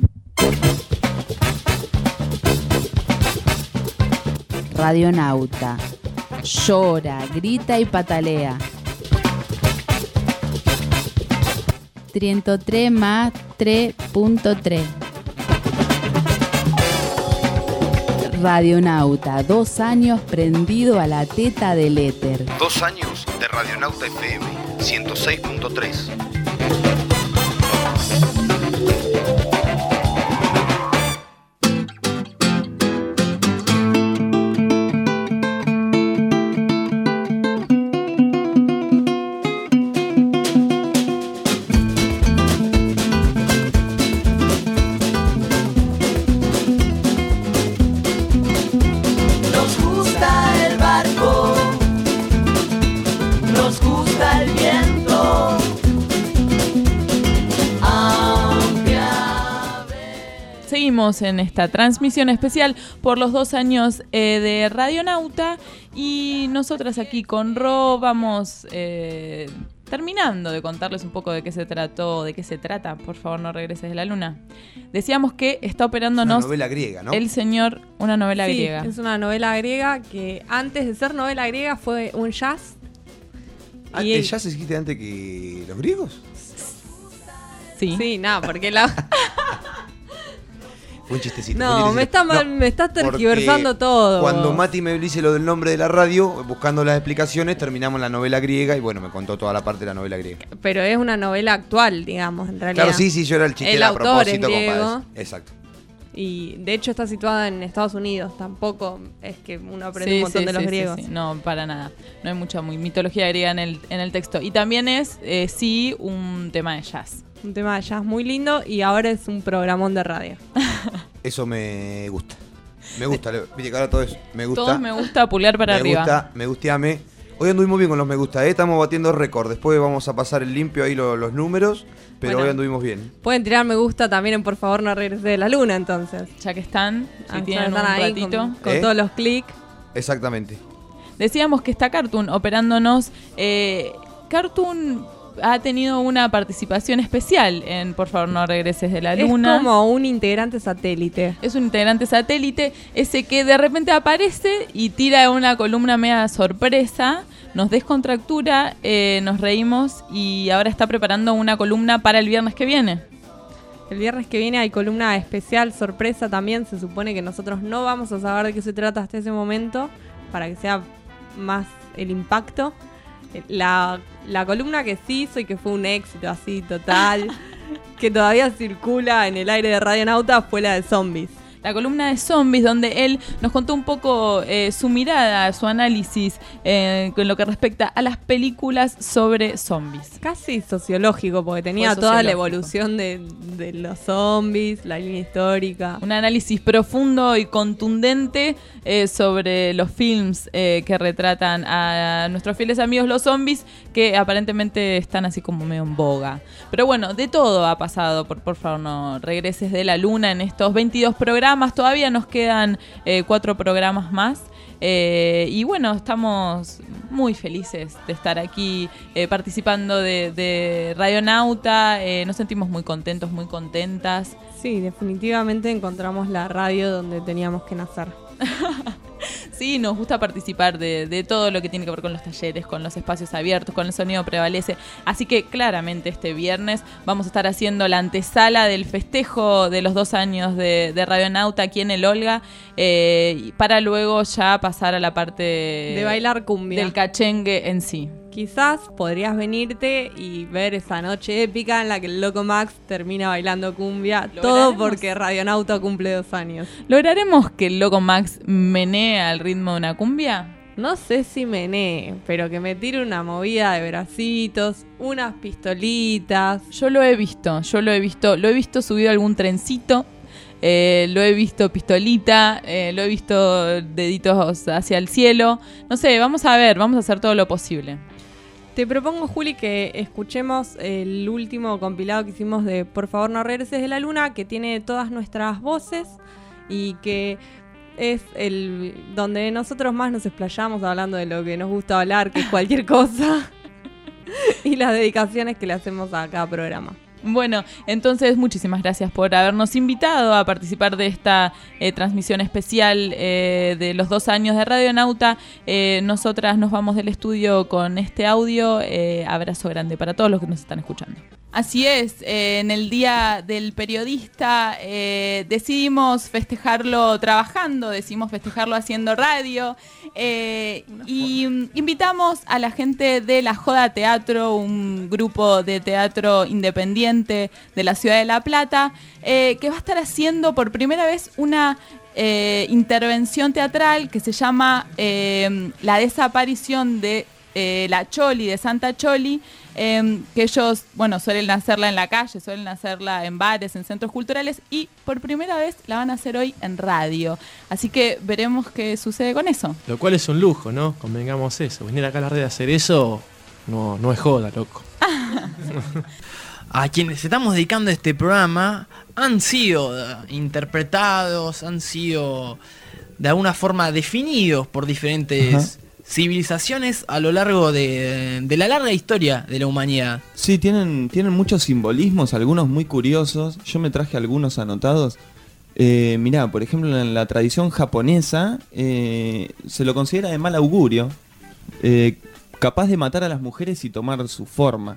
Radionauta. Llora, grita y patalea. 33 más 3.3. Radionauta, 2 años prendido a la teta del éter. 2 años de Radionauta FM 106.3. En esta transmisión especial por los 2 años de Radionauta, y nosotras aquí con Ro vamos terminando de contarles un poco de qué se trata. Por favor, no regreses de la luna. Decíamos que está operándonos una novela griega, ¿no? El señor, una novela griega. Es una novela griega que antes de ser novela griega fue un jazz. ¿El jazz existe antes que los griegos? Sí, no, porque la... Fue un chistecito. No, me estás tergiversando todo. Cuando Mati me dice lo del nombre de la radio, buscando las explicaciones, terminamos la novela griega y bueno, me contó toda la parte de la novela griega. Pero es una novela actual, digamos, en realidad. Claro, sí, yo era el chiste a propósito. Exacto. Y de hecho está situada en Estados Unidos. Tampoco es que uno aprende un montón de los griegos. Sí. No, para nada. No hay mucha mitología griega en el texto. Y también es, un tema de jazz. Un tema de jazz muy lindo y ahora es un programón de radio. Eso me gusta. Me gusta, viste que ahora todo es me gusta. Todos me gusta, pulgar para arriba. Me gusteame. Hoy anduvimos bien con los me gusta, estamos batiendo récord. Después vamos a pasar el limpio ahí los números, pero hoy anduvimos bien. Pueden tirar me gusta también en Por favor no regrese de la luna, entonces. Ya que están, si tienen un ratito. Con todos los clics. Exactamente. Decíamos que está Cartoon operándonos. Cartoon ha tenido una participación especial en Por favor no regreses de la luna. Es como un integrante satélite. Es un integrante satélite, ese que de repente aparece y tira una columna media sorpresa, nos descontractura, nos reímos y ahora está preparando una columna para el viernes que viene. El viernes que viene hay columna especial, sorpresa también. Se supone que nosotros no vamos a saber de qué se trata hasta ese momento, para que sea más el impacto. La columna que se hizo y que fue un éxito así total, que todavía circula en el aire de Radionauta, fue la de zombies. La columna de zombies, donde él nos contó un poco su mirada, su análisis con lo que respecta a las películas sobre zombies. Casi sociológico, porque tenía toda la evolución de los zombies, la línea histórica. Un análisis profundo y contundente sobre los films que retratan a nuestros fieles amigos los zombies, que aparentemente están así como medio en boga. Pero bueno, de todo ha pasado por favor no regreses de la luna en estos 22 programas. Todavía nos quedan 4 programas más. Y bueno, estamos muy felices de estar aquí participando de Radionauta. Nos sentimos muy contentos, muy contentas. Sí, definitivamente encontramos la radio donde teníamos que nacer. Sí, nos gusta participar de todo lo que tiene que ver con los talleres, con los espacios abiertos, con el sonido prevalece. Así que claramente este viernes vamos a estar haciendo la antesala del festejo de los 2 años de Radionauta aquí en el Olga, para luego ya pasar a la parte de bailar cumbia, del cachengue en sí. Quizás podrías venirte y ver esa noche épica en la que el Loco Max termina bailando cumbia. Todo porque Radionauta cumple 2 años. ¿Lograremos que el Loco Max menee al ritmo de una cumbia? No sé si menee, pero que me tire una movida de bracitos, unas pistolitas. Yo lo he visto. Lo he visto subido a algún trencito. Lo he visto pistolita, lo he visto deditos hacia el cielo. No sé, vamos a hacer todo lo posible. Te propongo, Juli, que escuchemos el último compilado que hicimos de Por favor no regreses de la luna, que tiene todas nuestras voces y que es el donde nosotros más nos explayamos hablando de lo que nos gusta hablar, que es cualquier cosa, y las dedicaciones que le hacemos a cada programa. Bueno, entonces muchísimas gracias por habernos invitado a participar de esta transmisión especial de los 2 años de Radionauta. Nosotras nos vamos del estudio con este audio. Abrazo grande para todos los que nos están escuchando. Así es, en el Día del Periodista decidimos festejarlo trabajando, decidimos festejarlo haciendo radio y invitamos a la gente de La Joda Teatro, un grupo de teatro independiente de la ciudad de La Plata, que va a estar haciendo por primera vez una intervención teatral que se llama La desaparición de la Choli, de Santa Choli, que ellos, bueno, suelen hacerla en la calle, suelen hacerla en bares, en centros culturales, y por primera vez la van a hacer hoy en radio. Así que veremos qué sucede con eso. Lo cual es un lujo, ¿no? Convengamos eso. Venir acá a la red a hacer eso no es joda, loco. A quienes estamos dedicando este programa han sido interpretados, han sido de alguna forma definidos por diferentes civilizaciones a lo largo de la larga historia de la humanidad. Sí, tienen muchos simbolismos, algunos muy curiosos. Yo me traje algunos anotados. Mirá, por ejemplo, en la tradición japonesa se lo considera de mal augurio, capaz de matar a las mujeres y tomar su forma.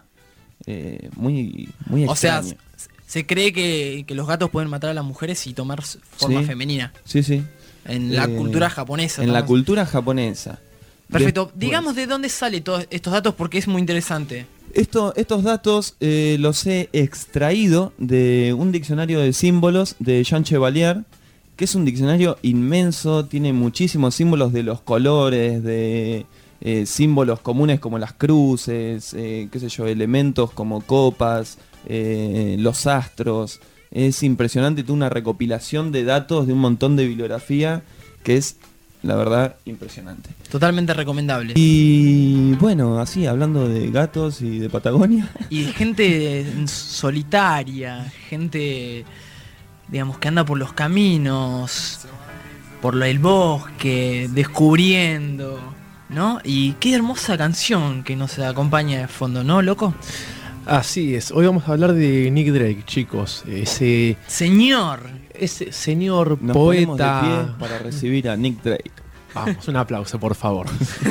Muy extraño. O sea, se cree que los gatos pueden matar a las mujeres y tomar forma femenina. Sí, sí. En la cultura japonesa. En la cultura japonesa. Perfecto. Digamos de dónde salen todos estos datos porque es muy interesante. Estos datos los he extraído de un diccionario de símbolos de Jean Chevalier, que es un diccionario inmenso, tiene muchísimos símbolos de los colores, de símbolos comunes como las cruces, qué sé yo, elementos como copas, los astros. Es impresionante, tiene una recopilación de datos de un montón de bibliografía que es, la verdad, impresionante. Totalmente recomendable. Y bueno, así, hablando de gatos y de Patagonia. Y de gente solitaria, gente, digamos, que anda por los caminos, por el bosque, descubriendo, ¿no? Y qué hermosa canción que nos acompaña de fondo, ¿no, loco? Así es, hoy vamos a hablar de Nick Drake, chicos. Ese señor Nos poeta. De pie para recibir a Nick Drake. Vamos, un aplauso, por favor.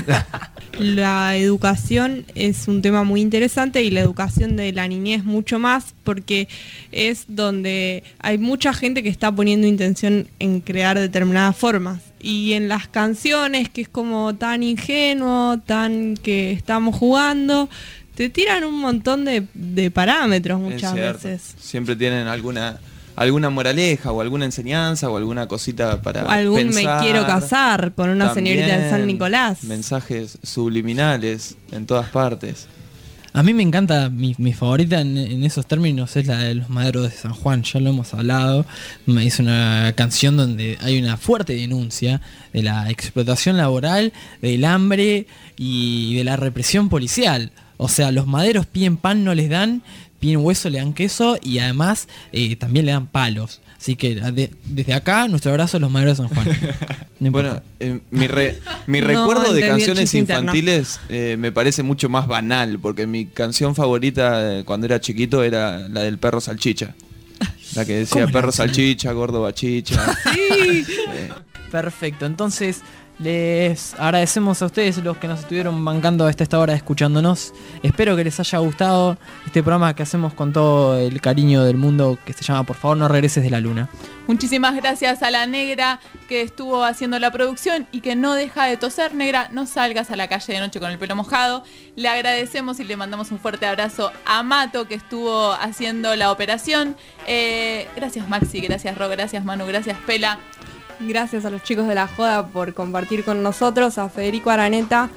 La educación es un tema muy interesante y la educación de la niñez mucho más porque es donde hay mucha gente que está poniendo intención en crear determinadas formas. Y en las canciones, que es como tan ingenuo, tan que estamos jugando, te tiran un montón de parámetros muchas veces. Siempre tienen alguna moraleja o alguna enseñanza o alguna cosita para o algún pensar. Me quiero casar con una señorita de San Nicolás. Mensajes subliminales en todas partes. A mí me encanta, mi favorita en esos términos es la de Los Maderos de San Juan, ya lo hemos hablado. Es una canción donde hay una fuerte denuncia de la explotación laboral, del hambre y de la represión policial. O sea, los maderos piden pan, no les dan, piden hueso, le dan queso y además también le dan palos. Así que desde acá, nuestro abrazo a los maderos de San Juan. No bueno, mi recuerdo de canciones infantiles me parece mucho más banal, porque mi canción favorita cuando era chiquito era la del perro salchicha. La que decía perro salchicha, gordo bachicha. Sí. Perfecto, entonces les agradecemos a ustedes los que nos estuvieron bancando hasta esta hora escuchándonos. Espero que les haya gustado este programa que hacemos con todo el cariño del mundo, que se llama Por favor no regreses de la luna. Muchísimas gracias a la Negra que estuvo haciendo la producción y que no deja de toser. Negra, no salgas a la calle de noche con el pelo mojado. Le agradecemos y le mandamos un fuerte abrazo a Mato que estuvo haciendo la operación. Gracias Maxi, gracias Ro, gracias Manu, gracias Pela. Gracias a los chicos de La Joda por compartir con nosotros, a Federico Araneta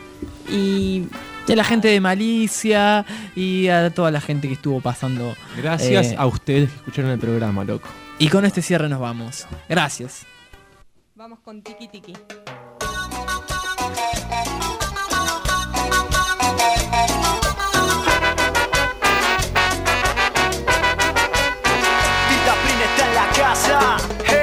y a la gente de Malicia y a toda la gente que estuvo pasando. Gracias a ustedes que escucharon el programa, loco. Y con este cierre nos vamos. Gracias. Vamos con Tiki Tiki. Tita Prin está en la casa.